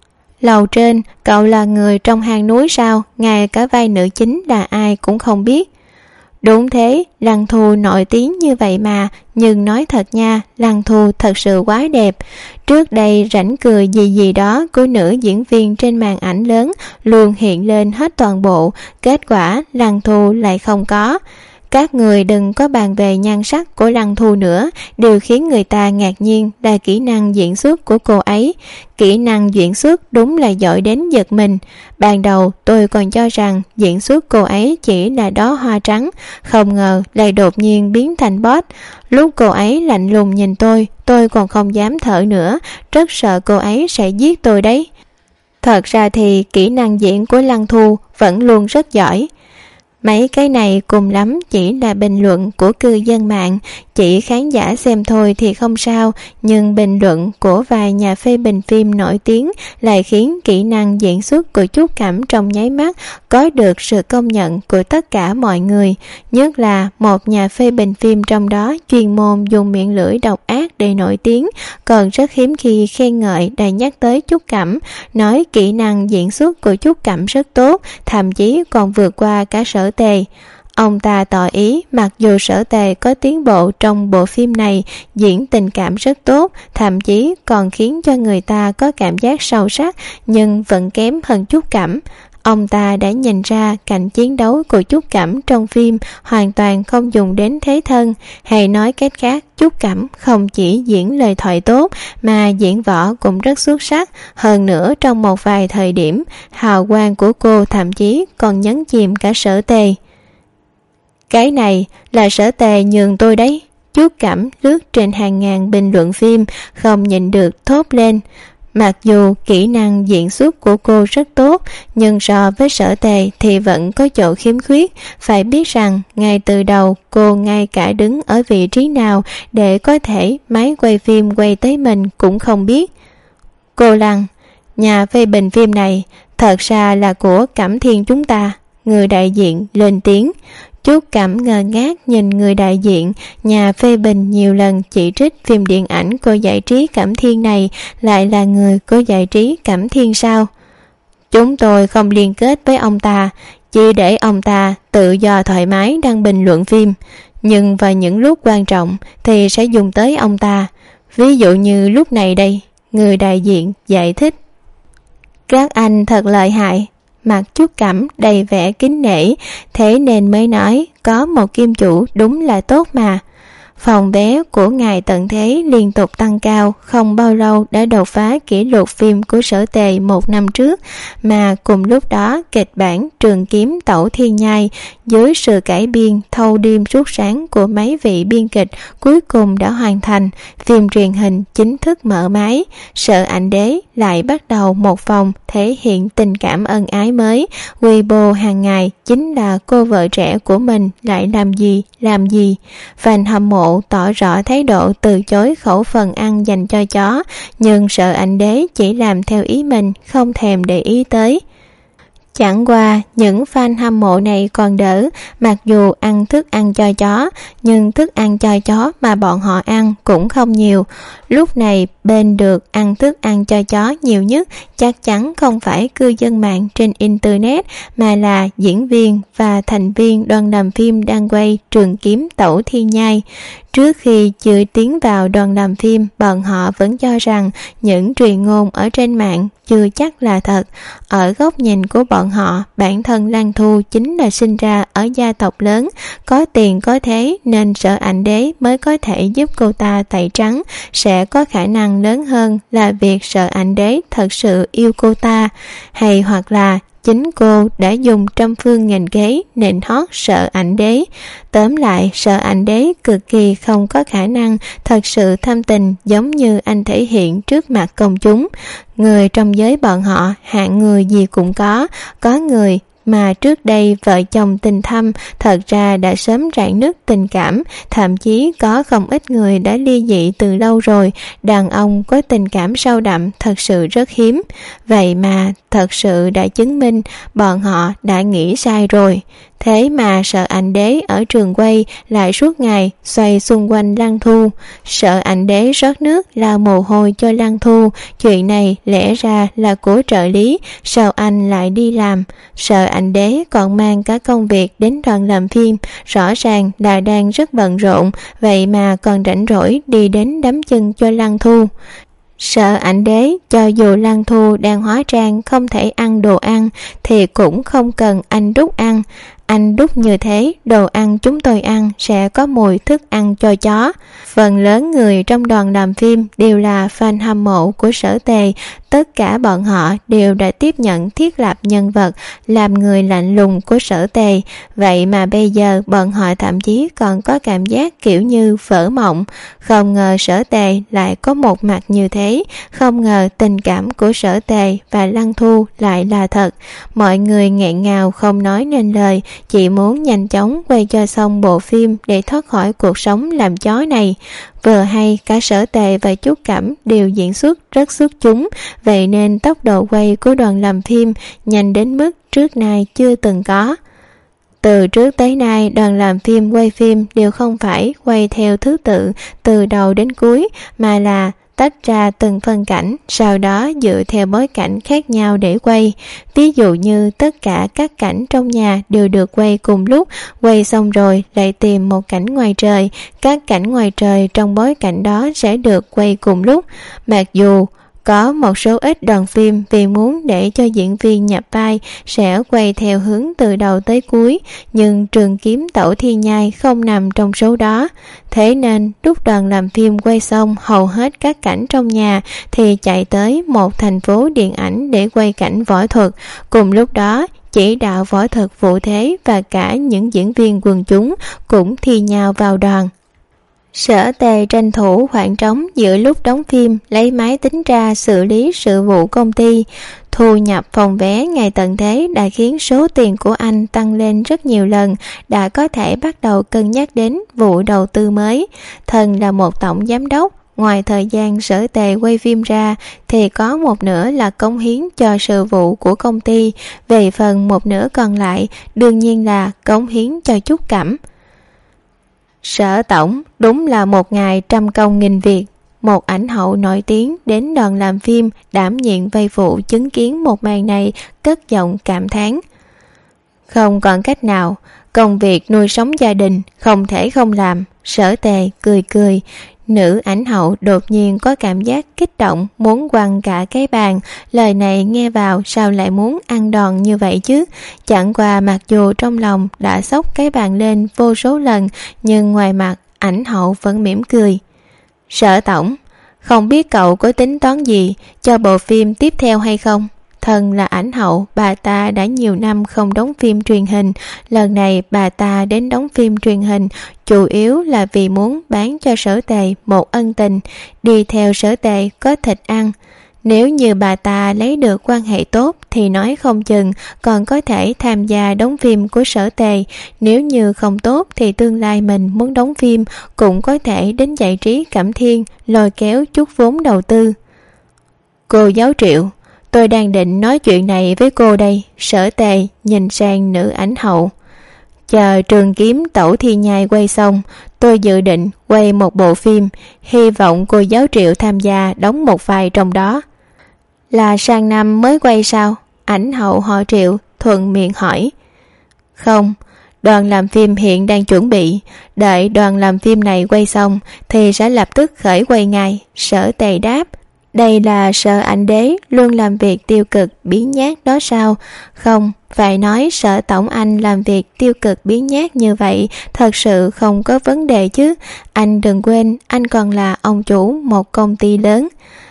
Lầu trên, cậu là người trong hang núi sao, ngay cả vai nữ chính là ai cũng không biết. Đúng thế, Lăng Thu nổi tiếng như vậy mà, nhưng nói thật nha, Lăng Thu thật sự quá đẹp. Trước đây rảnh cười gì gì đó của nữ diễn viên trên màn ảnh lớn luôn hiện lên hết toàn bộ, kết quả Lăng Thu lại không có. Các người đừng có bàn về nhan sắc của Lăng Thu nữa, điều khiến người ta ngạc nhiên là kỹ năng diễn xuất của cô ấy. Kỹ năng diễn xuất đúng là giỏi đến giật mình. Ban đầu tôi còn cho rằng diễn xuất cô ấy chỉ là đóa hoa trắng, không ngờ lại đột nhiên biến thành boss. Lúc cô ấy lạnh lùng nhìn tôi còn không dám thở nữa, rất sợ cô ấy sẽ giết tôi đấy. Thật ra thì kỹ năng diễn của Lăng Thu vẫn luôn rất giỏi. Mấy cái này cùng lắm chỉ là bình luận của cư dân mạng, chỉ khán giả xem thôi thì không sao, nhưng bình luận của vài nhà phê bình phim nổi tiếng lại khiến kỹ năng diễn xuất của Trúc Cẩm trong nháy mắt có được sự công nhận của tất cả mọi người. Nhất là một nhà phê bình phim trong đó chuyên môn dùng miệng lưỡi độc ác để nổi tiếng, còn rất hiếm khi khen ngợi đã nhắc tới Trúc Cẩm, nói kỹ năng diễn xuất của Trúc Cẩm rất tốt, thậm chí còn vượt qua cả Sở Tề. Ông ta tỏ ý mặc dù Sở Tề có tiến bộ trong bộ phim này, diễn tình cảm rất tốt, thậm chí còn khiến cho người ta có cảm giác sâu sắc, nhưng vẫn kém hơn Trúc Cẩm. Ông ta đã nhìn ra cảnh chiến đấu của Trúc Cẩm trong phim hoàn toàn không dùng đến thế thân, hay nói cách khác, Trúc Cẩm không chỉ diễn lời thoại tốt mà diễn võ cũng rất xuất sắc. Hơn nữa trong một vài thời điểm, hào quang của cô thậm chí còn nhấn chìm cả Sở Tề. Cái này là Sở Tề nhường tôi đấy. Trúc Cẩm lướt trên hàng ngàn bình luận phim, không nhịn được thốt lên. Mặc dù kỹ năng diễn xuất của cô rất tốt, nhưng so với Sở Tề thì vẫn có chỗ khiếm khuyết. Phải biết rằng ngay từ đầu cô ngay cả đứng ở vị trí nào để có thể máy quay phim quay tới mình cũng không biết. Cô Lăng, nhà phê bình phim này thật ra là của Cẩm Thiên chúng ta. Người đại diện lên tiếng. Trúc Cẩm ngơ ngác nhìn người đại diện, nhà phê bình nhiều lần chỉ trích phim điện ảnh của giải trí Cẩm Thiên này lại là người của giải trí Cẩm Thiên sao? Chúng tôi không liên kết với ông ta, chỉ để ông ta tự do thoải mái đăng bình luận phim, nhưng vào những lúc quan trọng thì sẽ dùng tới ông ta. Ví dụ như lúc này đây, người đại diện giải thích. Các anh thật lợi hại. Mặt Trúc Cẩm đầy vẻ kính nể, thế nên mới nói có một kim chủ đúng là tốt mà. Phòng vé của ngài Tận Thế liên tục tăng cao, không bao lâu đã đột phá kỷ lục phim của Sở Tề một năm trước, mà cùng lúc đó kịch bản Trường Kiếm Tẩu Thiên Nhai dưới sự cải biên thâu đêm suốt sáng của mấy vị biên kịch cuối cùng đã hoàn thành. Phim truyền hình chính thức mở máy, Sợ Ảnh Đế lại bắt đầu một vòng thể hiện tình cảm ân ái mới. Weibo hàng ngày chính là cô vợ trẻ của mình lại làm gì. Fan hâm mộ tỏ rõ thái độ từ chối khẩu phần ăn dành cho chó, nhưng Sợ Ảnh Đế chỉ làm theo ý mình, không thèm để ý tới. Chẳng qua những fan hâm mộ này còn đỡ, mặc dù ăn thức ăn cho chó, nhưng thức ăn cho chó mà bọn họ ăn cũng không nhiều. Lúc này bên được ăn thức ăn cho chó nhiều nhất chắc chắn không phải cư dân mạng trên internet, mà là diễn viên và thành viên đoàn làm phim đang quay Trường Kiếm Tẩu Thiên Nhai. Trước khi chưa tiến vào đoàn làm phim, bọn họ vẫn cho rằng những truyền ngôn ở trên mạng chưa chắc là thật. Ở góc nhìn của bọn họ, bản thân Lăng Thu chính là sinh ra ở gia tộc lớn, có tiền có thế nên Sợ Ảnh Đế mới có thể giúp cô ta tẩy trắng. Sẽ có khả năng lớn hơn là việc Sợ Ảnh Đế thật sự yêu cô ta, hay hoặc là chính cô đã dùng trăm phương nghìn kế nịnh hót Sợ Ảnh Đế. Tóm lại, Sợ Ảnh Đế cực kỳ không có khả năng thật sự thâm tình giống như anh thể hiện trước mặt công chúng. Người trong giới bọn họ hạng người gì cũng có người mà trước đây vợ chồng tình thâm thật ra đã sớm rạn nứt tình cảm, thậm chí có không ít người đã ly dị từ lâu rồi. Đàn ông có tình cảm sâu đậm thật sự rất hiếm. Vậy mà thật sự đã chứng minh bọn họ đã nghĩ sai rồi. Thế mà Sợ Ảnh Đế ở trường quay lại suốt ngày xoay xung quanh Lăng Thu. Sợ Ảnh Đế rót nước lau mồ hôi cho Lăng Thu. Chuyện này lẽ ra là của trợ lý, sao anh lại đi làm? Sợ Ảnh Đế còn mang cả công việc đến đoàn làm phim, rõ ràng là đang rất bận rộn, vậy mà còn rảnh rỗi đi đến đấm chân cho Lăng Thu. Sợ Ảnh Đế cho dù Lăng Thu đang hóa trang không thể ăn đồ ăn thì cũng không cần anh đút ăn. Anh đút như thế, đồ ăn chúng tôi ăn sẽ có mùi thức ăn cho chó. Phần lớn người trong đoàn làm phim đều là fan hâm mộ của Sở Tề. Tất cả bọn họ đều đã tiếp nhận thiết lập nhân vật làm người lạnh lùng của Sở Tề. Vậy mà bây giờ bọn họ thậm chí còn có cảm giác kiểu như vỡ mộng. Không ngờ Sở Tề lại có một mặt như thế. Không ngờ tình cảm của Sở Tề và Lăng Thu lại là thật. Mọi người nghẹn ngào không nói nên lời, chỉ muốn nhanh chóng quay cho xong bộ phim để thoát khỏi cuộc sống làm chó này. Vừa hay cả Sở Tề và Trúc Cẩm đều diễn xuất rất xuất chúng, vậy nên tốc độ quay của đoàn làm phim nhanh đến mức trước nay chưa từng có. Từ trước tới nay, đoàn làm phim quay phim đều không phải quay theo thứ tự từ đầu đến cuối, mà là tách ra từng phân cảnh, sau đó dựa theo bối cảnh khác nhau để quay. Ví dụ như tất cả các cảnh trong nhà đều được quay cùng lúc, quay xong rồi lại tìm một cảnh ngoài trời, các cảnh ngoài trời trong bối cảnh đó sẽ được quay cùng lúc. Mặc dù có một số ít đoàn phim vì muốn để cho diễn viên nhập vai sẽ quay theo hướng từ đầu tới cuối, nhưng Trường Kiếm Tẩu Thiên Nhai không nằm trong số đó. Thế nên lúc đoàn làm phim quay xong hầu hết các cảnh trong nhà thì chạy tới một thành phố điện ảnh để quay cảnh võ thuật. Cùng lúc đó, chỉ đạo võ thuật Vũ Thế và cả những diễn viên quần chúng cũng thi nhau vào đoàn. Sở Tề tranh thủ khoảng trống giữa lúc đóng phim lấy máy tính ra xử lý sự vụ công ty. Thu nhập phòng vé ngày tận thế đã khiến số tiền của anh tăng lên rất nhiều lần, đã có thể bắt đầu cân nhắc đến vụ đầu tư mới. Thân là một tổng giám đốc, ngoài thời gian Sở Tề quay phim ra thì có một nửa là cống hiến cho sự vụ của công ty, về phần một nửa còn lại đương nhiên là cống hiến cho Trúc Cẩm. Sở tổng đúng là một ngày trăm công nghìn việc. Một ảnh hậu nổi tiếng đến đoàn làm phim đảm nhiệm vai phụ chứng kiến một màn này, cất giọng cảm thán. Không còn cách nào, công việc nuôi sống gia đình không thể không làm. Sở Tề cười cười. Nữ ảnh hậu đột nhiên có cảm giác kích động, muốn quăng cả cái bàn. Lời này nghe vào sao lại muốn ăn đòn như vậy chứ? Chẳng qua mặc dù trong lòng đã xốc cái bàn lên vô số lần, nhưng ngoài mặt ảnh hậu vẫn mỉm cười. Sở tổng, không biết cậu có tính toán gì cho bộ phim tiếp theo hay không? Thân là ảnh hậu, bà ta đã nhiều năm không đóng phim truyền hình. Lần này bà ta đến đóng phim truyền hình chủ yếu là vì muốn bán cho Sở Tề một ân tình. Đi theo Sở Tề có thịt ăn. Nếu như bà ta lấy được quan hệ tốt thì nói không chừng còn có thể tham gia đóng phim của Sở Tề. Nếu như không tốt thì tương lai mình muốn đóng phim cũng có thể đến Giải trí Cẩm Thiên lôi kéo chút vốn đầu tư. Cô giáo Triệu, tôi đang định nói chuyện này với cô đây. Sở Tề nhìn sang nữ ảnh hậu. Chờ Trường Kiếm Tẩu Thiên Nhai quay xong, tôi dự định quay một bộ phim, hy vọng cô giáo Triệu tham gia đóng một vai trong đó. Là sang năm mới quay sao? Ảnh hậu họ Triệu thuận miệng hỏi. Không, đoàn làm phim hiện đang chuẩn bị, đợi đoàn làm phim này quay xong thì sẽ lập tức khởi quay ngay. Sở Tề đáp. Đây là Sợ Ảnh Đế luôn làm việc tiêu cực biến nhát đó sao? Không, phải nói Sở tổng anh làm việc tiêu cực biến nhát như vậy thật sự không có vấn đề chứ. Anh đừng quên anh còn là ông chủ một công ty lớn.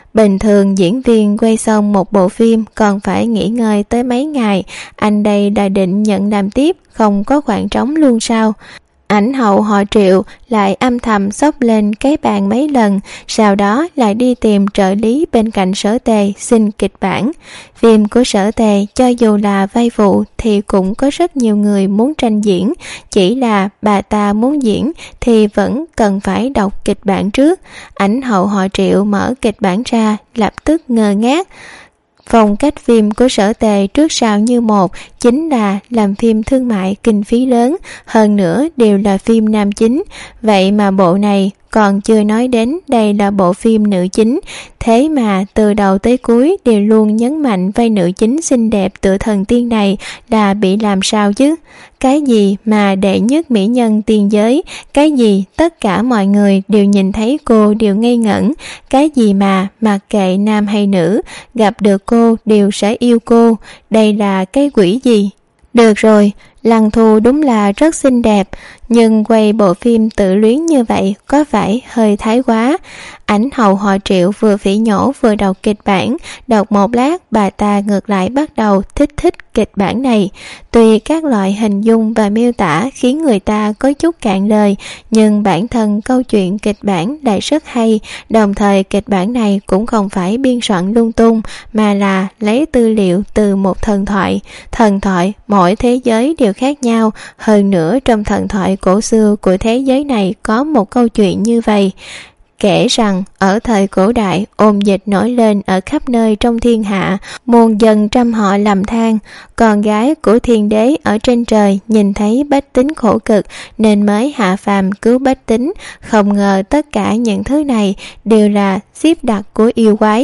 Bình thường diễn viên quay xong một bộ phim còn phải nghỉ ngơi tới mấy ngày, anh đây đã định nhận làm tiếp, không có khoảng trống luôn sao? Ảnh hậu họ Triệu lại âm thầm xốc lên cái bàn mấy lần, sau đó lại đi tìm trợ lý bên cạnh Sở Tề xin kịch bản. Phim của Sở Tề cho dù là vai phụ thì cũng có rất nhiều người muốn tranh diễn, chỉ là bà ta muốn diễn thì vẫn cần phải đọc kịch bản trước. Ảnh hậu họ Triệu mở kịch bản ra lập tức ngơ ngác. Phong cách phim của Sở Tề trước sau như một, chính là làm phim thương mại kinh phí lớn, hơn nữa đều là phim nam chính. Vậy mà bộ này còn chưa nói đến đây là bộ phim nữ chính, thế mà từ đầu tới cuối đều luôn nhấn mạnh vai nữ chính xinh đẹp tựa thần tiên này là bị làm sao chứ? Cái gì mà đệ nhất mỹ nhân tiền giới, cái gì tất cả mọi người đều nhìn thấy cô đều ngây ngẩn, cái gì mà mặc kệ nam hay nữ, gặp được cô đều sẽ yêu cô, đây là cái quỷ gì? Được rồi, Lăng Thu đúng là rất xinh đẹp, nhưng quay bộ phim tự luyến như vậy có phải hơi thái quá? Ảnh hậu họ Triệu vừa phỉ nhổ vừa đọc kịch bản, đọc một lát bà ta ngược lại bắt đầu thích kịch bản này. Tuy các loại hình dung và miêu tả khiến người ta có chút cạn lời, nhưng bản thân câu chuyện kịch bản lại rất hay, đồng thời kịch bản này cũng không phải biên soạn lung tung, mà là lấy tư liệu từ một thần thoại. Thần thoại mỗi thế giới đều khác nhau, hơn nữa trong thần thoại cổ xưa của thế giới này có một câu chuyện như vậy. Kể rằng ở thời cổ đại, ôn dịch nổi lên ở khắp nơi trong thiên hạ, muôn dân trăm họ lầm than. Con gái của thiên đế ở trên trời nhìn thấy bách tính khổ cực nên mới hạ phàm cứu bách tính, không ngờ tất cả những thứ này đều là xếp đặt của yêu quái.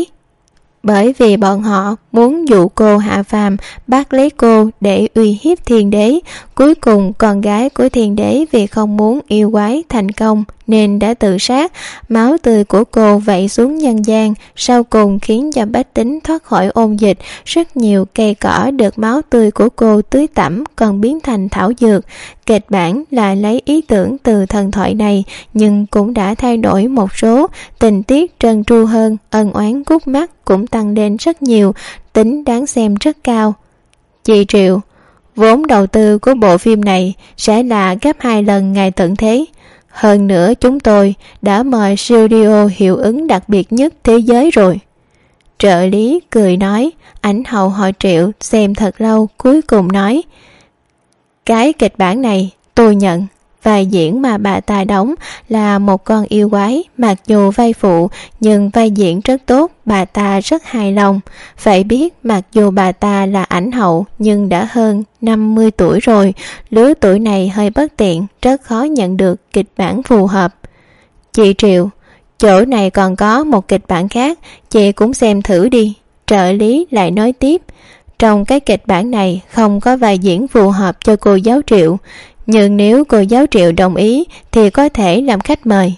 Bởi vì bọn họ muốn dụ cô hạ phàm, bắt lấy cô để uy hiếp thiên đế. Cuối cùng con gái của thiên đế vì không muốn yêu quái thành công nên đã tự sát. Máu tươi của cô vẩy xuống nhân gian, sau cùng khiến cho bách tính thoát khỏi ôn dịch. Rất nhiều cây cỏ được máu tươi của cô tưới tẩm còn biến thành thảo dược. Kịch bản là lấy ý tưởng từ thần thoại này, nhưng cũng đã thay đổi một số, tình tiết trơn tru hơn, ân oán gút mắt cũng tăng lên rất nhiều, tính đáng xem rất cao. Chị Triệu, vốn đầu tư của bộ phim này sẽ là gấp 2 lần ngày tận thế. Hơn nữa chúng tôi đã mời studio hiệu ứng đặc biệt nhất thế giới rồi. Trợ lý cười nói. Ảnh hậu họ Triệu xem thật lâu cuối cùng nói, cái kịch bản này tôi nhận. Vai diễn mà bà ta đóng là một con yêu quái, mặc dù vai phụ nhưng vai diễn rất tốt, bà ta rất hài lòng. Phải biết mặc dù bà ta là ảnh hậu nhưng đã hơn 50 tuổi rồi, lứa tuổi này hơi bất tiện, rất khó nhận được kịch bản phù hợp. Chị Triệu, chỗ này còn có một kịch bản khác, chị cũng xem thử đi. Trợ lý lại nói tiếp, trong cái kịch bản này không có vai diễn phù hợp cho cô giáo Triệu, nhưng nếu cô giáo Triệu đồng ý thì có thể làm khách mời.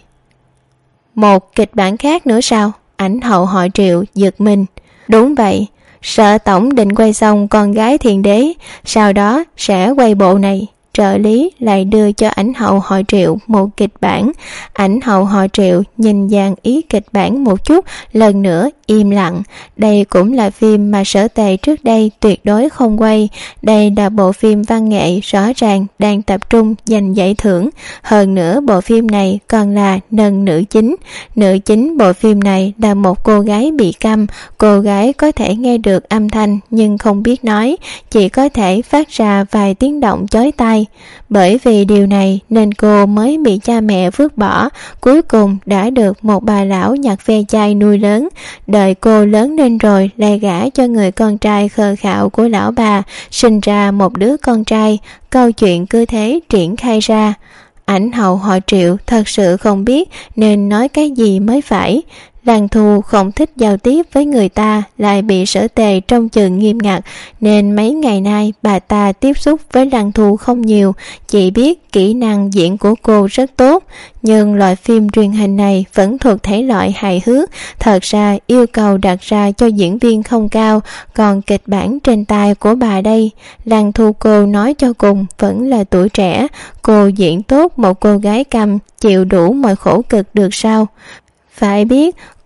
Một kịch bản khác nữa sao? Ảnh hậu họ Triệu giật mình. Đúng vậy, Sở tổng định quay xong con gái thiên đế, sau đó sẽ quay bộ này. Trợ lý lại đưa cho ảnh hậu họ Triệu một kịch bản. Ảnh hậu họ Triệu nhìn dàn ý kịch bản một chút, lần nữa im lặng. Đây cũng là phim mà Sở Tề trước đây tuyệt đối không quay. Đây là bộ phim văn nghệ rõ ràng đang tập trung giành giải thưởng. Hơn nữa bộ phim này còn là nâng nữ chính. Nữ chính bộ phim này là một cô gái bị câm. Cô gái có thể nghe được âm thanh nhưng không biết nói, chỉ có thể phát ra vài tiếng động chói tai. Bởi vì điều này nên cô mới bị cha mẹ vứt bỏ, cuối cùng đã được một bà lão nhặt ve chai nuôi lớn. Đợi cô lớn lên rồi lại gả cho người con trai khờ khạo của lão bà, sinh ra một đứa con trai. Câu chuyện cứ thế triển khai ra. Ảnh hậu họ Triệu thật sự không biết nên nói cái gì mới phải. Lăng Thu không thích giao tiếp với người ta, lại bị Sở Tề trông chừng nghiêm ngặt, nên mấy ngày nay bà ta tiếp xúc với Lăng Thu không nhiều, chỉ biết kỹ năng diễn của cô rất tốt. Nhưng loại phim truyền hình này vẫn thuộc thể loại hài hước, thật ra yêu cầu đặt ra cho diễn viên không cao, còn kịch bản trên tay của bà đây. Lăng Thu cô nói cho cùng vẫn là tuổi trẻ, cô diễn tốt một cô gái câm, chịu đủ mọi khổ cực được sao? Phải biết,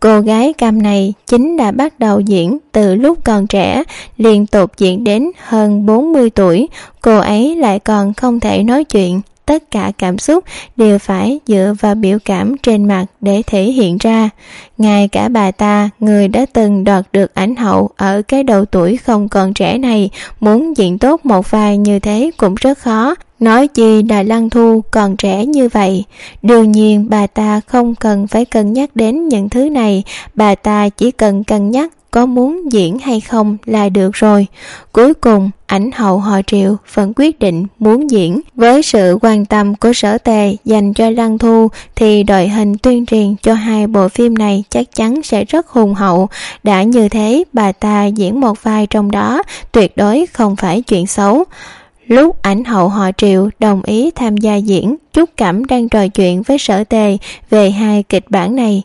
Cô gái Cam này chính đã bắt đầu diễn từ lúc còn trẻ, liên tục diễn đến hơn 40 tuổi. Cô ấy lại còn không thể nói chuyện, tất cả cảm xúc đều phải dựa vào biểu cảm trên mặt để thể hiện ra. Ngay cả bà ta, người đã từng đoạt được ảnh hậu ở cái độ tuổi không còn trẻ này, muốn diễn tốt một vai như thế cũng rất khó, nói chi là Lăng Thu còn trẻ như vậy. Đương nhiên bà ta không cần phải cân nhắc đến những thứ này, bà ta chỉ cần cân nhắc có muốn diễn hay không là được rồi. Cuối cùng ảnh hậu họ Triệu vẫn quyết định muốn diễn. Với sự quan tâm của Sở Tề dành cho Lăng Thu thì đội hình tuyên truyền cho hai bộ phim này chắc chắn sẽ rất hùng hậu. Đã như thế, bà ta diễn một vai trong đó tuyệt đối không phải chuyện xấu. Lúc ảnh hậu họ Triệu đồng ý tham gia diễn, Trúc Cẩm đang trò chuyện với Sở Tề về hai kịch bản này.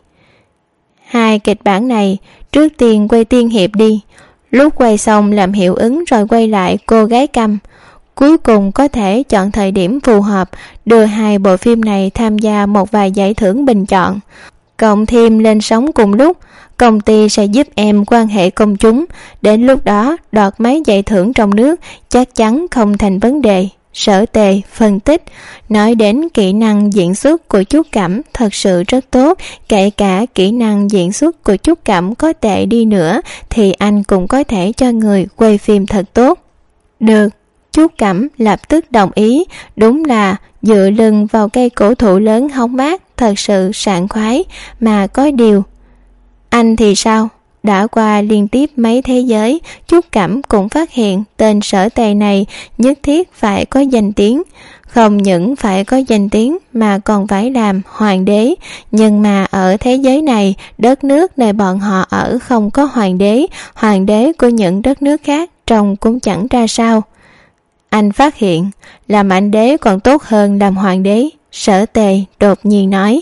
Hai kịch bản này, trước tiên quay tiên hiệp đi, lúc quay xong làm hiệu ứng rồi quay lại cô gái Câm. Cuối cùng có thể chọn thời điểm phù hợp, đưa hai bộ phim này tham gia một vài giải thưởng bình chọn. Cộng thêm lên sóng cùng lúc, công ty sẽ giúp em quan hệ công chúng, đến lúc đó đoạt mấy giải thưởng trong nước chắc chắn không thành vấn đề. Sở Tề phân tích, nói đến kỹ năng diễn xuất của Trúc Cẩm thật sự rất tốt, kể cả kỹ năng diễn xuất của Trúc Cẩm có tệ đi nữa thì anh cũng có thể cho người quay phim thật tốt. Được, Trúc Cẩm lập tức đồng ý, đúng là dựa lưng vào cây cổ thụ lớn hóng mát thật sự sảng khoái, mà có điều. Anh thì sao? Đã qua liên tiếp mấy thế giới, Trúc Cẩm cũng phát hiện tên Sở Tề này nhất thiết phải có danh tiếng. Không những phải có danh tiếng mà còn phải làm hoàng đế. Nhưng mà ở thế giới này, đất nước nơi bọn họ ở không có hoàng đế của những đất nước khác trông cũng chẳng ra sao. Anh phát hiện làm ảnh đế còn tốt hơn làm hoàng đế, Sở Tề đột nhiên nói.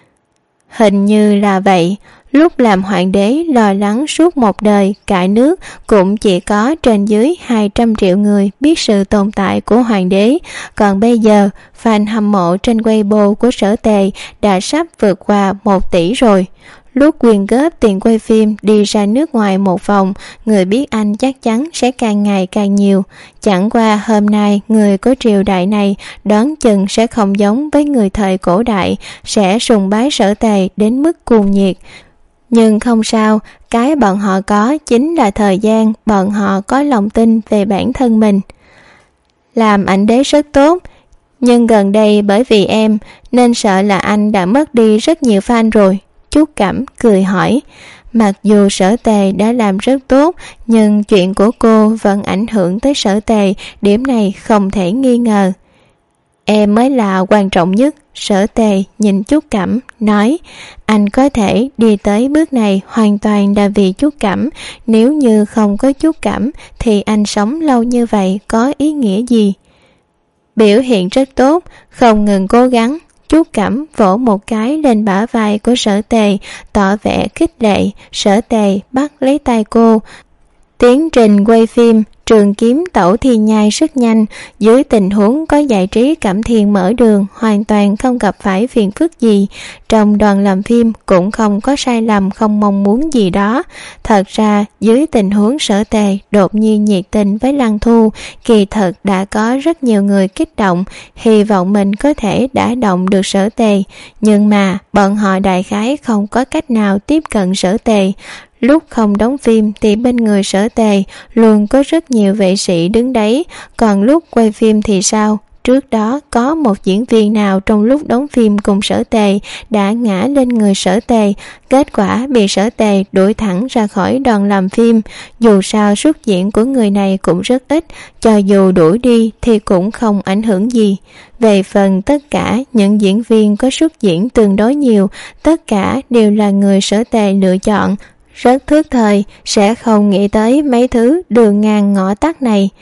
Hình như là vậy. Lúc làm hoàng đế lo lắng suốt một đời, cả nước cũng chỉ có trên dưới 200 triệu người biết sự tồn tại của hoàng đế. Còn bây giờ, fan hâm mộ trên Weibo của Sở Tề đã sắp vượt qua 1 tỷ rồi. Lúc quyên góp tiền quay phim đi ra nước ngoài một vòng, người biết anh chắc chắn sẽ càng ngày càng nhiều. Chẳng qua hôm nay người của triều đại này đoán chừng sẽ không giống với người thời cổ đại, sẽ sùng bái Sở Tề đến mức cuồng nhiệt. Nhưng không sao, cái bọn họ có chính là thời gian, bọn họ có lòng tin về bản thân mình. Làm ảnh đế rất tốt, nhưng gần đây bởi vì em nên sợ là anh đã mất đi rất nhiều fan rồi. Trúc Cẩm cười hỏi. Mặc dù Sở Tề đã làm rất tốt, nhưng chuyện của cô vẫn ảnh hưởng tới Sở Tề, điểm này không thể nghi ngờ. Em mới là quan trọng nhất. Sở Tề nhìn Trúc Cẩm nói, anh có thể đi tới bước này hoàn toàn là vì Trúc Cẩm. Nếu như không có Trúc Cẩm thì anh sống lâu như vậy có ý nghĩa gì? Biểu hiện rất tốt, không ngừng cố gắng. Trúc Cẩm vỗ một cái lên bả vai của Sở Tề, tỏ vẻ khích lệ. Sở Tề bắt lấy tay cô. Tiến trình quay phim Trường Kiếm Tẩu Thiên Nhai rất nhanh, dưới tình huống có giải trí Cẩm Thiên mở đường, hoàn toàn không gặp phải phiền phức gì. Trong đoàn làm phim cũng không có sai lầm không mong muốn gì đó. Thật ra dưới tình huống Sở Tề đột nhiên nhiệt tình với Lăng Thu, kỳ thật đã có rất nhiều người kích động, hy vọng mình có thể đả động được Sở Tề, nhưng mà bọn họ đại khái không có cách nào tiếp cận Sở Tề. Lúc không đóng phim thì bên người Sở Tề luôn có rất nhiều vệ sĩ đứng đấy, còn lúc quay phim thì sao? Trước đó có một diễn viên nào trong lúc đóng phim cùng Sở Tề đã ngã lên người Sở Tề, kết quả bị Sở Tề đuổi thẳng ra khỏi đoàn làm phim. Dù sao xuất diễn của người này cũng rất ít, cho dù đuổi đi thì cũng không ảnh hưởng gì. Về phần tất cả những diễn viên có xuất diễn tương đối nhiều, tất cả đều là người Sở Tề lựa chọn. Rất thức thời, sẽ không nghĩ tới mấy thứ đường ngang ngõ tắt này.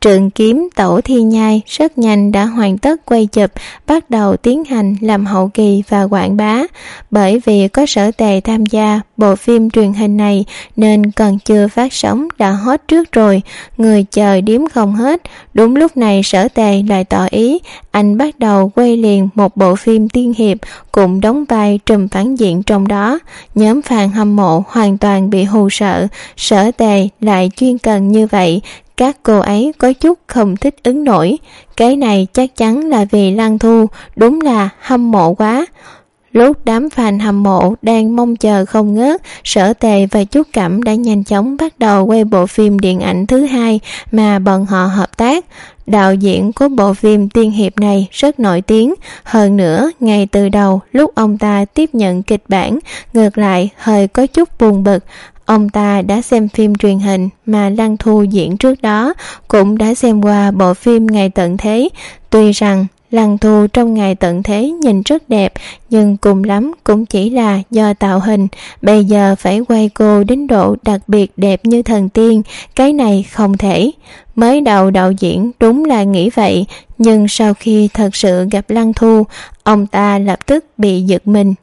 Trường kiếm Tẩu Thiên Nhai rất nhanh đã hoàn tất quay chụp, bắt đầu tiến hành làm hậu kỳ và quảng bá. Bởi vì có Sở Tề tham gia bộ phim truyền hình này nên còn chưa phát sóng đã hot trước rồi, người chờ điếm không hết. Đúng lúc này Sở Tề lại tỏ ý anh bắt đầu quay liền một bộ phim tiên hiệp, cũng đóng vai trùm phản diện trong đó. Nhóm fan hâm mộ hoàn toàn bị hù sợ, Sở Tề lại chuyên cần như vậy, các cô ấy có chút không thích ứng nổi. Cái này chắc chắn là vì Lăng Thu, đúng là hâm mộ quá. Lúc đám fan hâm mộ đang mong chờ không ngớt, Sở Tề và Trúc Cẩm đã nhanh chóng bắt đầu quay bộ phim điện ảnh thứ hai mà bọn họ hợp tác. Đạo diễn của bộ phim tiên hiệp này rất nổi tiếng, hơn nữa ngay từ đầu lúc ông ta tiếp nhận kịch bản, ngược lại hơi có chút buồn bực. Ông ta đã xem phim truyền hình mà Lăng Thu diễn trước đó, cũng đã xem qua bộ phim Ngày Tận Thế. Tuy rằng Lăng Thu trong Ngày Tận Thế nhìn rất đẹp, nhưng cùng lắm cũng chỉ là do tạo hình, bây giờ phải quay cô đến độ đặc biệt đẹp như thần tiên, cái này không thể. Mới đầu đạo diễn đúng là nghĩ vậy, nhưng sau khi thật sự gặp Lăng Thu, ông ta lập tức bị giật mình.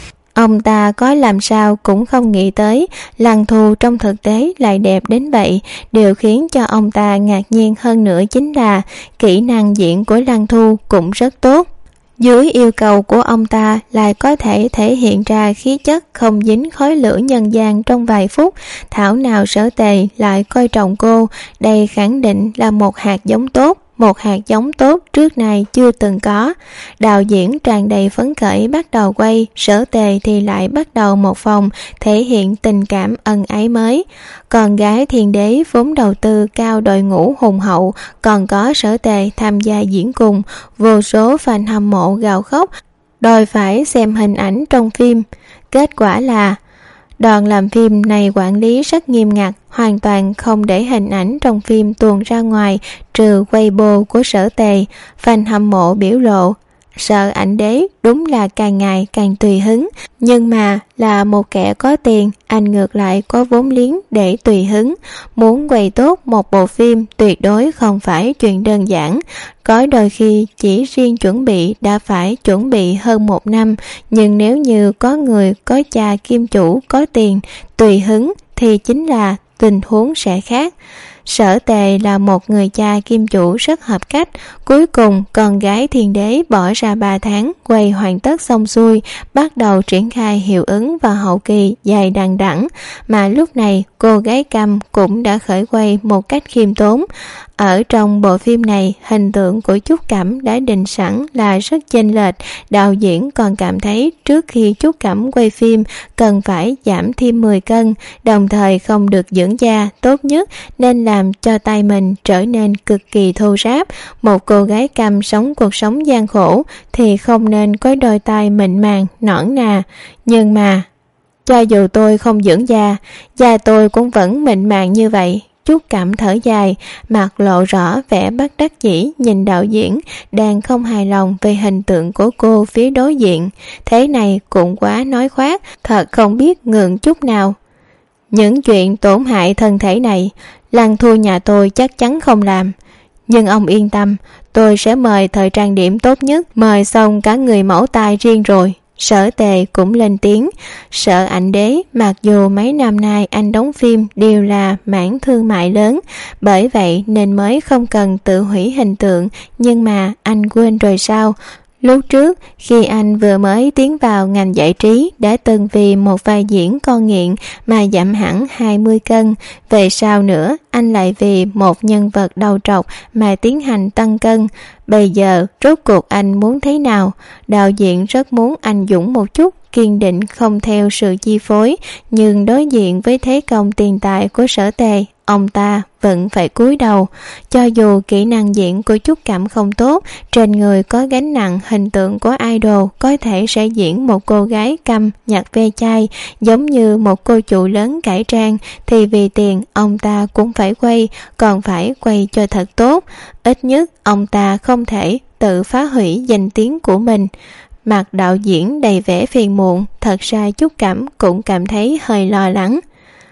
Ông ta có làm sao cũng không nghĩ tới Lăng Thu trong thực tế lại đẹp đến vậy. Điều khiến cho ông ta ngạc nhiên hơn nữa chính là kỹ năng diễn của Lăng Thu cũng rất tốt. Dưới yêu cầu của ông ta lại có thể thể hiện ra khí chất không dính khói lửa nhân gian trong vài phút. Thảo nào Sở Tề lại coi trọng cô, đây khẳng định là một hạt giống tốt. Một hạt giống tốt trước này chưa từng có. Đạo diễn tràn đầy phấn khởi bắt đầu quay, Sở Tề thì lại bắt đầu một phòng thể hiện tình cảm ân ái mới. Con gái Thiên Đế vốn đầu tư cao, đội ngũ hùng hậu, còn có Sở Tề tham gia diễn cùng, vô số fan hâm mộ gào khóc đòi phải xem hình ảnh trong phim. Kết quả là đoàn làm phim này quản lý rất nghiêm ngặt, hoàn toàn không để hình ảnh trong phim tuồn ra ngoài, trừ Weibo của Sở Tề. Fan hâm mộ biểu lộ Sở Ảnh Đế đúng là càng ngày càng tùy hứng, nhưng mà là một kẻ có tiền, anh ngược lại có vốn liếng để tùy hứng. Muốn quay tốt một bộ phim tuyệt đối không phải chuyện đơn giản, có đôi khi chỉ riêng chuẩn bị đã phải chuẩn bị hơn 1 năm, nhưng nếu như có người có cha kim chủ có tiền tùy hứng thì chính là tình huống sẽ khác. Sở Tề là một người cha kim chủ rất hợp cách. Cuối cùng con gái Thiên Đế bỏ ra 3 tháng quay hoàn tất xong xuôi, bắt đầu triển khai hiệu ứng và hậu kỳ dài đằng đẵng. Mà lúc này cô gái Căm cũng đã khởi quay một cách khiêm tốn. Ở trong bộ phim này, hình tượng của Trúc Cẩm đã định sẵn là rất chênh lệch. Đạo diễn còn cảm thấy trước khi Trúc Cẩm quay phim cần phải giảm thêm 10 cân, đồng thời không được dưỡng da tốt nhất nên làm cho tay mình trở nên cực kỳ thô ráp. Một cô gái Căm sống cuộc sống gian khổ thì không nên có đôi tay mịn màng, nõn nà. Nhưng mà cho dù tôi không dưỡng da tôi cũng vẫn mịn màng như vậy. Trúc Cẩm thở dài, mặt lộ rõ vẻ bất đắc dĩ nhìn đạo diễn đang không hài lòng về hình tượng của cô phía đối diện. Thế này cũng quá nói khoác, thật không biết ngượng chút nào. Những chuyện tổn hại thân thể này, Lăng Thu nhà tôi chắc chắn không làm. Nhưng ông yên tâm, tôi sẽ mời thời trang điểm tốt nhất, mời xong cả người mẫu tay riêng rồi. Sở Tề cũng lên tiếng. Sở Ảnh Đế mặc dù mấy năm nay anh đóng phim đều là mảng thương mại lớn, bởi vậy nên mới không cần tự hủy hình tượng, nhưng mà anh quên rồi sao? Lúc trước khi anh vừa mới tiến vào ngành giải trí đã từng vì một vai diễn con nghiện mà giảm hẳn 20 cân. Về sau nữa anh lại vì một nhân vật đầu trọc mà tiến hành tăng cân. Bây giờ rốt cuộc anh muốn thế nào? Đạo diễn rất muốn anh dũng một chút, kiên định không theo sự chi phối, nhưng đối diện với thế công tiền tài của Sở Tề, ông ta vẫn phải cúi đầu. Cho dù kỹ năng diễn của Trúc Cẩm không tốt, trên người có gánh nặng hình tượng của idol, có thể sẽ diễn một cô gái Căm nhặt ve chai giống như một cô chủ lớn cải trang, thì vì tiền ông ta cũng phải quay, còn phải quay cho thật tốt. Ít nhất ông ta không thể tự phá hủy danh tiếng của mình. Mặt đạo diễn đầy vẻ phiền muộn, thật ra Trúc Cẩm cũng cảm thấy hơi lo lắng.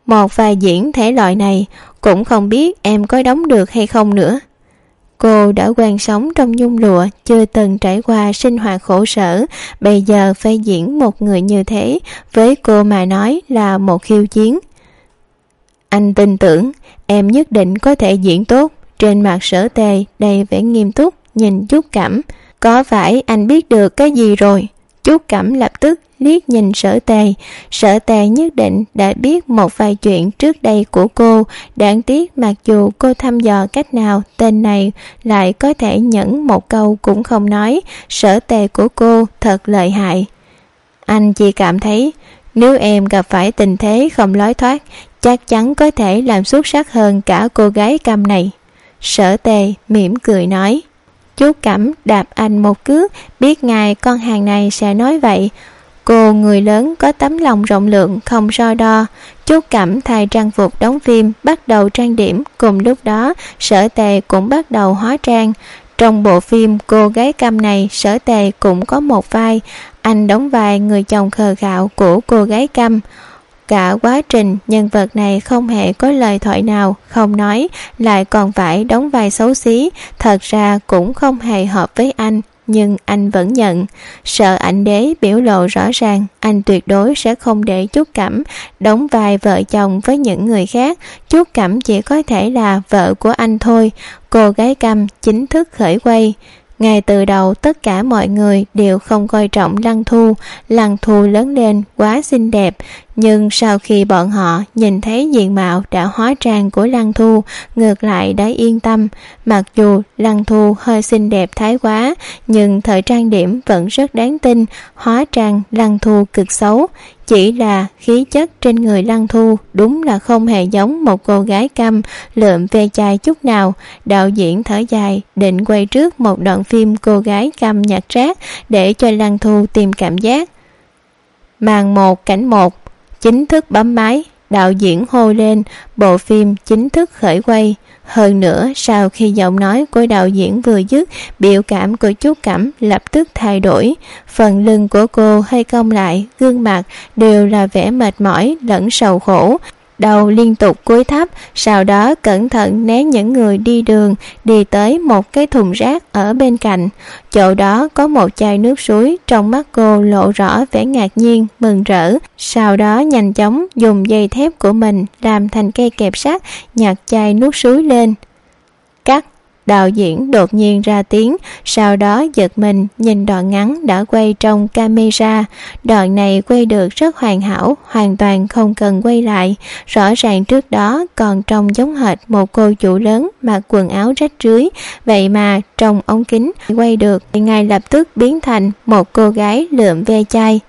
một vài diễn thể loại này, cũng không biết em có đóng được hay không nữa. Cô đã quen sống trong nhung lụa, chưa từng trải qua sinh hoạt khổ sở, bây giờ phải diễn một người như thế, với cô mà nói là một khiêu chiến. Anh tin tưởng em nhất định có thể diễn tốt. Trên mặt Sở Tề đầy vẻ nghiêm túc, nhìn Trúc Cẩm. Có phải anh biết được cái gì rồi? Trúc Cẩm lập tức liếc nhìn Sở Tề. Sở Tề nhất định đã biết một vài chuyện trước đây của cô. Đáng tiếc mặc dù cô thăm dò cách nào, tên này lại có thể nhẫn một câu cũng không nói. Sở Tề của cô thật lợi hại. Anh chỉ cảm thấy nếu em gặp phải tình thế không lối thoát, chắc chắn có thể làm xuất sắc hơn cả cô gái Câm này. Sở Tề mỉm cười nói. Trúc Cẩm đạp anh một cước, biết ngài con hàng này sẽ nói vậy. Cô người lớn có tấm lòng rộng lượng không so đo. Trúc Cẩm thay trang phục đóng phim, bắt đầu trang điểm. Cùng lúc đó Sở Tề cũng bắt đầu hóa trang. Trong bộ phim Cô Gái Câm này, Sở Tề cũng có một vai. Anh đóng vai người chồng khờ khạo của cô gái câm. Cả quá trình nhân vật này không hề có lời thoại nào, không nói, lại còn phải đóng vai xấu xí. Thật ra cũng không hề hợp với anh, nhưng anh vẫn nhận. Sợ ảnh đế biểu lộ rõ ràng, anh tuyệt đối sẽ không để Trúc Cẩm đóng vai vợ chồng với những người khác. Trúc Cẩm chỉ có thể là vợ của anh thôi. Cô Gái Câm chính thức khởi quay. Ngay từ đầu tất cả mọi người đều không coi trọng Lăng Thu. Lăng Thu lớn lên quá xinh đẹp, nhưng sau khi bọn họ nhìn thấy diện mạo đã hóa trang của Lăng Thu, ngược lại đã yên tâm. Mặc dù Lăng Thu hơi xinh đẹp thái quá, nhưng thời trang điểm vẫn rất đáng tin. Hóa trang Lăng Thu cực xấu, chỉ là khí chất trên người Lăng Thu đúng là không hề giống một cô gái câm lượm ve chai chút nào. Đạo diễn thở dài, định quay trước một đoạn phim cô gái câm nhặt rác để cho Lăng Thu tìm cảm giác. Màn 1 cảnh 1 chính thức bấm máy, đạo diễn hô lên, bộ phim chính thức khởi quay. Hơn nữa, sau khi giọng nói của đạo diễn vừa dứt, biểu cảm của Trúc Cẩm lập tức thay đổi. Phần lưng của cô hơi cong lại, gương mặt đều là vẻ mệt mỏi lẫn sầu khổ. Đầu liên tục cúi thấp, sau đó cẩn thận né những người đi đường, đi tới một cái thùng rác ở bên cạnh. Chỗ đó có một chai nước suối, trong mắt cô lộ rõ vẻ ngạc nhiên, mừng rỡ. Sau đó nhanh chóng dùng dây thép của mình làm thành cây kẹp sắt, nhặt chai nước suối lên. Cắt! Đạo diễn đột nhiên ra tiếng, sau đó giật mình nhìn đoạn ngắn đã quay trong camera. Đoạn này quay được rất hoàn hảo, hoàn toàn không cần quay lại. Rõ ràng trước đó còn trông giống hệt một cô chủ lớn mặc quần áo rách rưới, vậy mà trong ống kính quay được, ngay lập tức biến thành một cô gái lượm ve chai.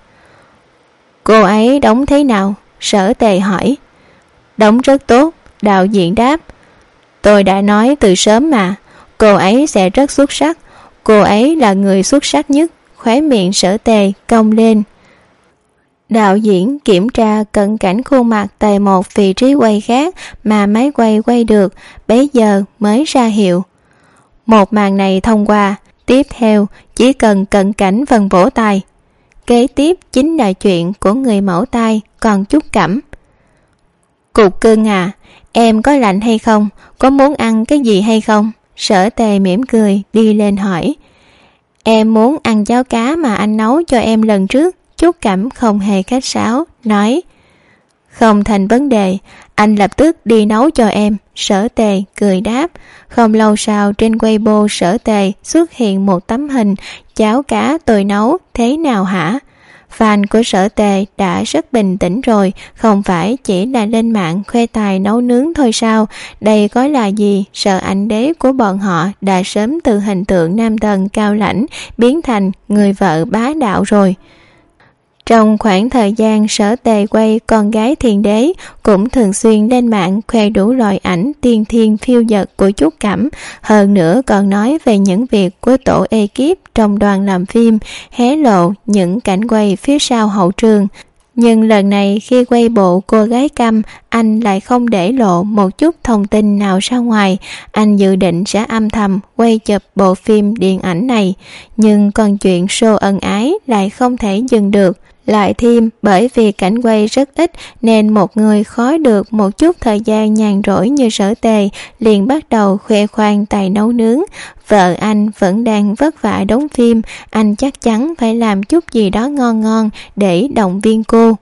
Cô ấy đóng thế nào? Sở Tề hỏi. Đóng rất tốt, đạo diễn đáp. Tôi đã nói từ sớm mà, cô ấy sẽ rất xuất sắc. Cô ấy là người xuất sắc nhất. Khóe miệng Sở Tề cong lên. Đạo diễn kiểm tra cận cảnh khuôn mặt tại một vị trí quay khác mà máy quay được, bấy giờ mới ra hiệu. Một màn này thông qua, tiếp theo chỉ cần cận cảnh phần vỗ tay. Kế tiếp chính là chuyện của người mẫu tay, còn Trúc Cẩm. Cục cưng à, em có lạnh hay không? Có muốn ăn cái gì hay không? Sở Tề mỉm cười đi lên hỏi. Em muốn ăn cháo cá mà anh nấu cho em lần trước. Trúc Cẩm không hề khách sáo, nói. Không thành vấn đề, anh lập tức đi nấu cho em. Sở Tề cười đáp. Không lâu sau trên Weibo Sở Tề xuất hiện một tấm hình. Cháo cá tôi nấu, thế nào hả? Fan của Sở Tề đã rất bình tĩnh rồi, không phải chỉ là lên mạng khoe tài nấu nướng thôi sao? Đây có là gì? Sợ ảnh đế của bọn họ đã sớm từ hình tượng nam thần cao lãnh biến thành người vợ bá đạo rồi. Trong khoảng thời gian Sở Tề quay con gái Thiên Đế, cũng thường xuyên lên mạng khoe đủ loại ảnh tiên thiên phiêu dật của Trúc Cẩm. Hơn nữa còn nói về những việc của tổ ekip trong đoàn làm phim, hé lộ những cảnh quay phía sau hậu trường. Nhưng lần này khi quay bộ Cô Gái Câm, anh lại không để lộ một chút thông tin nào ra ngoài. Anh dự định sẽ âm thầm quay chụp bộ phim điện ảnh này. Nhưng còn chuyện show ân ái lại không thể dừng được. Lại thêm bởi vì cảnh quay rất ít nên một người khó được một chút thời gian nhàn rỗi như Sở Tề liền bắt đầu khoe khoang tài nấu nướng. Vợ anh vẫn đang vất vả đóng phim, anh chắc chắn phải làm chút gì đó ngon ngon để động viên cô.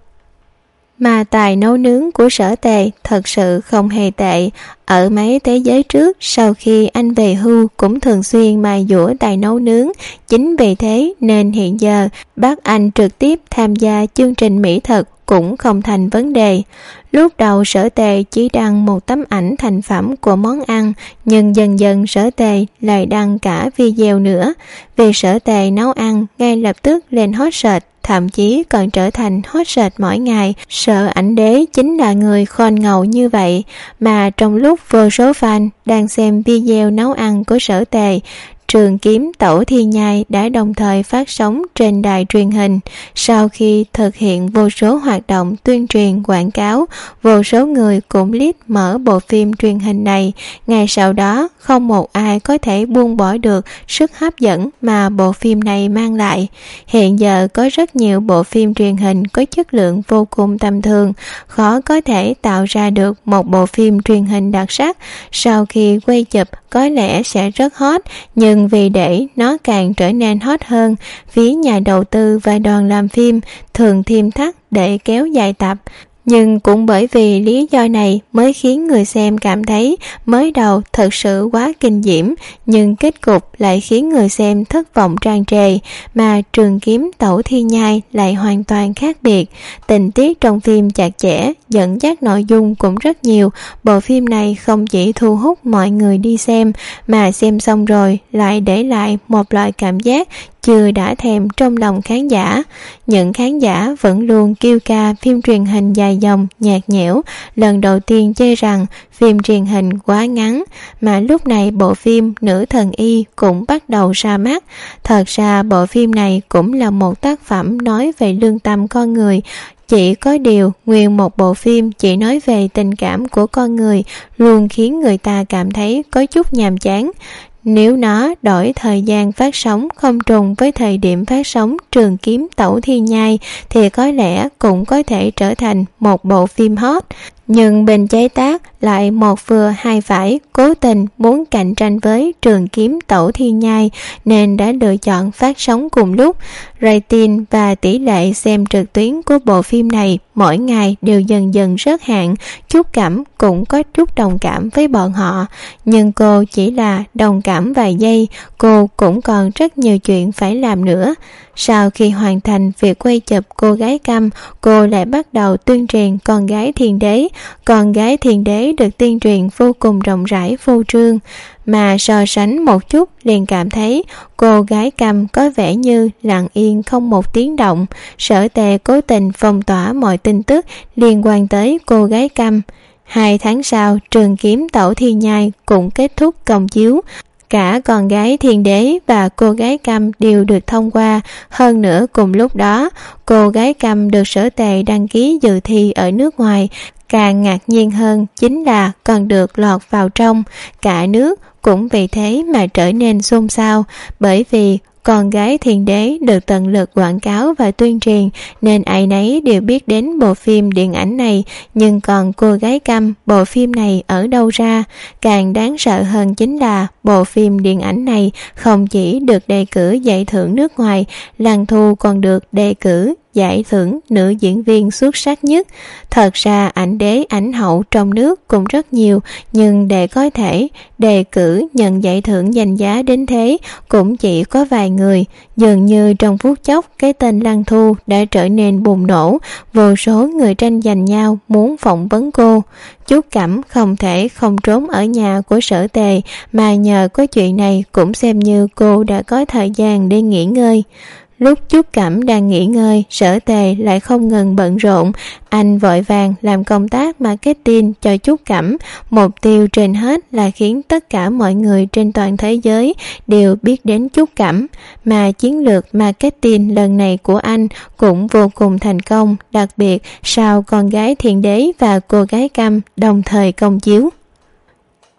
Mà tài nấu nướng của Sở Tề thật sự không hề tệ. Ở mấy thế giới trước, sau khi anh về hưu cũng thường xuyên mài dũa tài nấu nướng. Chính vì thế nên hiện giờ bắt anh trực tiếp tham gia chương trình mỹ thực cũng không thành vấn đề. Lúc đầu Sở Tề chỉ đăng một tấm ảnh thành phẩm của món ăn, nhưng dần dần Sở Tề lại đăng cả video nữa. Vì Sở Tề nấu ăn ngay lập tức lên hot search, thậm chí còn trở thành hot search mỗi ngày. Sở Ảnh Đế chính là người khôn ngầu như vậy. Mà trong lúc vô số fan đang xem video nấu ăn của Sở Tề, Trường Kiếm Tẩu Thiên Nhai đã đồng thời phát sóng trên đài truyền hình. Sau khi thực hiện vô số hoạt động tuyên truyền quảng cáo, vô số người cũng click mở bộ phim truyền hình này. Ngày sau đó, không một ai có thể buông bỏ được sức hấp dẫn mà bộ phim này mang lại. Hiện giờ có rất nhiều bộ phim truyền hình có chất lượng vô cùng tầm thường, khó có thể tạo ra được một bộ phim truyền hình đặc sắc. Sau khi quay chụp có lẽ sẽ rất hot, nhưng vì để nó càng trở nên hot hơn, phía nhà đầu tư và đoàn làm phim thường thêm thắt để kéo dài tập. Nhưng cũng bởi vì lý do này mới khiến người xem cảm thấy mới đầu thật sự quá kinh diễm, nhưng kết cục lại khiến người xem thất vọng tràn trề. Mà Trường Kiếm Tẩu Thiên Nhai lại hoàn toàn khác biệt. Tình tiết trong phim chặt chẽ, dẫn dắt nội dung cũng rất nhiều. Bộ phim này không chỉ thu hút mọi người đi xem, mà xem xong rồi lại để lại một loại cảm giác chưa đã thèm trong lòng khán giả. Những khán giả vẫn luôn kêu ca phim truyền hình dài dòng, nhạt nhẽo, lần đầu tiên chê rằng phim truyền hình quá ngắn, mà lúc này bộ phim Nữ Thần Y cũng bắt đầu ra mắt. Thật ra bộ phim này cũng là một tác phẩm nói về lương tâm con người. Chỉ có điều, nguyên một bộ phim chỉ nói về tình cảm của con người luôn khiến người ta cảm thấy có chút nhàm chán. Nếu nó đổi thời gian phát sóng không trùng với thời điểm phát sóng Trường Kiếm Tẩu Thiên Nhai thì có lẽ cũng có thể trở thành một bộ phim hot. Nhưng bên chế tác lại một vừa hai phải, cố tình muốn cạnh tranh với Trường Kiếm Tẩu Thiên Nhai nên đã lựa chọn phát sóng cùng lúc. Rating và tỷ lệ xem trực tuyến của bộ phim này mỗi ngày đều dần dần rớt hạn. Trúc Cẩm cũng có chút đồng cảm với bọn họ, nhưng cô chỉ là đồng cảm vài giây, cô cũng còn rất nhiều chuyện phải làm nữa. Sau khi hoàn thành việc quay chụp Cô Gái Câm, cô lại bắt đầu tuyên truyền Con Gái Thiên Đế. Con Gái Thiên Đế được tuyên truyền vô cùng rộng rãi phô trương, mà so sánh một chút liền cảm thấy Cô Gái Câm có vẻ như lặng yên không một tiếng động. Sở Tề cố tình phong tỏa mọi tin tức liên quan tới Cô Gái Câm. 2 tháng sau, Trường Kiếm Tẩu Thiên Nhai cũng kết thúc công chiếu. Cả Con Gái Thiên Đế và Cô Gái Câm đều được thông qua. Hơn nữa cùng lúc đó, Cô Gái Câm được Sở Tề đăng ký dự thi ở nước ngoài. Càng ngạc nhiên hơn chính là còn được lọt vào trong. Cả nước cũng vì thế mà trở nên xôn xao, bởi vì Con Gái Thiên Đế được tận lực quảng cáo và tuyên truyền nên ai nấy đều biết đến bộ phim điện ảnh này. Nhưng còn Cô Gái Câm, bộ phim này ở đâu ra? Càng đáng sợ hơn chính là bộ phim điện ảnh này không chỉ được đề cử giải thưởng nước ngoài, Lăng Thu còn được đề cử giải thưởng nữ diễn viên xuất sắc nhất. Thật ra ảnh đế ảnh hậu trong nước cũng rất nhiều, nhưng để có thể đề cử nhận giải thưởng danh giá đến thế cũng chỉ có vài người. Dường như trong phút chốc cái tên Lăng Thu đã trở nên bùng nổ, vô số người tranh giành nhau muốn phỏng vấn cô. Trúc Cẩm không thể không trốn ở nhà của Sở Tề, mà nhờ có chuyện này cũng xem như cô đã có thời gian để nghỉ ngơi. Lúc Trúc Cẩm đang nghỉ ngơi, Sở Tề lại không ngừng bận rộn. Anh vội vàng làm công tác marketing cho Trúc Cẩm. Mục tiêu trên hết là khiến tất cả mọi người trên toàn thế giới đều biết đến Trúc Cẩm. Mà chiến lược marketing lần này của anh cũng vô cùng thành công, đặc biệt sau Con Gái Thiên Đế và Cô Gái Câm đồng thời công chiếu.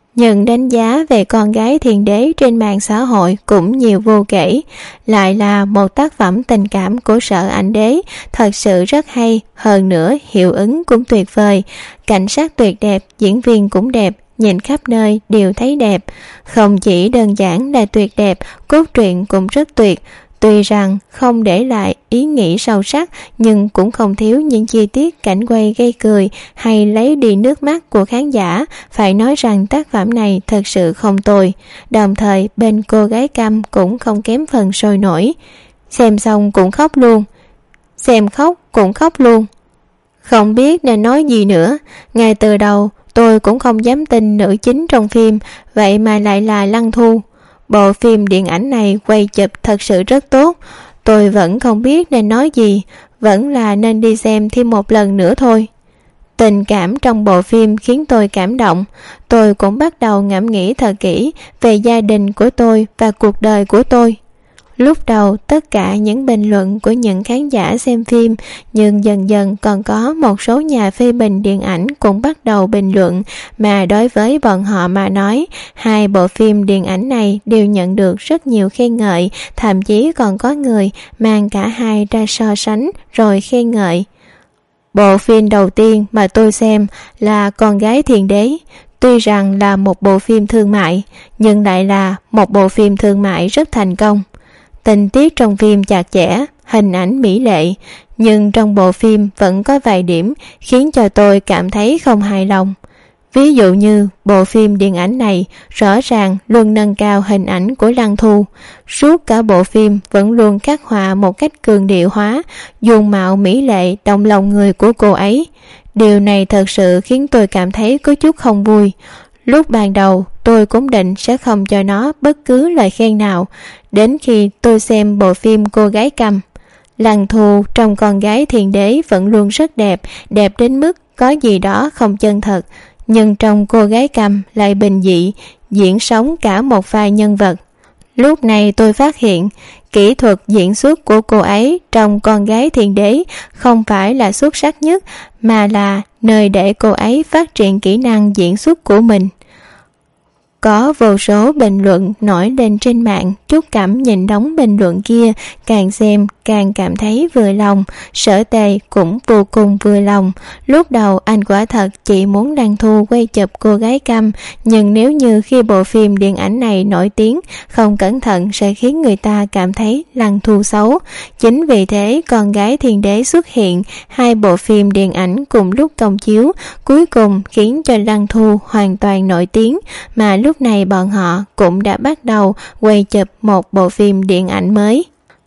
nhưng đánh giá về con gái Thiền Đế trên mạng xã hội cũng nhiều vô kể. Lại là một tác phẩm tình cảm của Sở Ảnh Đế, thật sự rất hay, hơn nữa hiệu ứng cũng tuyệt vời, cảnh sát tuyệt đẹp, diễn viên cũng đẹp, nhìn khắp nơi đều thấy đẹp. Không chỉ đơn giản là tuyệt đẹp, cốt truyện cũng rất tuyệt. Tuy rằng không để lại ý nghĩ sâu sắc, nhưng cũng không thiếu những chi tiết cảnh quay gây cười hay lấy đi nước mắt của khán giả. Phải nói rằng tác phẩm này thật sự không tồi. Đồng thời bên cô gái Cam cũng không kém phần sôi nổi. Xem xong cũng khóc luôn. Xem khóc cũng khóc luôn. Không biết nên nói gì nữa. Ngay từ đầu tôi cũng không dám tin nữ chính trong phim, vậy mà lại là Lăng Thu. Bộ phim điện ảnh này quay chụp thật sự rất tốt. Tôi vẫn không biết nên nói gì, vẫn là nên đi xem thêm một lần nữa thôi. Tình cảm trong bộ phim khiến tôi cảm động. Tôi cũng bắt đầu ngẫm nghĩ thật kỹ về gia đình của tôi và cuộc đời của tôi. Lúc đầu tất cả những bình luận của những khán giả xem phim, nhưng dần dần còn có một số nhà phê bình điện ảnh cũng bắt đầu bình luận, mà đối với bọn họ mà nói, hai bộ phim điện ảnh này đều nhận được rất nhiều khen ngợi, thậm chí còn có người mang cả hai ra so sánh rồi khen ngợi. Bộ phim đầu tiên mà tôi xem là Con Gái Thiền Đế. Tuy rằng là một bộ phim thương mại, nhưng lại là một bộ phim thương mại rất thành công. Tình tiết trong phim chặt chẽ, hình ảnh mỹ lệ, nhưng trong bộ phim vẫn có vài điểm khiến cho tôi cảm thấy không hài lòng. Ví dụ như bộ phim điện ảnh này rõ ràng luôn nâng cao hình ảnh của Lăng Thu. Suốt cả bộ phim vẫn luôn khắc họa một cách cường điệu hóa dung mạo mỹ lệ động lòng người của cô ấy. Điều này thật sự khiến tôi cảm thấy có chút không vui. Lúc ban đầu tôi cũng định sẽ không cho nó bất cứ lời khen nào, đến khi tôi xem bộ phim Cô Gái Câm. Lăng Thu trong Con Gái Thiền Đế vẫn luôn rất đẹp, đẹp đến mức có gì đó không chân thật, nhưng trong Cô Gái Câm lại bình dị, diễn sống cả một vài nhân vật. Lúc này tôi phát hiện kỹ thuật diễn xuất của cô ấy trong Con Gái Thiền Đế không phải là xuất sắc nhất, mà là nơi để cô ấy phát triển kỹ năng diễn xuất của mình. Có vô số bình luận nổi lên trên mạng, Trúc Cẩm nhìn đống bình luận kia, càng xem càng cảm thấy vừa lòng. Sở Tề cũng vô cùng vừa lòng. Lúc đầu anh quả thật chỉ muốn Lăng Thu quay chụp Cô Gái Câm, nhưng nếu như khi bộ phim điện ảnh này nổi tiếng, không cẩn thận sẽ khiến người ta cảm thấy Lăng Thu xấu. Chính vì thế Con Gái Thiền Đế xuất hiện, hai bộ phim điện ảnh cùng lúc công chiếu, cuối cùng khiến cho Lăng Thu hoàn toàn nổi tiếng, mà lúc này bọn họ cũng đã bắt đầu quay chụp một bộ phim điện ảnh mới.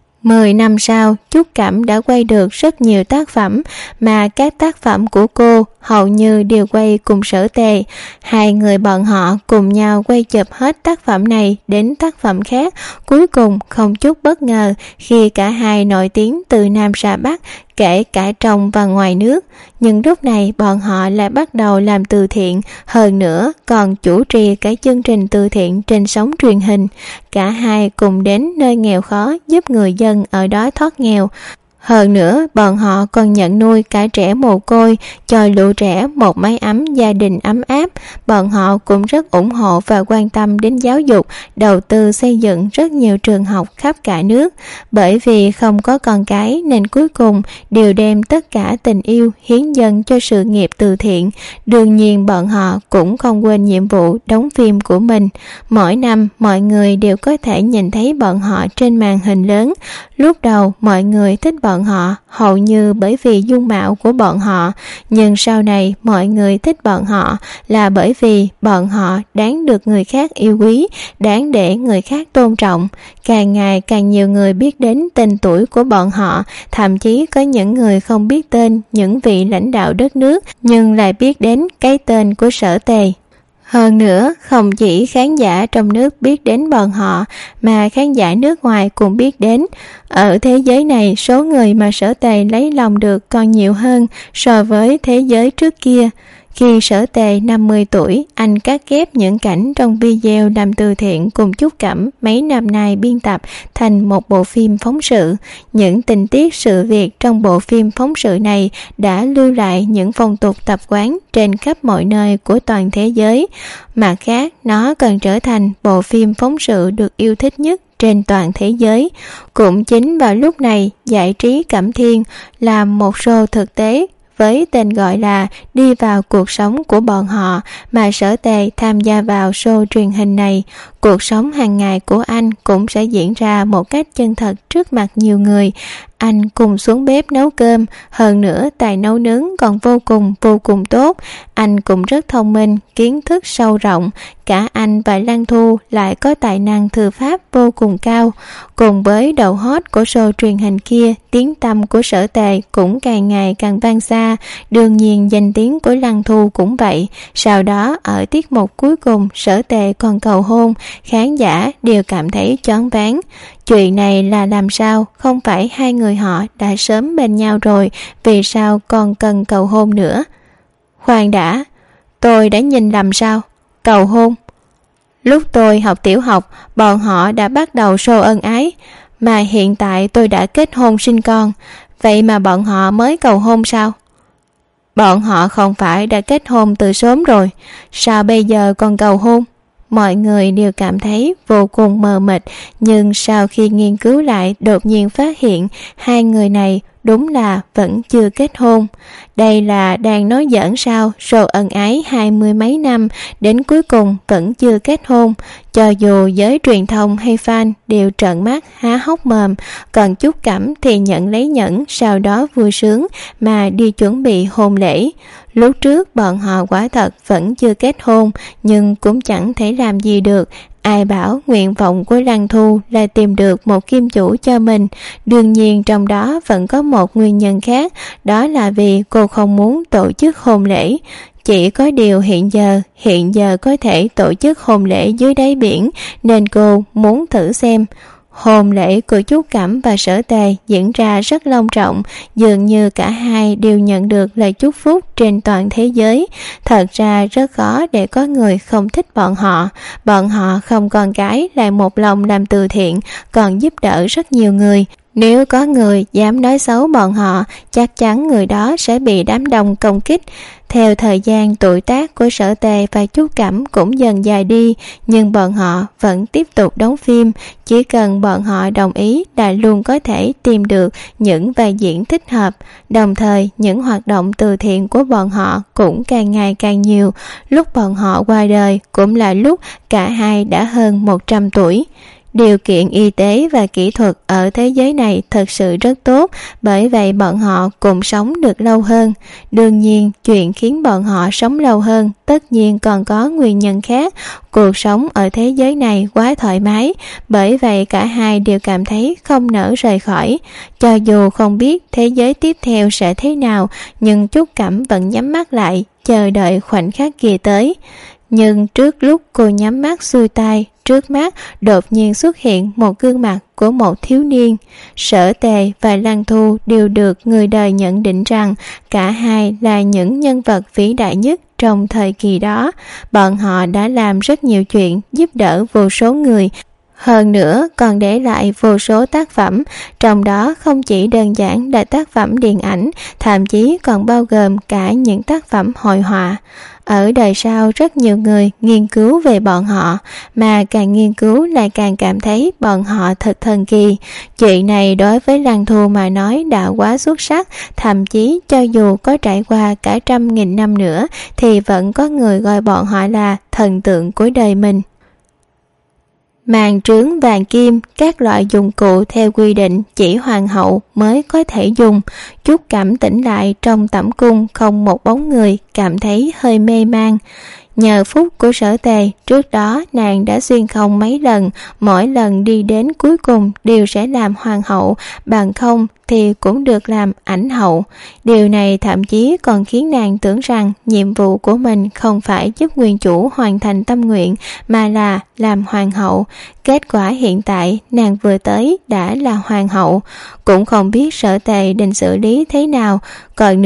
10 năm sau, Trúc Cẩm đã quay được rất nhiều tác phẩm, mà các tác phẩm của cô hầu như đều quay cùng Sở Tề. Hai người bọn họ cùng nhau quay chụp hết tác phẩm này đến tác phẩm khác, cuối cùng không chút bất ngờ khi cả hai nổi tiếng từ Nam ra Bắc, kể cả trong và ngoài nước. Nhưng lúc này bọn họ lại bắt đầu làm từ thiện, hơn nữa còn chủ trì cái chương trình từ thiện trên sóng truyền hình. Cả hai cùng đến nơi nghèo khó giúp người dân ở đó thoát nghèo. Hơn nữa bọn họ còn nhận nuôi cả trẻ mồ côi, cho lũ trẻ một mái ấm gia đình ấm áp. Bọn họ cũng rất ủng hộ và quan tâm đến giáo dục, đầu tư xây dựng rất nhiều trường học khắp cả nước. Bởi vì không có con cái nên cuối cùng đều đem tất cả tình yêu hiến dâng cho sự nghiệp từ thiện. Đương nhiên bọn họ cũng không quên nhiệm vụ đóng phim của mình. Mỗi năm mọi người đều có thể nhìn thấy bọn họ trên màn hình lớn. Lúc đầu mọi người thích bọn họ hầu như bởi vì dung mạo của bọn họ, nhưng sau này mọi người thích bọn họ là bởi vì bọn họ đáng được người khác yêu quý, đáng để người khác tôn trọng. Càng ngày càng nhiều người biết đến tên tuổi của bọn họ, thậm chí có những người không biết tên những vị lãnh đạo đất nước nhưng lại biết đến cái tên của Sở Tề. Hơn nữa, không chỉ khán giả trong nước biết đến bọn họ, mà khán giả nước ngoài cũng biết đến. Ở thế giới này, số người mà Sở Tề lấy lòng được còn nhiều hơn so với thế giới trước kia. Khi Sở Tề 50 tuổi, anh cắt ghép những cảnh trong video làm từ thiện cùng Trúc Cẩm mấy năm nay biên tập thành một bộ phim phóng sự. Những tình tiết sự việc trong bộ phim phóng sự này đã lưu lại những phong tục tập quán trên khắp mọi nơi của toàn thế giới. Mặt khác, nó cần trở thành bộ phim phóng sự được yêu thích nhất trên toàn thế giới. Cũng chính vào lúc này, Giải trí Cẩm Thiên làm một show thực tế với tên gọi là Đi vào cuộc sống của bọn họ, mà Sở Tề tham gia vào show truyền hình này. Cuộc sống hàng ngày của anh cũng sẽ diễn ra một cách chân thật trước mặt nhiều người. Anh cùng xuống bếp nấu cơm, hơn nữa tài nấu nướng còn vô cùng tốt. Anh cũng rất thông minh, kiến thức sâu rộng. Cả anh và Lan Thu lại có tài năng thư pháp vô cùng cao. Cùng với độ hot của show truyền hình kia, tiếng tăm của Sở Tề cũng càng ngày càng vang xa. Đương nhiên danh tiếng của Lan Thu cũng vậy. Sau đó ở tiết mục cuối cùng, Sở Tề còn cầu hôn. Khán giả đều cảm thấy choáng váng. Chuyện này là làm sao? Không phải hai người họ đã sớm bên nhau rồi, vì sao còn cần cầu hôn nữa? Khoan đã, tôi đã nhìn lầm sao? Cầu hôn? Lúc tôi học tiểu học, bọn họ đã bắt đầu show ân ái, mà hiện tại tôi đã kết hôn sinh con, vậy mà bọn họ mới cầu hôn sao? Bọn họ không phải đã kết hôn từ sớm rồi, sao bây giờ còn cầu hôn? Mọi người đều cảm thấy vô cùng mờ mịt, nhưng sau khi nghiên cứu lại đột nhiên phát hiện hai người này đúng là vẫn chưa kết hôn. Đây là đang nói giỡn sao? Show ân ái 20 mấy năm đến cuối cùng vẫn chưa kết hôn. Cho dù giới truyền thông hay fan đều trợn mắt há hốc mồm, còn Trúc Cẩm thì nhận lấy nhẫn, sau đó vui sướng mà đi chuẩn bị hôn lễ. Lúc trước bọn họ quả thật vẫn chưa kết hôn, nhưng cũng chẳng thể làm gì được. Ai bảo nguyện vọng của Lan Thu là tìm được một kim chủ cho mình. Đương nhiên trong đó vẫn có một nguyên nhân khác, đó là vì cô không muốn tổ chức hôn lễ. Chỉ có điều hiện giờ có thể tổ chức hôn lễ dưới đáy biển, nên cô muốn thử xem. Hôn lễ của Trúc Cẩm và Sở Tề diễn ra rất long trọng, dường như cả hai đều nhận được lời chúc phúc trên toàn thế giới. Thật ra rất khó để có người không thích bọn họ. Bọn họ không con cái lại một lòng làm từ thiện, còn giúp đỡ rất nhiều người. Nếu có người dám nói xấu bọn họ, chắc chắn người đó sẽ bị đám đông công kích. Theo thời gian, tuổi tác của Sở Tề và Trúc Cẩm cũng dần dài đi, nhưng bọn họ vẫn tiếp tục đóng phim. Chỉ cần bọn họ đồng ý là luôn có thể tìm được những vai diễn thích hợp. Đồng thời, những hoạt động từ thiện của bọn họ cũng càng ngày càng nhiều. Lúc bọn họ qua đời cũng là lúc cả hai đã hơn 100 tuổi. Điều kiện y tế và kỹ thuật ở thế giới này thật sự rất tốt, bởi vậy bọn họ cũng sống được lâu hơn. Đương nhiên, chuyện khiến bọn họ sống lâu hơn tất nhiên còn có nguyên nhân khác. Cuộc sống ở thế giới này quá thoải mái, bởi vậy cả hai đều cảm thấy không nỡ rời khỏi. Cho dù không biết thế giới tiếp theo sẽ thế nào, nhưng Trúc Cẩm vẫn nhắm mắt lại, chờ đợi khoảnh khắc kia tới. Nhưng trước lúc cô nhắm mắt xuôi tay, trước mắt đột nhiên xuất hiện một gương mặt của một thiếu niên. Sở Tề và Lan Thu đều được người đời nhận định rằng cả hai là những nhân vật vĩ đại nhất trong thời kỳ đó. Bọn họ đã làm rất nhiều chuyện, giúp đỡ vô số người, hơn nữa còn để lại vô số tác phẩm, trong đó không chỉ đơn giản là tác phẩm điện ảnh, thậm chí còn bao gồm cả những tác phẩm hội họa. Ở đời sau rất nhiều người nghiên cứu về bọn họ, mà càng nghiên cứu lại càng cảm thấy bọn họ thật thần kỳ. Chuyện này đối với Lan Thu mà nói đã quá xuất sắc, thậm chí cho dù có trải qua cả 100.000 năm nữa thì vẫn có người gọi bọn họ là thần tượng của đời mình. Màn trướng vàng kim, các loại dụng cụ theo quy định chỉ hoàng hậu mới có thể dùng. Trúc Cẩm tỉnh lại trong tẩm cung không một bóng người, cảm thấy hơi mê man. Nhờ phúc của Sở Tề, trước đó nàng đã xuyên không mấy lần, mỗi lần đi đến cuối cùng đều sẽ làm hoàng hậu, bằng không thì cũng được làm ảnh hậu. Điều này thậm chí còn khiến nàng tưởng rằng nhiệm vụ của mình không phải giúp nguyên chủ hoàn thành tâm nguyện, mà là làm hoàng hậu. Kết quả hiện tại nàng vừa tới đã là hoàng hậu, cũng không biết Sở Tề định xử lý thế nào. Còn nữa,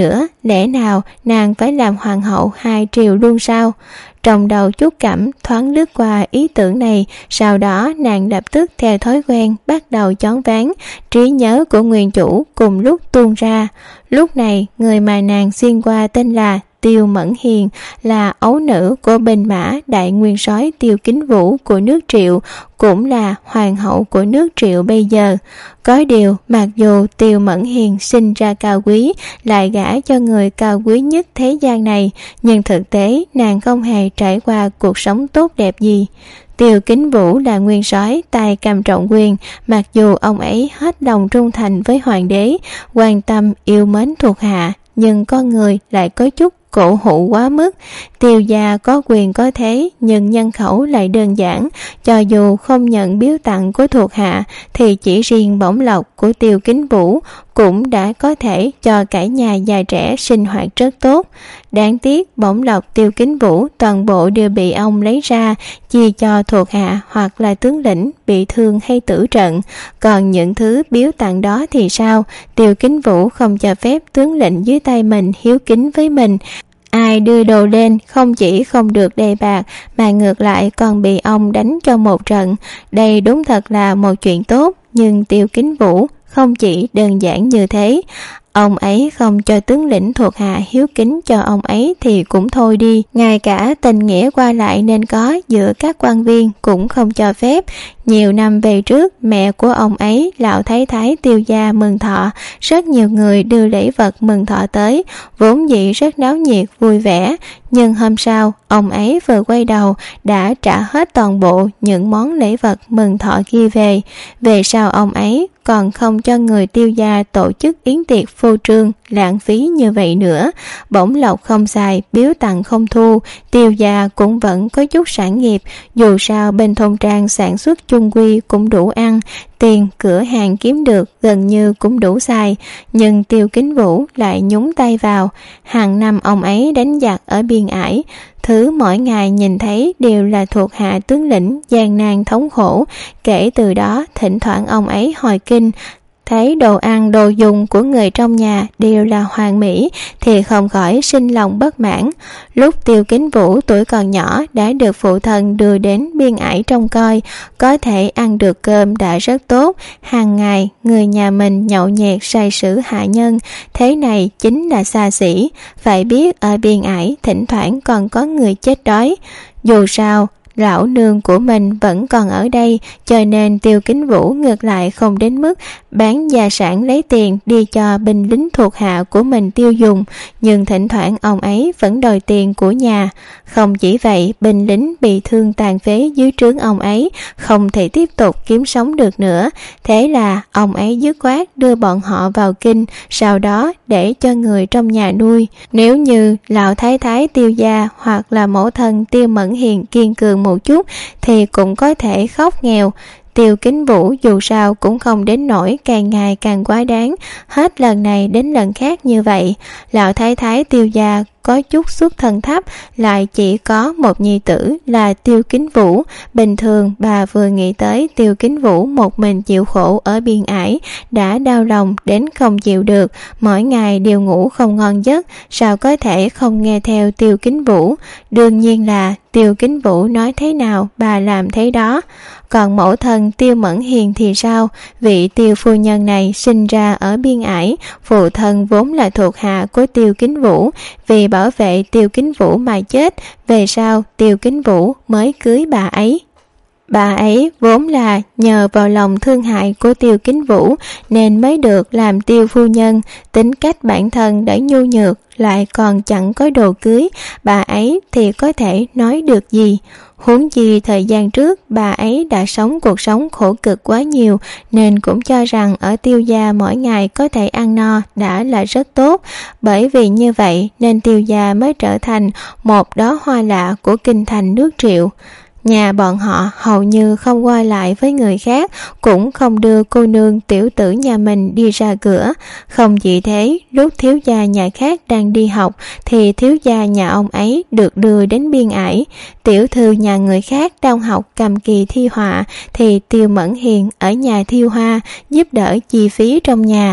lẽ nào nàng phải làm hoàng hậu 2 triều luôn sao? Trong đầu Trúc Cẩm thoáng lướt qua ý tưởng này, sau đó nàng lập tức theo thói quen bắt đầu choáng váng, trí nhớ của nguyên chủ cùng lúc tuôn ra. Lúc này, người mà nàng xuyên qua tên là Tiêu Mẫn Hiền, là ấu nữ của binh mã đại nguyên soái Tiêu Kính Vũ của nước Triệu, cũng là hoàng hậu của nước Triệu bây giờ. Có điều, mặc dù Tiêu Mẫn Hiền sinh ra cao quý, lại gả cho người cao quý nhất thế gian này, nhưng thực tế nàng không hề trải qua cuộc sống tốt đẹp gì. Tiêu Kính Vũ là nguyên soái tay cầm trọng quyền, mặc dù ông ấy hết lòng trung thành với hoàng đế, quan tâm yêu mến thuộc hạ, nhưng con người lại có chút cổ hủ quá mức. Tiêu gia có quyền có thế, nhưng nhân khẩu lại đơn giản, cho dù không nhận biếu tặng của thuộc hạ thì chỉ riêng bổng lộc của Tiêu Kính Vũ cũng đã có thể cho cả nhà già trẻ sinh hoạt rất tốt. Đáng tiếc bổng lộc Tiêu Kính Vũ toàn bộ đều bị ông lấy ra chia cho thuộc hạ hoặc là tướng lĩnh bị thương hay tử trận. Còn những thứ biếu tặng đó thì sao? Tiêu Kính Vũ không cho phép tướng lĩnh dưới tay mình hiếu kính với mình. Ai đưa đồ lên không chỉ không được đề bạc mà ngược lại còn bị ông đánh cho một trận. Đây đúng thật là một chuyện tốt, nhưng Tiêu Kính Vũ không chỉ đơn giản như thế. Ông ấy không cho tướng lĩnh thuộc hạ hiếu kính cho ông ấy thì cũng thôi đi, ngay cả tình nghĩa qua lại nên có giữa các quan viên cũng không cho phép. Nhiều năm về trước, mẹ của ông ấy, lão thái thái Tiêu gia mừng thọ, rất nhiều người đưa lễ vật mừng thọ tới, vốn dĩ rất náo nhiệt vui vẻ. Nhưng hôm sau, ông ấy vừa quay đầu đã trả hết toàn bộ những món lễ vật mừng thọ kia về. Về sau ông ấy còn không cho người Tiêu gia tổ chức yến tiệc phô trương lãng phí như vậy nữa. Bổng lộc không xài, biếu tặng không thu, Tiêu gia cũng vẫn có chút sản nghiệp, dù sao bên thôn trang sản xuất chung quy cũng đủ ăn, tiền cửa hàng kiếm được gần như cũng đủ xài. Nhưng Tiêu Kính Vũ lại nhúng tay vào. Hàng năm ông ấy đánh giặc ở biên ải, thứ mỗi ngày nhìn thấy đều là thuộc hạ tướng lĩnh gian nan thống khổ. Kể từ đó thỉnh thoảng ông ấy hồi kinh, thấy đồ ăn đồ dùng của người trong nhà đều là hoàn mỹ thì không khỏi sinh lòng bất mãn. Lúc Tiêu Kính Vũ tuổi còn nhỏ đã được phụ thân đưa đến biên ải trông coi, có thể ăn được cơm đã rất tốt. Hàng ngày người nhà mình nhậu nhẹt sai sử hạ nhân, thế này chính là xa xỉ. Phải biết ở biên ải thỉnh thoảng còn có người chết đói. Dù sao lão nương của mình vẫn còn ở đây, cho nên Tiêu Kính Vũ ngược lại không đến mức bán gia sản lấy tiền đi cho binh lính thuộc hạ của mình tiêu dùng, nhưng thỉnh thoảng ông ấy vẫn đòi tiền của nhà. Không chỉ vậy, binh lính bị thương tàn phế dưới trướng ông ấy không thể tiếp tục kiếm sống được nữa. Thế là ông ấy dứt khoát đưa bọn họ vào kinh, sau đó để cho người trong nhà nuôi. Nếu như lão thái thái Tiêu gia hoặc là mẫu thân Tiêu Mẫn Hiền kiên cường một chút thì cũng có thể khóc nghèo. Tiêu Kính Vũ dù sao cũng không đến nỗi càng ngày càng quá đáng, hết lần này đến lần khác như vậy. Lão thái thái Tiêu gia có chút xuất thân thấp, lại chỉ có một nhi tử là Tiêu Kính Vũ. Bình thường bà vừa nghĩ tới Tiêu Kính Vũ một mình chịu khổ ở biên ải đã đau lòng đến không chịu được, mỗi ngày đều ngủ không ngon giấc, sao có thể không nghe theo Tiêu Kính Vũ. Đương nhiên là Tiêu Kính Vũ nói thế nào bà làm thế đó. Còn mẫu thân Tiêu Mẫn Hiền thì sao? Vị Tiêu phu nhân này sinh ra ở biên ải, phụ thân vốn là thuộc hạ của Tiêu Kính Vũ, vì bảo vệ Tiêu Kính Vũ mà chết. Về sau Tiêu Kính Vũ mới cưới bà ấy. Bà ấy vốn là nhờ vào lòng thương hại của Tiêu Kính Vũ nên mới được làm Tiêu phu nhân. Tính cách bản thân đã nhu nhược, lại còn chẳng có đồ cưới, bà ấy thì có thể nói được gì. Huống chi thời gian trước bà ấy đã sống cuộc sống khổ cực quá nhiều, nên cũng cho rằng ở Tiêu gia mỗi ngày có thể ăn no đã là rất tốt. Bởi vì như vậy nên Tiêu gia mới trở thành một đóa hoa lạ của kinh thành nước Triệu. Nhà bọn họ hầu như không qua lại với người khác, cũng không đưa cô nương tiểu tử nhà mình đi ra cửa. Không chỉ thế, lúc thiếu gia nhà khác đang đi học thì thiếu gia nhà ông ấy được đưa đến biên ải. Tiểu thư nhà người khác đang học cầm kỳ thi họa thì Tiêu Mẫn Hiền ở nhà thiêu hoa giúp đỡ chi phí trong nhà.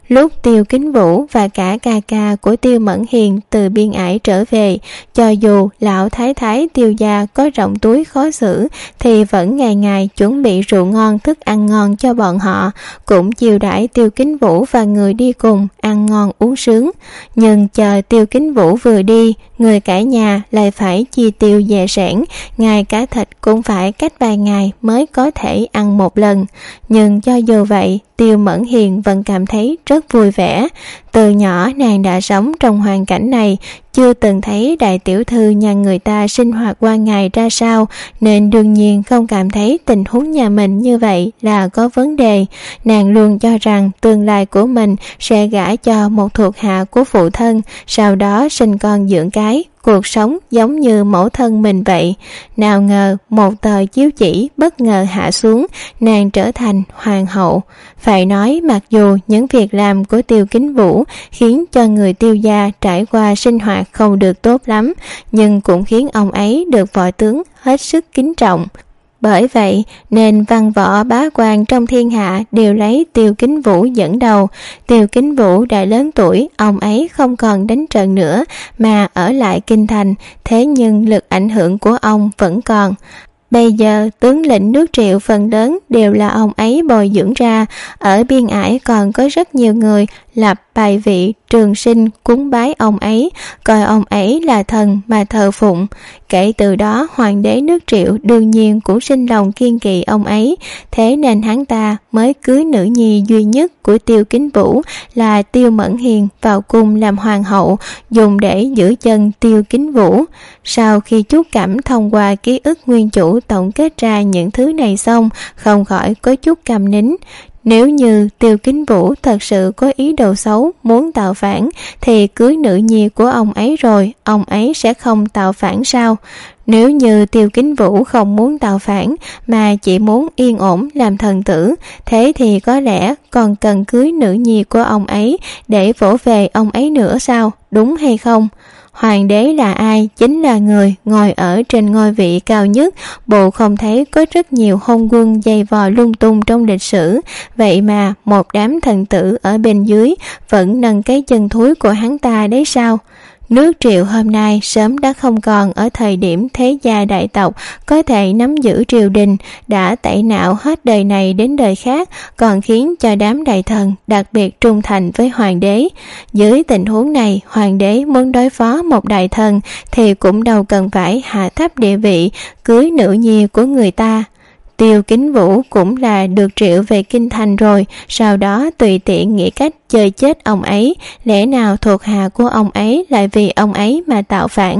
Lúc Tiêu Kính Vũ và cả ca ca của Tiêu Mẫn Hiền từ biên ải trở về, cho dù lão thái thái Tiêu gia có rộng túi khó xử thì vẫn ngày ngày chuẩn bị rượu ngon thức ăn ngon cho bọn họ, cũng chiêu đãi Tiêu Kính Vũ và người đi cùng ăn ngon uống sướng. Nhưng chờ Tiêu Kính Vũ vừa đi, người cả nhà lại phải chi tiêu dè sẻn, ngay cả thịt cũng phải cách vài ngày mới có thể ăn một lần. Nhưng cho dù vậy, Tiêu Mẫn Hiền vẫn cảm thấy rất vui vẻ. Từ nhỏ nàng đã sống trong hoàn cảnh này, chưa từng thấy đại tiểu thư nhà người ta sinh hoạt qua ngày ra sao, nên đương nhiên không cảm thấy tình huống nhà mình như vậy là có vấn đề. Nàng luôn cho rằng tương lai của mình sẽ gả cho một thuộc hạ của phụ thân, sau đó sinh con dưỡng cái, cuộc sống giống như mẫu thân mình vậy. Nào ngờ một tờ chiếu chỉ bất ngờ hạ xuống, nàng trở thành hoàng hậu. Phải nói mặc dù những việc làm của Tiêu Kính Vũ khiến cho người Tiêu gia trải qua sinh hoạt không được tốt lắm, nhưng cũng khiến ông ấy được võ tướng hết sức kính trọng. Bởi vậy nên văn võ bá quan trong thiên hạ đều lấy Tiêu Kính Vũ dẫn đầu. Tiêu Kính Vũ đã lớn tuổi, ông ấy không còn đánh trận nữa mà ở lại kinh thành, thế nhưng lực ảnh hưởng của ông vẫn còn. Bây giờ tướng lĩnh nước Triệu phần lớn đều là ông ấy bồi dưỡng ra. Ở biên ải còn có rất nhiều người lập bài vị trường sinh cúng bái ông ấy, coi ông ấy là thần mà thờ phụng. Kể từ đó hoàng đế nước Triệu đương nhiên cũng sinh lòng kiêng kỵ ông ấy, thế nên hắn ta mới cưới nữ nhi duy nhất của Tiêu Kính Vũ là Tiêu Mẫn Hiền vào cung làm hoàng hậu, dùng để giữ chân Tiêu Kính Vũ. Sau khi chú Cẩm thông qua ký ức nguyên chủ tổng kết ra những thứ này xong, không khỏi có chút căm nín. Nếu như Tiêu Kính Vũ thật sự có ý đồ xấu muốn tạo phản thì cưới nữ nhi của ông ấy rồi, ông ấy sẽ không tạo phản sao? Nếu như Tiêu Kính Vũ không muốn tạo phản mà chỉ muốn yên ổn làm thần tử, thế thì có lẽ còn cần cưới nữ nhi của ông ấy để vỗ về ông ấy nữa sao, đúng hay không? Hoàng đế là ai? Chính là người ngồi ở trên ngôi vị cao nhất. Bộ không thấy có rất nhiều hôn quân dày vò lung tung trong lịch sử, vậy mà một đám thần tử ở bên dưới vẫn nâng cái chân thúi của hắn ta đấy sao? Nước Triệu hôm nay sớm đã không còn ở thời điểm thế gia đại tộc có thể nắm giữ triều đình, đã tẩy não hết đời này đến đời khác, còn khiến cho đám đại thần đặc biệt trung thành với hoàng đế. Dưới tình huống này, hoàng đế muốn đối phó một đại thần thì cũng đâu cần phải hạ thấp địa vị, cưới nữ nhi của người ta. Tiêu Kính Vũ cũng là được triệu về kinh thành rồi, sau đó tùy tiện nghĩ cách chơi chết ông ấy, lẽ nào thuộc hạ của ông ấy lại vì ông ấy mà tạo phản?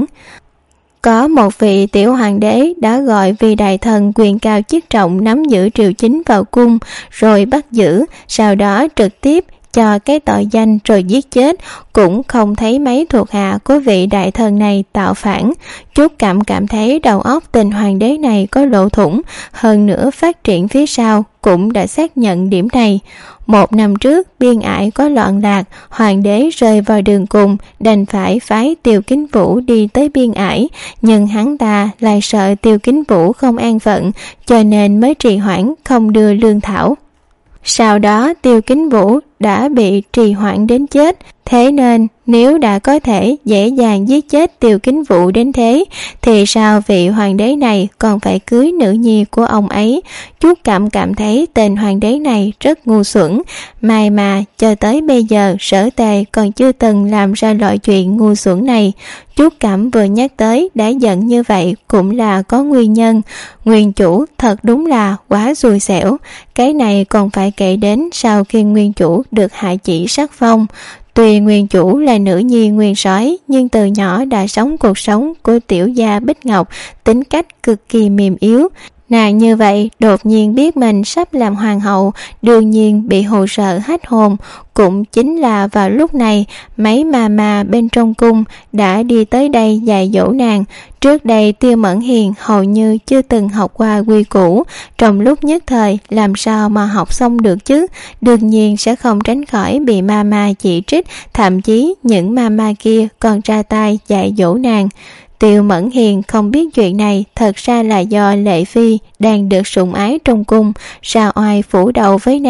Có một vị tiểu hoàng đế đã gọi vị đại thần quyền cao chức trọng nắm giữ triều chính vào cung, rồi bắt giữ, sau đó trực tiếp cho cái tội danh rồi giết chết, cũng không thấy mấy thuộc hạ của vị đại thần này tạo phản. Chú Cẩm cảm thấy đầu óc tên hoàng đế này có lỗ thủng, hơn nữa phát triển phía sau cũng đã xác nhận điểm này. 1 năm trước biên ải có loạn lạc, hoàng đế rơi vào đường cùng, đành phải phái Tiêu Kính Vũ đi tới biên ải, nhưng hắn ta lại sợ Tiêu Kính Vũ không an phận, cho nên mới trì hoãn không đưa lương thảo. Sau đó Tiêu Kính Vũ đã bị trì hoãn đến chết, thế nên nếu đã có thể dễ dàng giết chết Tiêu Kính Vũ đến thế, thì sao vị hoàng đế này còn phải cưới nữ nhi của ông ấy? Chú Cẩm cảm thấy tên hoàng đế này rất ngu xuẩn, may mà cho tới bây giờ Sở Tề còn chưa từng làm ra loại chuyện ngu xuẩn này. Chú Cẩm vừa nhắc tới đã giận như vậy cũng là có nguyên nhân. Nguyên chủ thật đúng là quá xui xẻo. Cái này còn phải kể đến sau khi nguyên chủ được hạ chỉ sắc phong. Tuy nguyên chủ là nữ nhi nguyên soái, nhưng từ nhỏ đã sống cuộc sống của tiểu gia Bích Ngọc, tính cách cực kỳ mềm yếu. Nàng như vậy đột nhiên biết mình sắp làm hoàng hậu, đương nhiên bị hù sợ hết hồn. Cũng chính là vào lúc này, mấy mà bên trong cung đã đi tới đây dạy dỗ nàng. Trước đây Tiêu Mẫn Hiền hầu như chưa từng học qua quy củ, trong lúc nhất thời làm sao mà học xong được chứ? Đương nhiên sẽ không tránh khỏi bị mama chỉ trích, thậm chí những mama kia còn ra tay dạy dỗ nàng. Tiêu Mẫn Hiền không biết chuyện này thật ra là do Lệ Phi đang được sủng ái trong cung, sao oai phủ đầu với nàng.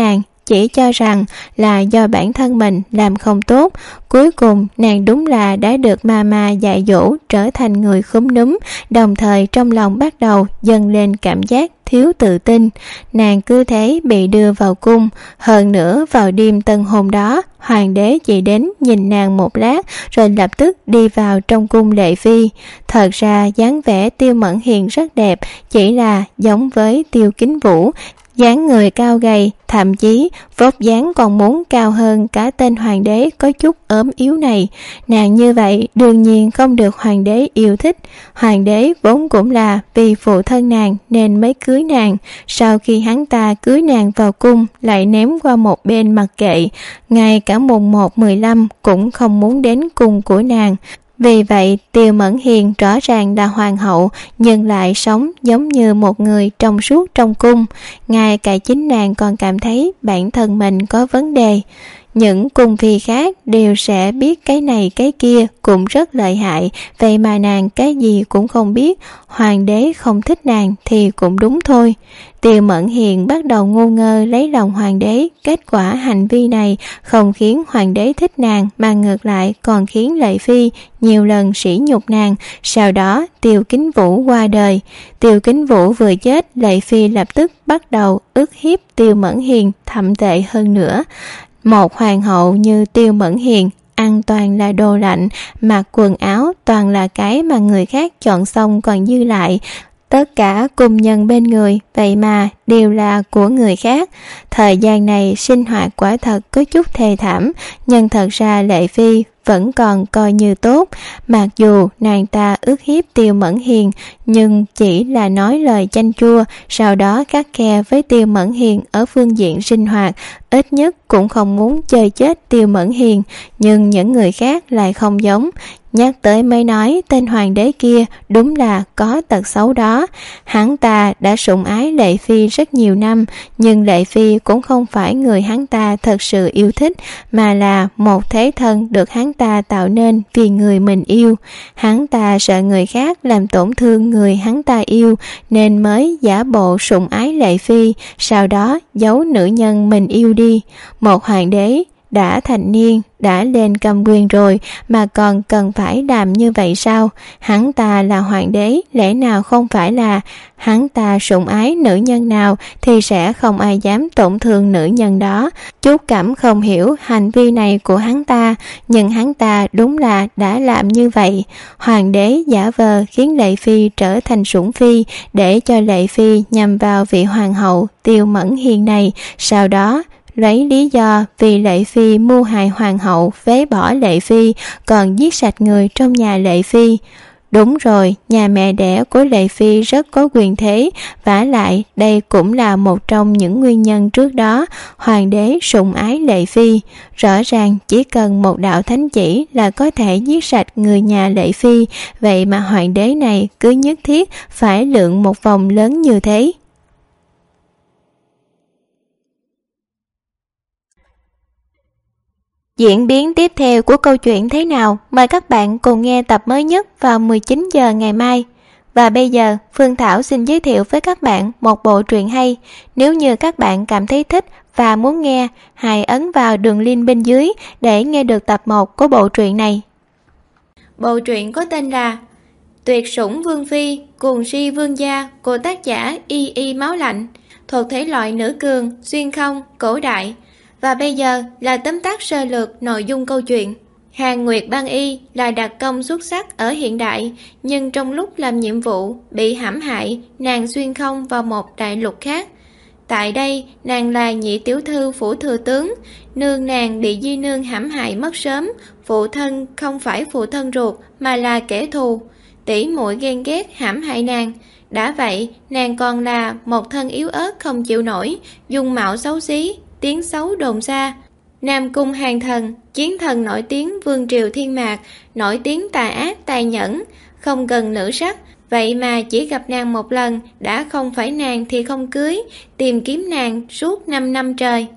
chỉ cho rằng là do bản thân mình làm không tốt. Cuối cùng nàng đúng là đã được mama dạy dỗ trở thành người khúm núm, đồng thời trong lòng bắt đầu dâng lên cảm giác thiếu tự tin. Nàng cứ thế bị đưa vào cung. Hơn nữa vào đêm tân hôn đó, hoàng đế chỉ đến nhìn nàng một lát rồi lập tức đi vào trong cung lệ phi. Thật ra dáng vẻ Tiêu Mẫn Hiền rất đẹp, chỉ là giống với Tiêu Kính Vũ, dáng người cao gầy, thậm chí vóc dáng còn muốn cao hơn cả tên hoàng đế có chút ốm yếu này. Nàng như vậy đương nhiên không được hoàng đế yêu thích. Hoàng đế vốn cũng là vì phụ thân nàng nên mới cưới nàng. Sau khi hắn ta cưới nàng vào cung lại ném qua một bên mặc kệ, ngay cả mùng 1/15 cũng không muốn đến cung của nàng. Vì vậy Tiêu Mẫn Hiền rõ ràng là hoàng hậu nhưng lại sống giống như một người trong suốt trong cung. Ngay cả chính nàng còn cảm thấy bản thân mình có vấn đề. Những cung phi khác đều sẽ biết cái này cái kia cũng rất lợi hại, vậy mà nàng cái gì cũng không biết. Hoàng đế không thích nàng thì cũng đúng thôi. Tiêu Mẫn Hiền bắt đầu ngu ngơ lấy lòng hoàng đế. Kết quả hành vi này không khiến hoàng đế thích nàng mà ngược lại còn khiến Lệ Phi nhiều lần sỉ nhục nàng. Sau đó Tiêu Kính Vũ qua đời. Tiêu Kính Vũ vừa chết, Lệ Phi lập tức bắt đầu ức hiếp Tiêu Mẫn Hiền, thậm tệ hơn nữa. Một hoàng hậu như Tiêu Mẫn Hiền ăn toàn là đồ lạnh, mặc quần áo toàn là cái mà người khác chọn xong còn dư lại. Tất cả cung nhân bên người vậy mà đều là của người khác. Thời gian này sinh hoạt quả thật có chút thê thảm, nhưng thật ra Lệ Phi vẫn còn coi như tốt. Mặc dù nàng ta ức hiếp Tiêu Mẫn Hiền nhưng chỉ là nói lời chanh chua, sau đó khắt khe với Tiêu Mẫn Hiền ở phương diện sinh hoạt, ít nhất cũng không muốn chơi chết Tiêu Mẫn Hiền. Nhưng những người khác lại không giống. Nhắc tới mới nói tên hoàng đế kia đúng là có tật xấu đó. Hắn ta đã sủng ái Lệ Phi rất nhiều năm, nhưng Lệ Phi cũng không phải người hắn ta thật sự yêu thích, mà là một thế thân được hắn ta tạo nên vì người mình yêu. Hắn ta sợ người khác làm tổn thương người hắn ta yêu nên mới giả bộ sủng ái Lệ Phi, sau đó giấu nữ nhân mình yêu đi. Một hoàng đế đã thành niên, đã lên cầm quyền rồi mà còn cần phải làm như vậy sao? Hắn ta là hoàng đế, lẽ nào không phải là hắn ta sủng ái nữ nhân nào thì sẽ không ai dám tổn thương nữ nhân đó. Chú Cẩm không hiểu hành vi này của hắn ta, nhưng hắn ta đúng là đã làm như vậy. Hoàng đế giả vờ khiến Lệ Phi trở thành sủng phi để cho Lệ Phi nhằm vào vị hoàng hậu Tiêu Mẫn Hiền này, sau đó lấy lý do vì Lệ Phi mưu hại hoàng hậu phế bỏ Lệ Phi, còn giết sạch người trong nhà Lệ Phi. Đúng rồi, nhà mẹ đẻ của Lệ Phi rất có quyền thế, vả lại đây cũng là một trong những nguyên nhân trước đó hoàng đế sủng ái Lệ Phi. Rõ ràng chỉ cần một đạo thánh chỉ là có thể giết sạch người nhà Lệ Phi, vậy mà hoàng đế này cứ nhất thiết phải lượn một vòng lớn như thế. Diễn biến tiếp theo của câu chuyện thế nào? Mời các bạn cùng nghe tập mới nhất vào 19 giờ ngày mai. Và bây giờ, Phương Thảo xin giới thiệu với các bạn một bộ truyện hay. Nếu như các bạn cảm thấy thích và muốn nghe, hãy ấn vào đường link bên dưới để nghe được tập 1 của bộ truyện này. Bộ truyện có tên là Tuyệt Sủng Vương Phi, Cuồng Si Vương Gia của tác giả Y Y Máu Lạnh, thuộc thể loại nữ cường, xuyên không, cổ đại. Và bây giờ là tóm tắt sơ lược nội dung câu chuyện. Hàn Nguyệt Băng Y là đặc công xuất sắc ở hiện đại, nhưng trong lúc làm nhiệm vụ bị hãm hại, nàng xuyên không vào một đại lục khác. Tại đây, nàng là nhị tiểu thư phủ thừa tướng, nương nàng bị di nương hãm hại mất sớm, phụ thân không phải phụ thân ruột mà là kẻ thù. Tỷ muội ghen ghét hãm hại nàng. Đã vậy, nàng còn là một thân yếu ớt không chịu nổi, dung mạo xấu xí, tiếng xấu đồn xa. Nam cung Hàn Thần, chiến thần nổi tiếng vương triều thiên mạc, nổi tiếng tà ác tàn nhẫn, không gần nữ sắc, vậy mà chỉ gặp nàng một lần đã không phải nàng thì không cưới, tìm kiếm nàng suốt 5 năm trời.